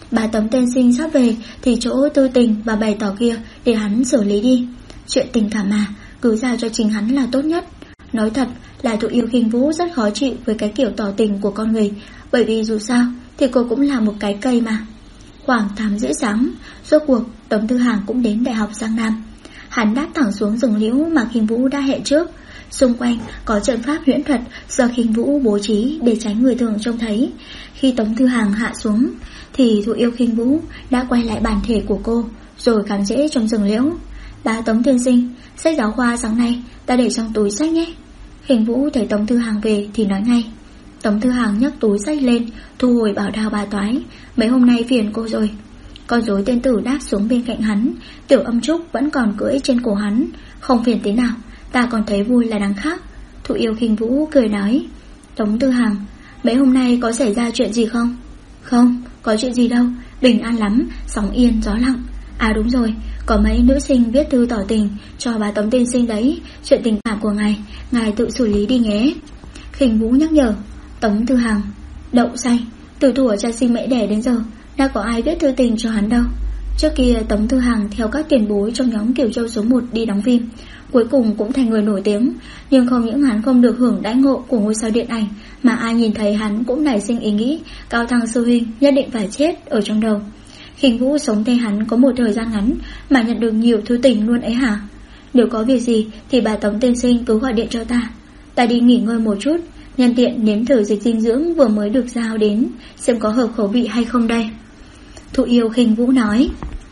Speaker 2: Bà Tống tiên sinh sắp về thì chỗ Tư Tình và bày tỏ kia để hắn xử lý đi. Chuyện tình cảm mà, cứ giao cho chính hắn là tốt nhất. Nói thật là Thụ Yêu Khinh Vũ rất khó chịu với cái kiểu tỏ tình của con người, bởi vì dù sao thì cô cũng là một cái cây mà. Khoảng 8 rưỡi sáng, rốt cuộc Tống Tư Hàng cũng đến Đại học Giang Nam. Hắn đáp thẳng xuống rừng liễu mà Khinh Vũ đã hẹn trước. Xung quanh có trận pháp huyễn thuật do Khinh Vũ bố trí để tránh người thường trông thấy. Khi Tống Tư Hàng hạ xuống thì Thụ Yêu Khinh Vũ đã quay lại bản thể của cô, rồi cắm rễ trong rừng liễu. Bà Tống tiên sinh, sách giáo khoa sáng nay ta để trong túi sách nhé. Khinh Vũ thấy Tống Tư Hàng về thì nói ngay. Tống Tư Hàng nhấc túi sách lên, thu hồi bảo đao bà toái. Mấy hôm nay phiền cô rồi. Con rối tiên tử đáp xuống bên cạnh hắn. Tiểu Âm Trúc vẫn còn cưỡi trên cổ hắn. Không phiền thế nào, ta còn thấy vui là đáng khác. Thụ Yêu Khinh Vũ cười nói. Tống Tư Hàng, mấy hôm nay có xảy ra chuyện gì không? Không, có chuyện gì đâu, bình an lắm, sóng yên gió lặng. À đúng rồi, có mấy nữ sinh viết thư tỏ tình cho bà Tống tiên sinh đấy. Chuyện tình cảm của ngài tự xử lý đi nhé. Khinh Vũ nhắc nhở. Tống Tư Hàng, đậu xanh, từ thuở cha sinh mẹ đẻ đến giờ đã có ai viết thư tình cho hắn đâu. Trước kia Tống Tư Hàng theo các tiền bối trong nhóm Kiều Châu số 1 đi đóng phim, cuối cùng cũng thành người nổi tiếng. Nhưng không những hắn không được hưởng đãi ngộ của ngôi sao điện ảnh, mà ai nhìn thấy hắn cũng nảy sinh ý nghĩ Cao Thăng sư huynh nhất định phải chết ở trong đầu. Khinh Vũ sống thay hắn có một thời gian ngắn mà nhận được nhiều thư tình luôn ấy hả? Nếu có việc gì thì bà Tống tiên sinh cứ gọi điện cho ta. Ta đi nghỉ ngơi một chút, nhân tiện nếm thử dịch dinh dưỡng vừa mới được giao đến, xem có hợp khẩu vị hay không đây. Thụ Yêu Khinh Vũ nói.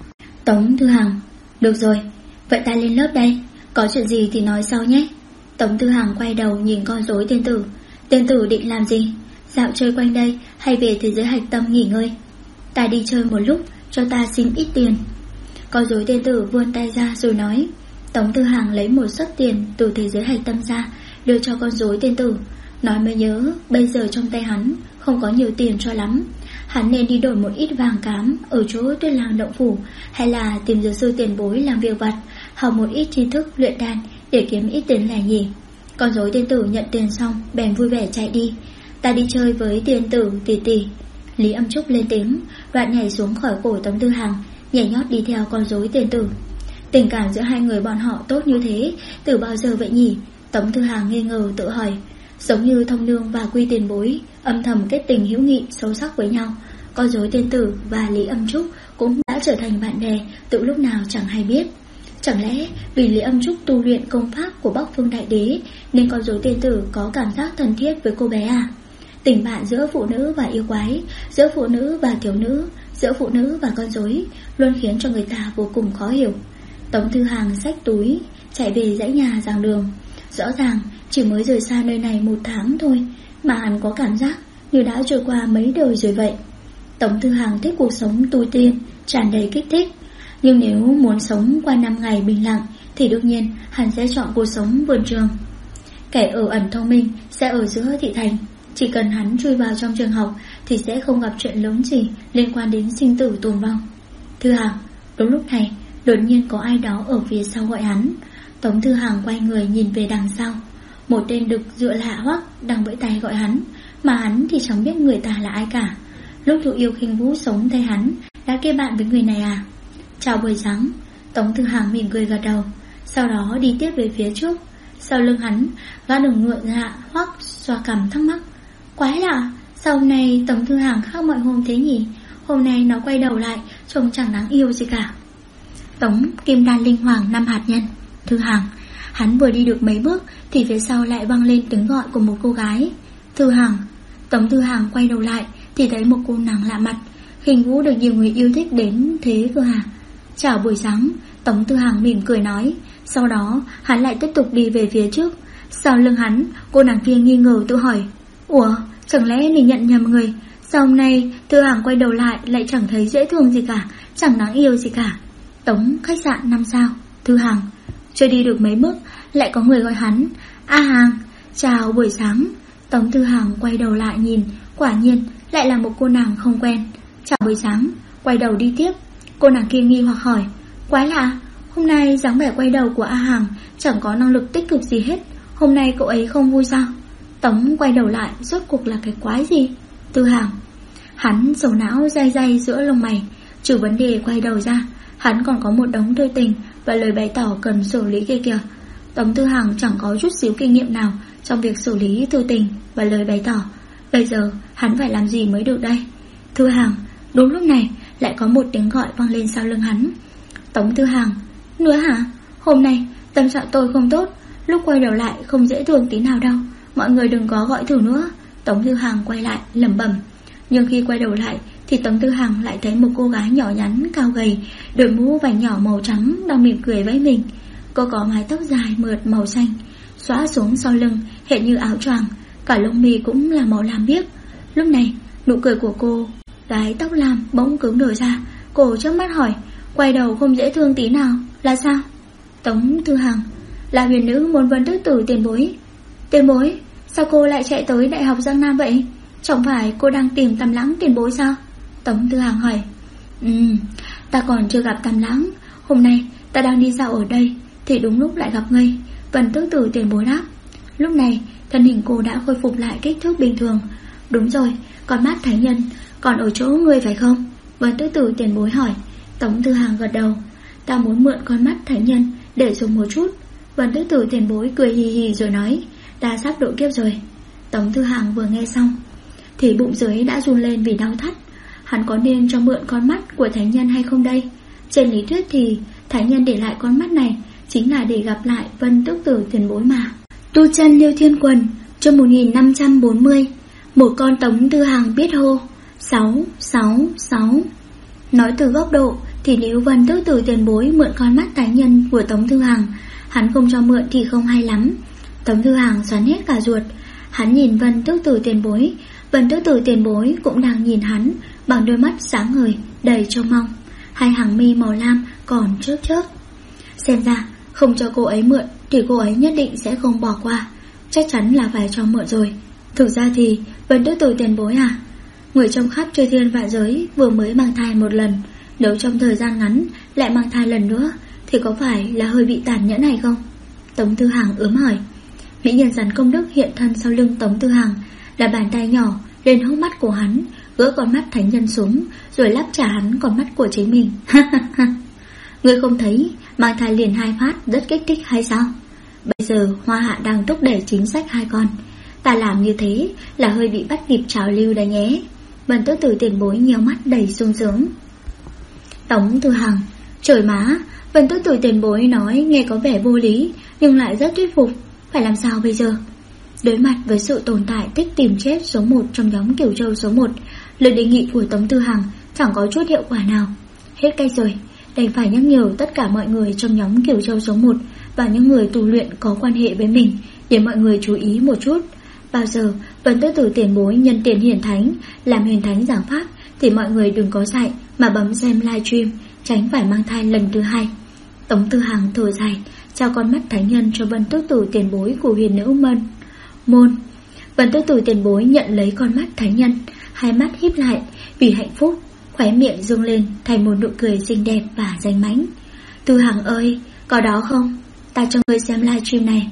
Speaker 2: Tống Tư Hàng, được rồi, vậy ta lên lớp đây, có chuyện gì thì nói sau nhé. Tống Tư Hàng quay đầu nhìn con rối tiên tử. Tiên tử định làm gì? Dạo chơi quanh đây hay về thế giới hạch tâm nghỉ ngơi? Ta đi chơi một lúc, cho ta xin ít tiền. Con rối tiên tử vươn tay ra rồi nói. Tống Tư Hàng lấy một suất tiền từ thế giới hạch tâm ra, đưa cho con rối tiên tử. Nói mới nhớ, bây giờ trong tay hắn không có nhiều tiền cho lắm. Hắn nên đi đổi một ít vàng cám ở chỗ Tuyết Lang động phủ, hay là tìm dược sư tiền bối làm việc vặt, học một ít tri thức luyện đan để kiếm ít tiền lẻ nhỉ. Con rối tiên tử nhận tiền xong bèn vui vẻ chạy đi. Ta đi chơi với tiên tử tỷ tỷ. Lý Âm Trúc lên tiếng, đoạn nhảy xuống khỏi cổ Tống Tư Hàng, nhảy nhót đi theo con rối tiên tử. Tình cảm giữa hai người bọn họ tốt như thế từ bao giờ vậy nhỉ? Tống Tư Hàng nghi ngờ tự hỏi. Giống như Thông Nương và Quy tiền bối âm thầm kết tình hữu nghị sâu sắc với nhau, con rối tiên tử và Lý Âm Trúc cũng đã trở thành bạn bè từ lúc nào chẳng hay biết. Chẳng lẽ vì Lý Âm Trúc tu luyện công pháp của Bắc Phương Đại Đế nên con rối tiên tử có cảm giác thân thiết với cô bé à? Tình bạn giữa phụ nữ và yêu quái, giữa phụ nữ và thiếu nữ, giữa phụ nữ và con rối luôn khiến cho người ta vô cùng khó hiểu. Tống Tư Hàng xách túi chạy về dãy nhà giảng đường. Rõ ràng chỉ mới rời xa nơi này 1 tháng thôi mà hắn có cảm giác như đã trôi qua mấy đời rồi vậy. Tống Tư Hàng thích cuộc sống tu tiên, tràn đầy kích thích. Nhưng nếu muốn sống qua 5 ngày bình lặng thì đương nhiên hắn sẽ chọn cuộc sống vườn trường. Kẻ ở ẩn thông minh sẽ ở giữa thị thành. Chỉ cần hắn chui vào trong trường học thì sẽ không gặp chuyện lớn gì liên quan đến sinh tử tồn vong. Tư Hàng, đúng lúc này đột nhiên có ai đó ở phía sau gọi hắn. Tống Tư Hàng quay người nhìn về đằng sau. Một tên đực dựa lạ hoắc đang vẫy tay gọi hắn, mà hắn thì chẳng biết người ta là ai cả. Lúc Thụ Yêu Khinh Vũ sống thay hắn đã kết bạn với người này à? Chào buổi sáng. Tống Tư Hàng mỉm cười gật đầu, sau đó đi tiếp về phía trước. Sau lưng hắn, gã đừng ngựa lạ hoắc xoa cằm thắc mắc. Quái lạ, sao hôm nay Tống Tư Hàng khác mọi hôm thế nhỉ? Hôm nay nó quay đầu lại trông chẳng đáng yêu gì cả. Tống Kim Đan Linh Hoàng 5 hạt nhân. Tư Hàng. Hắn vừa đi được mấy bước thì phía sau lại vang lên tiếng gọi của một cô gái. Tư Hàng. Tống Tư Hàng quay đầu lại thì thấy một cô nàng lạ mặt. Khinh Vũ được nhiều người yêu thích đến thế cơ à? Chào buổi sáng. Tống Tư Hàng mỉm cười nói. Sau đó hắn lại tiếp tục đi về phía trước. Sau lưng hắn, cô nàng kia nghi ngờ tự hỏi. Ủa, chẳng lẽ mình nhận nhầm người? Sao hôm nay Tư Hàng quay đầu lại chẳng thấy dễ thương gì cả, chẳng đáng yêu gì cả. Tống khách sạn 5 sao. Tư Hàng. Chưa đi được mấy bước lại có người gọi hắn. A Hàng, chào buổi sáng. Tống Tư Hàng quay đầu lại nhìn, quả nhiên lại là một cô nàng không quen. Chào buổi sáng. Quay đầu đi tiếp. Cô nàng kia nghi hoặc hỏi. Quái lạ, hôm nay dáng vẻ quay đầu của A Hàng chẳng có năng lực tích cực gì hết. Hôm nay cậu ấy không vui sao? Tống quay đầu lại, rốt cuộc là cái quái gì? Tư Hàng. Hắn sầu não day day giữa lông mày. Trừ vấn đề quay đầu ra, hắn còn có một đống tươi tình và lời bày tỏ cần xử lý kia kìa. Tống Tư Hằng chẳng có chút xíu kinh nghiệm nào trong việc xử lý thư tình và lời bày tỏ. Bây giờ hắn phải làm gì mới được đây? Thư Hằng. Đúng lúc này lại có một tiếng gọi vang lên sau lưng hắn. Tống Tư Hằng. Nữa hả? Hôm nay tâm trạng tôi không tốt, lúc quay đầu lại không dễ thương tí nào đâu. Mọi người đừng có gọi thử nữa. Tống Tư Hằng quay lại lẩm bẩm. Nhưng khi quay đầu lại thì Tống Tư Hằng lại thấy một cô gái nhỏ nhắn cao gầy, đội mũ vành nhỏ màu trắng đang mỉm cười với mình. Cô có mái tóc dài mượt màu xanh xõa xuống sau lưng hệt như áo choàng, cả lông mi cũng là màu lam biếc. Lúc này nụ cười của cô gái tóc lam bỗng cứng đờ ra. Cô chớp mắt hỏi, quay đầu không dễ thương tí nào, là sao? Tống Tư Hằng. Là huyền nữ muốn Vân Tước Tử tiền bối. Tiền bối? Sao cô lại chạy tới Đại học Giang Nam vậy? Chẳng phải cô đang tìm Tam Lãng tiền bối sao? Tống Tư Hằng hỏi. Ta còn chưa gặp Tam Lãng. Hôm nay ta đang đi dạo ở đây thì đúng lúc lại gặp ngươi. Vân Tước Tử tiền bối đáp. Lúc này thân hình cô đã khôi phục lại kích thước bình thường. Đúng rồi, con mắt thánh nhân còn ở chỗ ngươi phải không? Vân Tước Tử tiền bối hỏi. Tống Tư Hằng gật đầu. Ta muốn mượn con mắt thánh nhân để dùng một chút. Vân Tước Tử tiền bối cười hì hì rồi nói, ta sắp độ kiếp rồi. Tống Tư Hằng vừa nghe xong thì bụng dưới đã run lên vì đau thắt. Hắn có nên cho mượn con mắt của thánh nhân hay không đây? Trên lý thuyết thì thánh nhân để lại con mắt này chính là để gặp lại Vân Tước Tử tiền bối mà. Tu chân Liêu Thiên Quần, chương 1540. Một con Tống Tư Hằng biết hô 666. Nói từ góc độ thì nếu Vân Tước Tử tiền bối mượn con mắt thánh nhân của Tống Tư Hằng, hắn không cho mượn thì không hay lắm. Tống Tư Hằng xoắn hết cả ruột. Hắn nhìn Vân Tước Tử tiền bối. Vân Tước Tử tiền bối cũng đang nhìn hắn bằng đôi mắt sáng ngời đầy trông mong. Hai hàng mi màu lam còn chớp chớp. Xem ra không cho cô ấy mượn thì cô ấy nhất định sẽ không bỏ qua. Chắc chắn là phải cho mượn rồi. Thực ra thì Vân Tước Tử tiền bối à, người trong khắp chư thiên vạn giới vừa mới mang thai một lần, nếu trong thời gian ngắn lại mang thai lần nữa thì có phải là hơi bị tàn nhẫn hay không? Tống Tư Hằng ướm hỏi. Mỹ nhân rắn công đức hiện thân sau lưng Tống Tư Hằng, là bàn tay nhỏ lên hốc mắt của hắn, gỡ con mắt thánh nhân xuống, rồi lắp trả hắn con mắt của chính mình. Ngươi không thấy mang thai liền 2 phát rất kích thích hay sao? Bây giờ Hoa Hạ đang thúc đẩy chính sách 2 con, ta làm như thế là hơi bị bắt kịp trào lưu đấy nhé. Vân Tước Tử tiền bối nhiều mắt đầy sung sướng. Tống Tư Hằng. Trời má, Vân Tước Tử tiền bối nói nghe có vẻ vô lý nhưng lại rất thuyết phục. Phải làm sao bây giờ? Đối mặt với sự tồn tại thích tìm chết số 1 trong nhóm Cửu Châu số 1, lời đề nghị của Tống Tư Hằng chẳng có chút hiệu quả nào. Hết cách rồi, đành phải nhắc nhở tất cả mọi người trong nhóm Cửu Châu số 1 và những người tu luyện có quan hệ với mình để mọi người chú ý một chút. Bao giờ Vân Tước Tử tiền bối nhân tiền hiển thánh làm huyền thánh giảng pháp thì mọi người đừng có dạy mà bấm xem livestream, tránh phải mang thai lần thứ 2. Tống Tư Hằng thở dài, trao con mắt thánh nhân cho Vân Tước Tử tiền bối của huyền nữ môn. Vân Tước Tử tiền bối nhận lấy con mắt thánh nhân, hai mắt híp lại vì hạnh phúc, khóe miệng dương lên thành một nụ cười xinh đẹp và danh mãnh. Tư Hằng ơi, có đó không? Ta cho ngươi xem livestream này.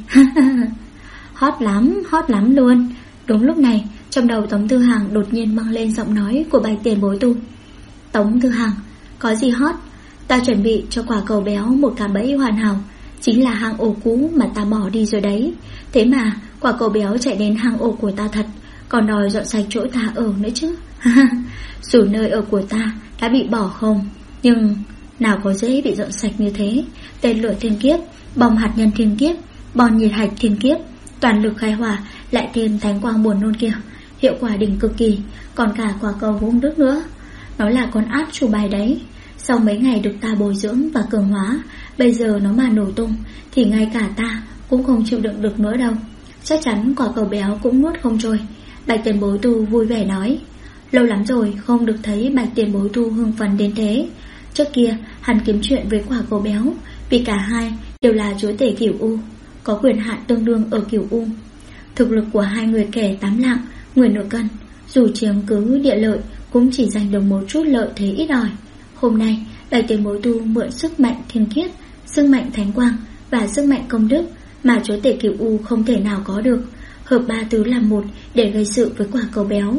Speaker 2: Hot lắm luôn. Đúng lúc này, trong đầu Tống Tư Hằng đột nhiên mang lên giọng nói của bạch tiền bối tu. Tống Tư Hằng, có gì hot? Ta chuẩn bị cho quả cầu béo một cạm bẫy hoàn hảo, chính là hang ổ cũ mà ta bỏ đi rồi đấy. Thế mà quả cầu béo chạy đến hang ổ của ta thật, còn đòi dọn sạch chỗ ta ở nữa chứ. Dù nơi ở của ta đã bị bỏ không, nhưng nào có dễ bị dọn sạch như thế. Tên lửa thiên kiếp, bom hạt nhân thiên kiếp, bom nhiệt hạch thiên kiếp, toàn lực khai hỏa, lại thêm thánh quang buồn nôn kia, hiệu quả đỉnh cực kỳ. Còn cả quả cầu vung nước nữa, nó là con át chủ bài đấy. Sau mấy ngày được ta bồi dưỡng và cường hóa, bây giờ nó mà nổ tung thì ngay cả ta cũng không chịu đựng được nữa đâu. Chắc chắn quả cầu béo cũng nuốt không trôi. Bạch tiền bối tu vui vẻ nói. Lâu lắm rồi không được thấy bạch tiền bối tu hưng phấn đến thế. Trước kia hắn kiếm chuyện với quả cầu béo, vì cả hai đều là chúa tể Cửu U, có quyền hạn tương đương ở Cửu U. Thực lực của hai người kẻ 8 lạng, người nửa cân, dù chiếm cứ địa lợi cũng chỉ giành được một chút lợi thế ít ỏi. Hôm nay bạch tiền bối tu mượn sức mạnh thiên khiết, sức mạnh thánh quang và sức mạnh công đức mà chúa tể Cửu U không thể nào có được, hợp 3 thứ làm một để gây sự với quả cầu béo.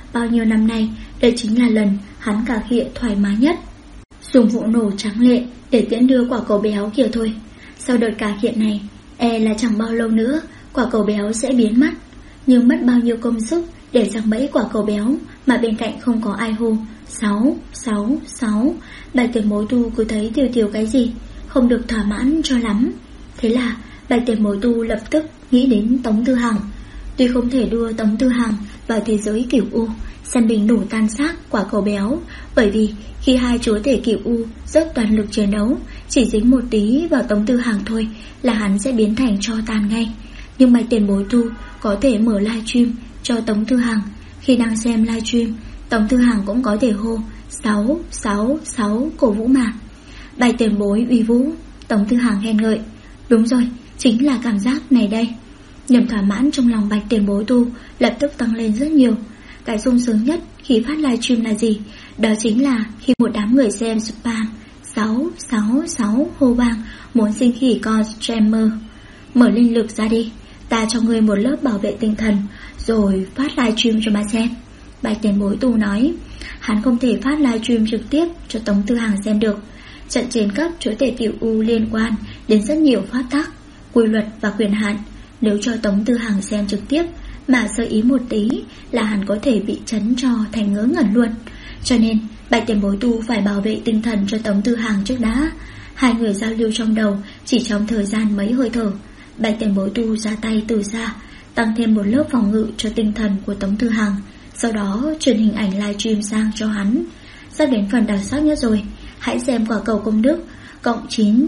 Speaker 2: bao nhiêu năm nay, đây chính là lần hắn cà khịa thoải mái nhất. Dùng vụ nổ trắng lệ để tiễn đưa quả cầu béo kia thôi. Sau đợt cà khịa này, là chẳng bao lâu nữa quả cầu béo sẽ biến mất. Nhưng mất bao nhiêu công sức để giăng bẫy quả cầu béo mà bên cạnh không có ai hô 6, 6, 6. Bạch Tiền Bối Tu cứ thấy tiêu cái gì không được thỏa mãn cho lắm. Thế là Bạch Tiền Bối Tu lập tức nghĩ đến Tống Tư Hằng. Tuy không thể đưa Tống Tư Hằng vào thế giới Cửu U xem bình nổ tan xác quả cầu béo, bởi vì khi hai chúa tể Cửu U dốc toàn lực chiến đấu, chỉ dính một tí vào Tống Tư Hằng thôi là hắn sẽ biến thành tro tàn ngay. Nhưng Bạch Tiền Bối Tu có thể mở livestream cho Tống Tư Hằng. Khi đang xem livestream, Tống Tư Hằng cũng có thể hô 6, 6, 6 cổ vũ mà. Bạch Tiền Bối uy vũ, Tống Tư Hằng khen ngợi. Đúng rồi, chính là cảm giác này đây. Niềm thỏa mãn trong lòng Bạch Tiền Bối Tu lập tức tăng lên rất nhiều. Cái sung sướng nhất khi phát livestream là gì? Đó chính là khi một đám người xem spam 6, 6, 6 hô vang muốn sinh khỉ con streamer. Mở linh lực ra đi, ta cho ngươi một lớp bảo vệ tinh thần, rồi phát livestream cho bà xem. Bạch Tiền Bối Tu nói, hắn không thể phát livestream trực tiếp cho Tống Tư Hằng xem được. Trận chiến cấp chúa tể Cửu U liên quan đến rất nhiều pháp tắc, quy luật và quyền hạn. Nếu cho Tống Tư Hằng xem trực tiếp mà sơ ý một tí là hắn có thể bị chấn cho thành ngớ ngẩn luôn. Cho nên Bạch Tiền Bối Tu phải bảo vệ tinh thần cho Tống Tư Hằng trước đã. Hai người giao lưu trong đầu chỉ trong thời gian mấy hơi thở. Bạch Tiền Bối Tu ra tay từ xa, tăng thêm một lớp phòng ngự cho tinh thần của Tống Tư Hằng. Sau đó truyền hình ảnh livestream sang cho hắn. Sắp đến phần đặc sắc nhất rồi. Hãy xem quả cầu công đức cộng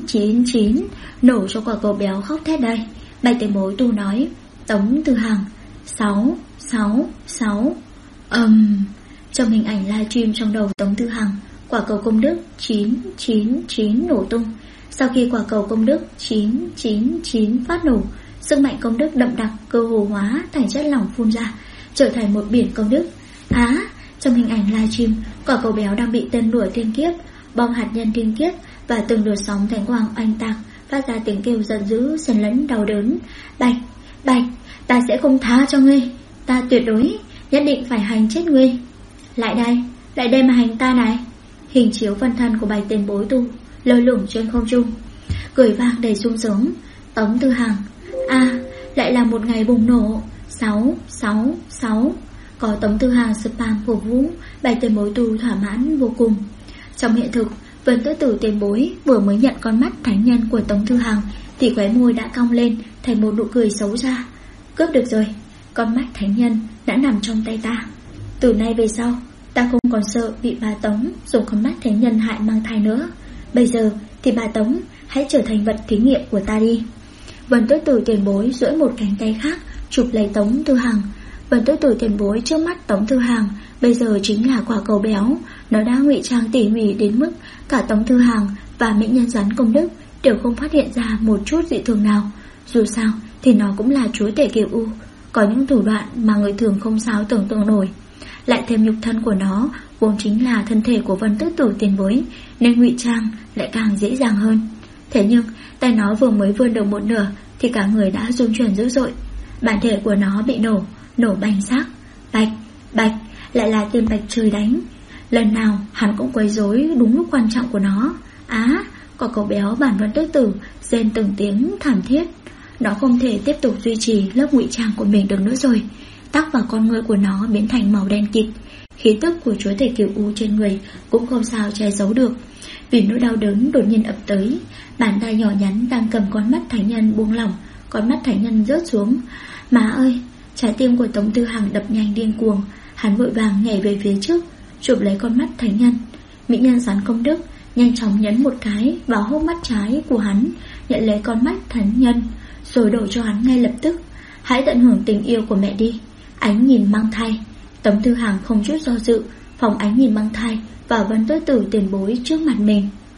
Speaker 2: 999 nổ cho quả cầu béo khóc thét đây. Bạch Tiền Bối Tu nói, Tống Tư Hằng 6, 6, 6. Trong hình ảnh livestream trong đầu Tống Tư Hằng, quả cầu công đức 999 nổ tung. Sau khi quả cầu công đức 999 phát nổ, sức mạnh công đức đậm đặc cơ hồ hóa thành chất lỏng phun ra, trở thành một biển công đức. Trong hình ảnh livestream, quả cầu béo đang bị tên lửa thiên kiếp, bom hạt nhân thiên kiếp và từng đợt sóng thánh quang oanh tạc, phát ra tiếng kêu giận dữ xen lẫn đau đớn. Bạch, ta sẽ không tha cho ngươi, ta tuyệt đối nhất định phải hành chết ngươi. Lại đây mà hành ta này. Hình chiếu phân thân của Bạch Tiền Bối Tu lơ lửng trên không trung, cười vang đầy sung sướng. Tống Tư Hằng, lại là một ngày bùng nổ. 6, 6, 6. Có Tống Tư Hằng spam cổ vũ, Bạch Tiền Bối Tu thỏa mãn vô cùng. Trong hiện thực, Vân Tứ Tử Tiền Bối vừa mới nhận con mắt thánh nhân của Tống Tư Hằng thì khóe môi đã cong lên thành một nụ cười xấu xa. Cướp được rồi, con mắt thánh nhân đã nằm trong tay ta. Từ nay về sau, ta không còn sợ bị bà Tống dùng con mắt thánh nhân hại mang thai nữa. Bây giờ thì bà Tống hãy trở thành vật thí nghiệm của ta đi. Vân Tứ Tử Tiền Bối duỗi một cánh tay khác chụp lấy Tống Tư Hằng. Vân Tứ Tử Tiền Bối trước mắt Tống Tư Hằng bây giờ chính là quả cầu béo. Nó đã ngụy trang tỉ mỉ đến mức cả Tống Tư Hằng và mỹ nhân rắn công đức đều không phát hiện ra một chút dị thường nào. Dù sao thì nó cũng là chúa tể Cửu U, có những thủ đoạn mà người thường không sao tưởng tượng nổi. Lại thêm nhục thân của nó vốn chính là thân thể của Vân Tứ Tử Tiền Bối, nên ngụy trang lại càng dễ dàng hơn. Thế nhưng tay nó vừa mới vươn được một nửa thì cả người đã rung chuyển dữ dội. Bản thể của nó bị nổ bành xác. Bạch, lại là tên Bạch trời đánh. Lần nào hắn cũng quấy rối đúng lúc quan trọng của nó. Quả cầu béo bản Vân Tứ Tử rên từng tiếng thảm thiết. Nó không thể tiếp tục duy trì lớp ngụy trang của mình được nữa rồi. Tóc và con ngươi của nó biến thành màu đen kịt. Khí tức của chúa tể Cửu U trên người cũng không sao che giấu được. Vì nỗi đau đớn đột nhiên ập tới, bàn tay nhỏ nhắn đang cầm con mắt thánh nhân buông lỏng, con mắt thánh nhân rớt xuống. Má ơi! Trái tim của Tống Tư Hằng đập nhanh điên cuồng. Hắn vội vàng nhảy về phía trước, chụp lấy con mắt thánh nhân. Mỹ nhân rắn công đức nhanh chóng nhấn một cái vào hốc mắt trái của hắn, nhận lấy con mắt thánh nhân, rồi đổ cho hắn ngay lập tức. Hãy tận hưởng tình yêu của mẹ đi. Ánh nhìn mang thai. Tống Tư Hằng không chút do dự phóng ánh nhìn mang thai vào Vân Tứ Tử Tiền Bối trước mặt mình.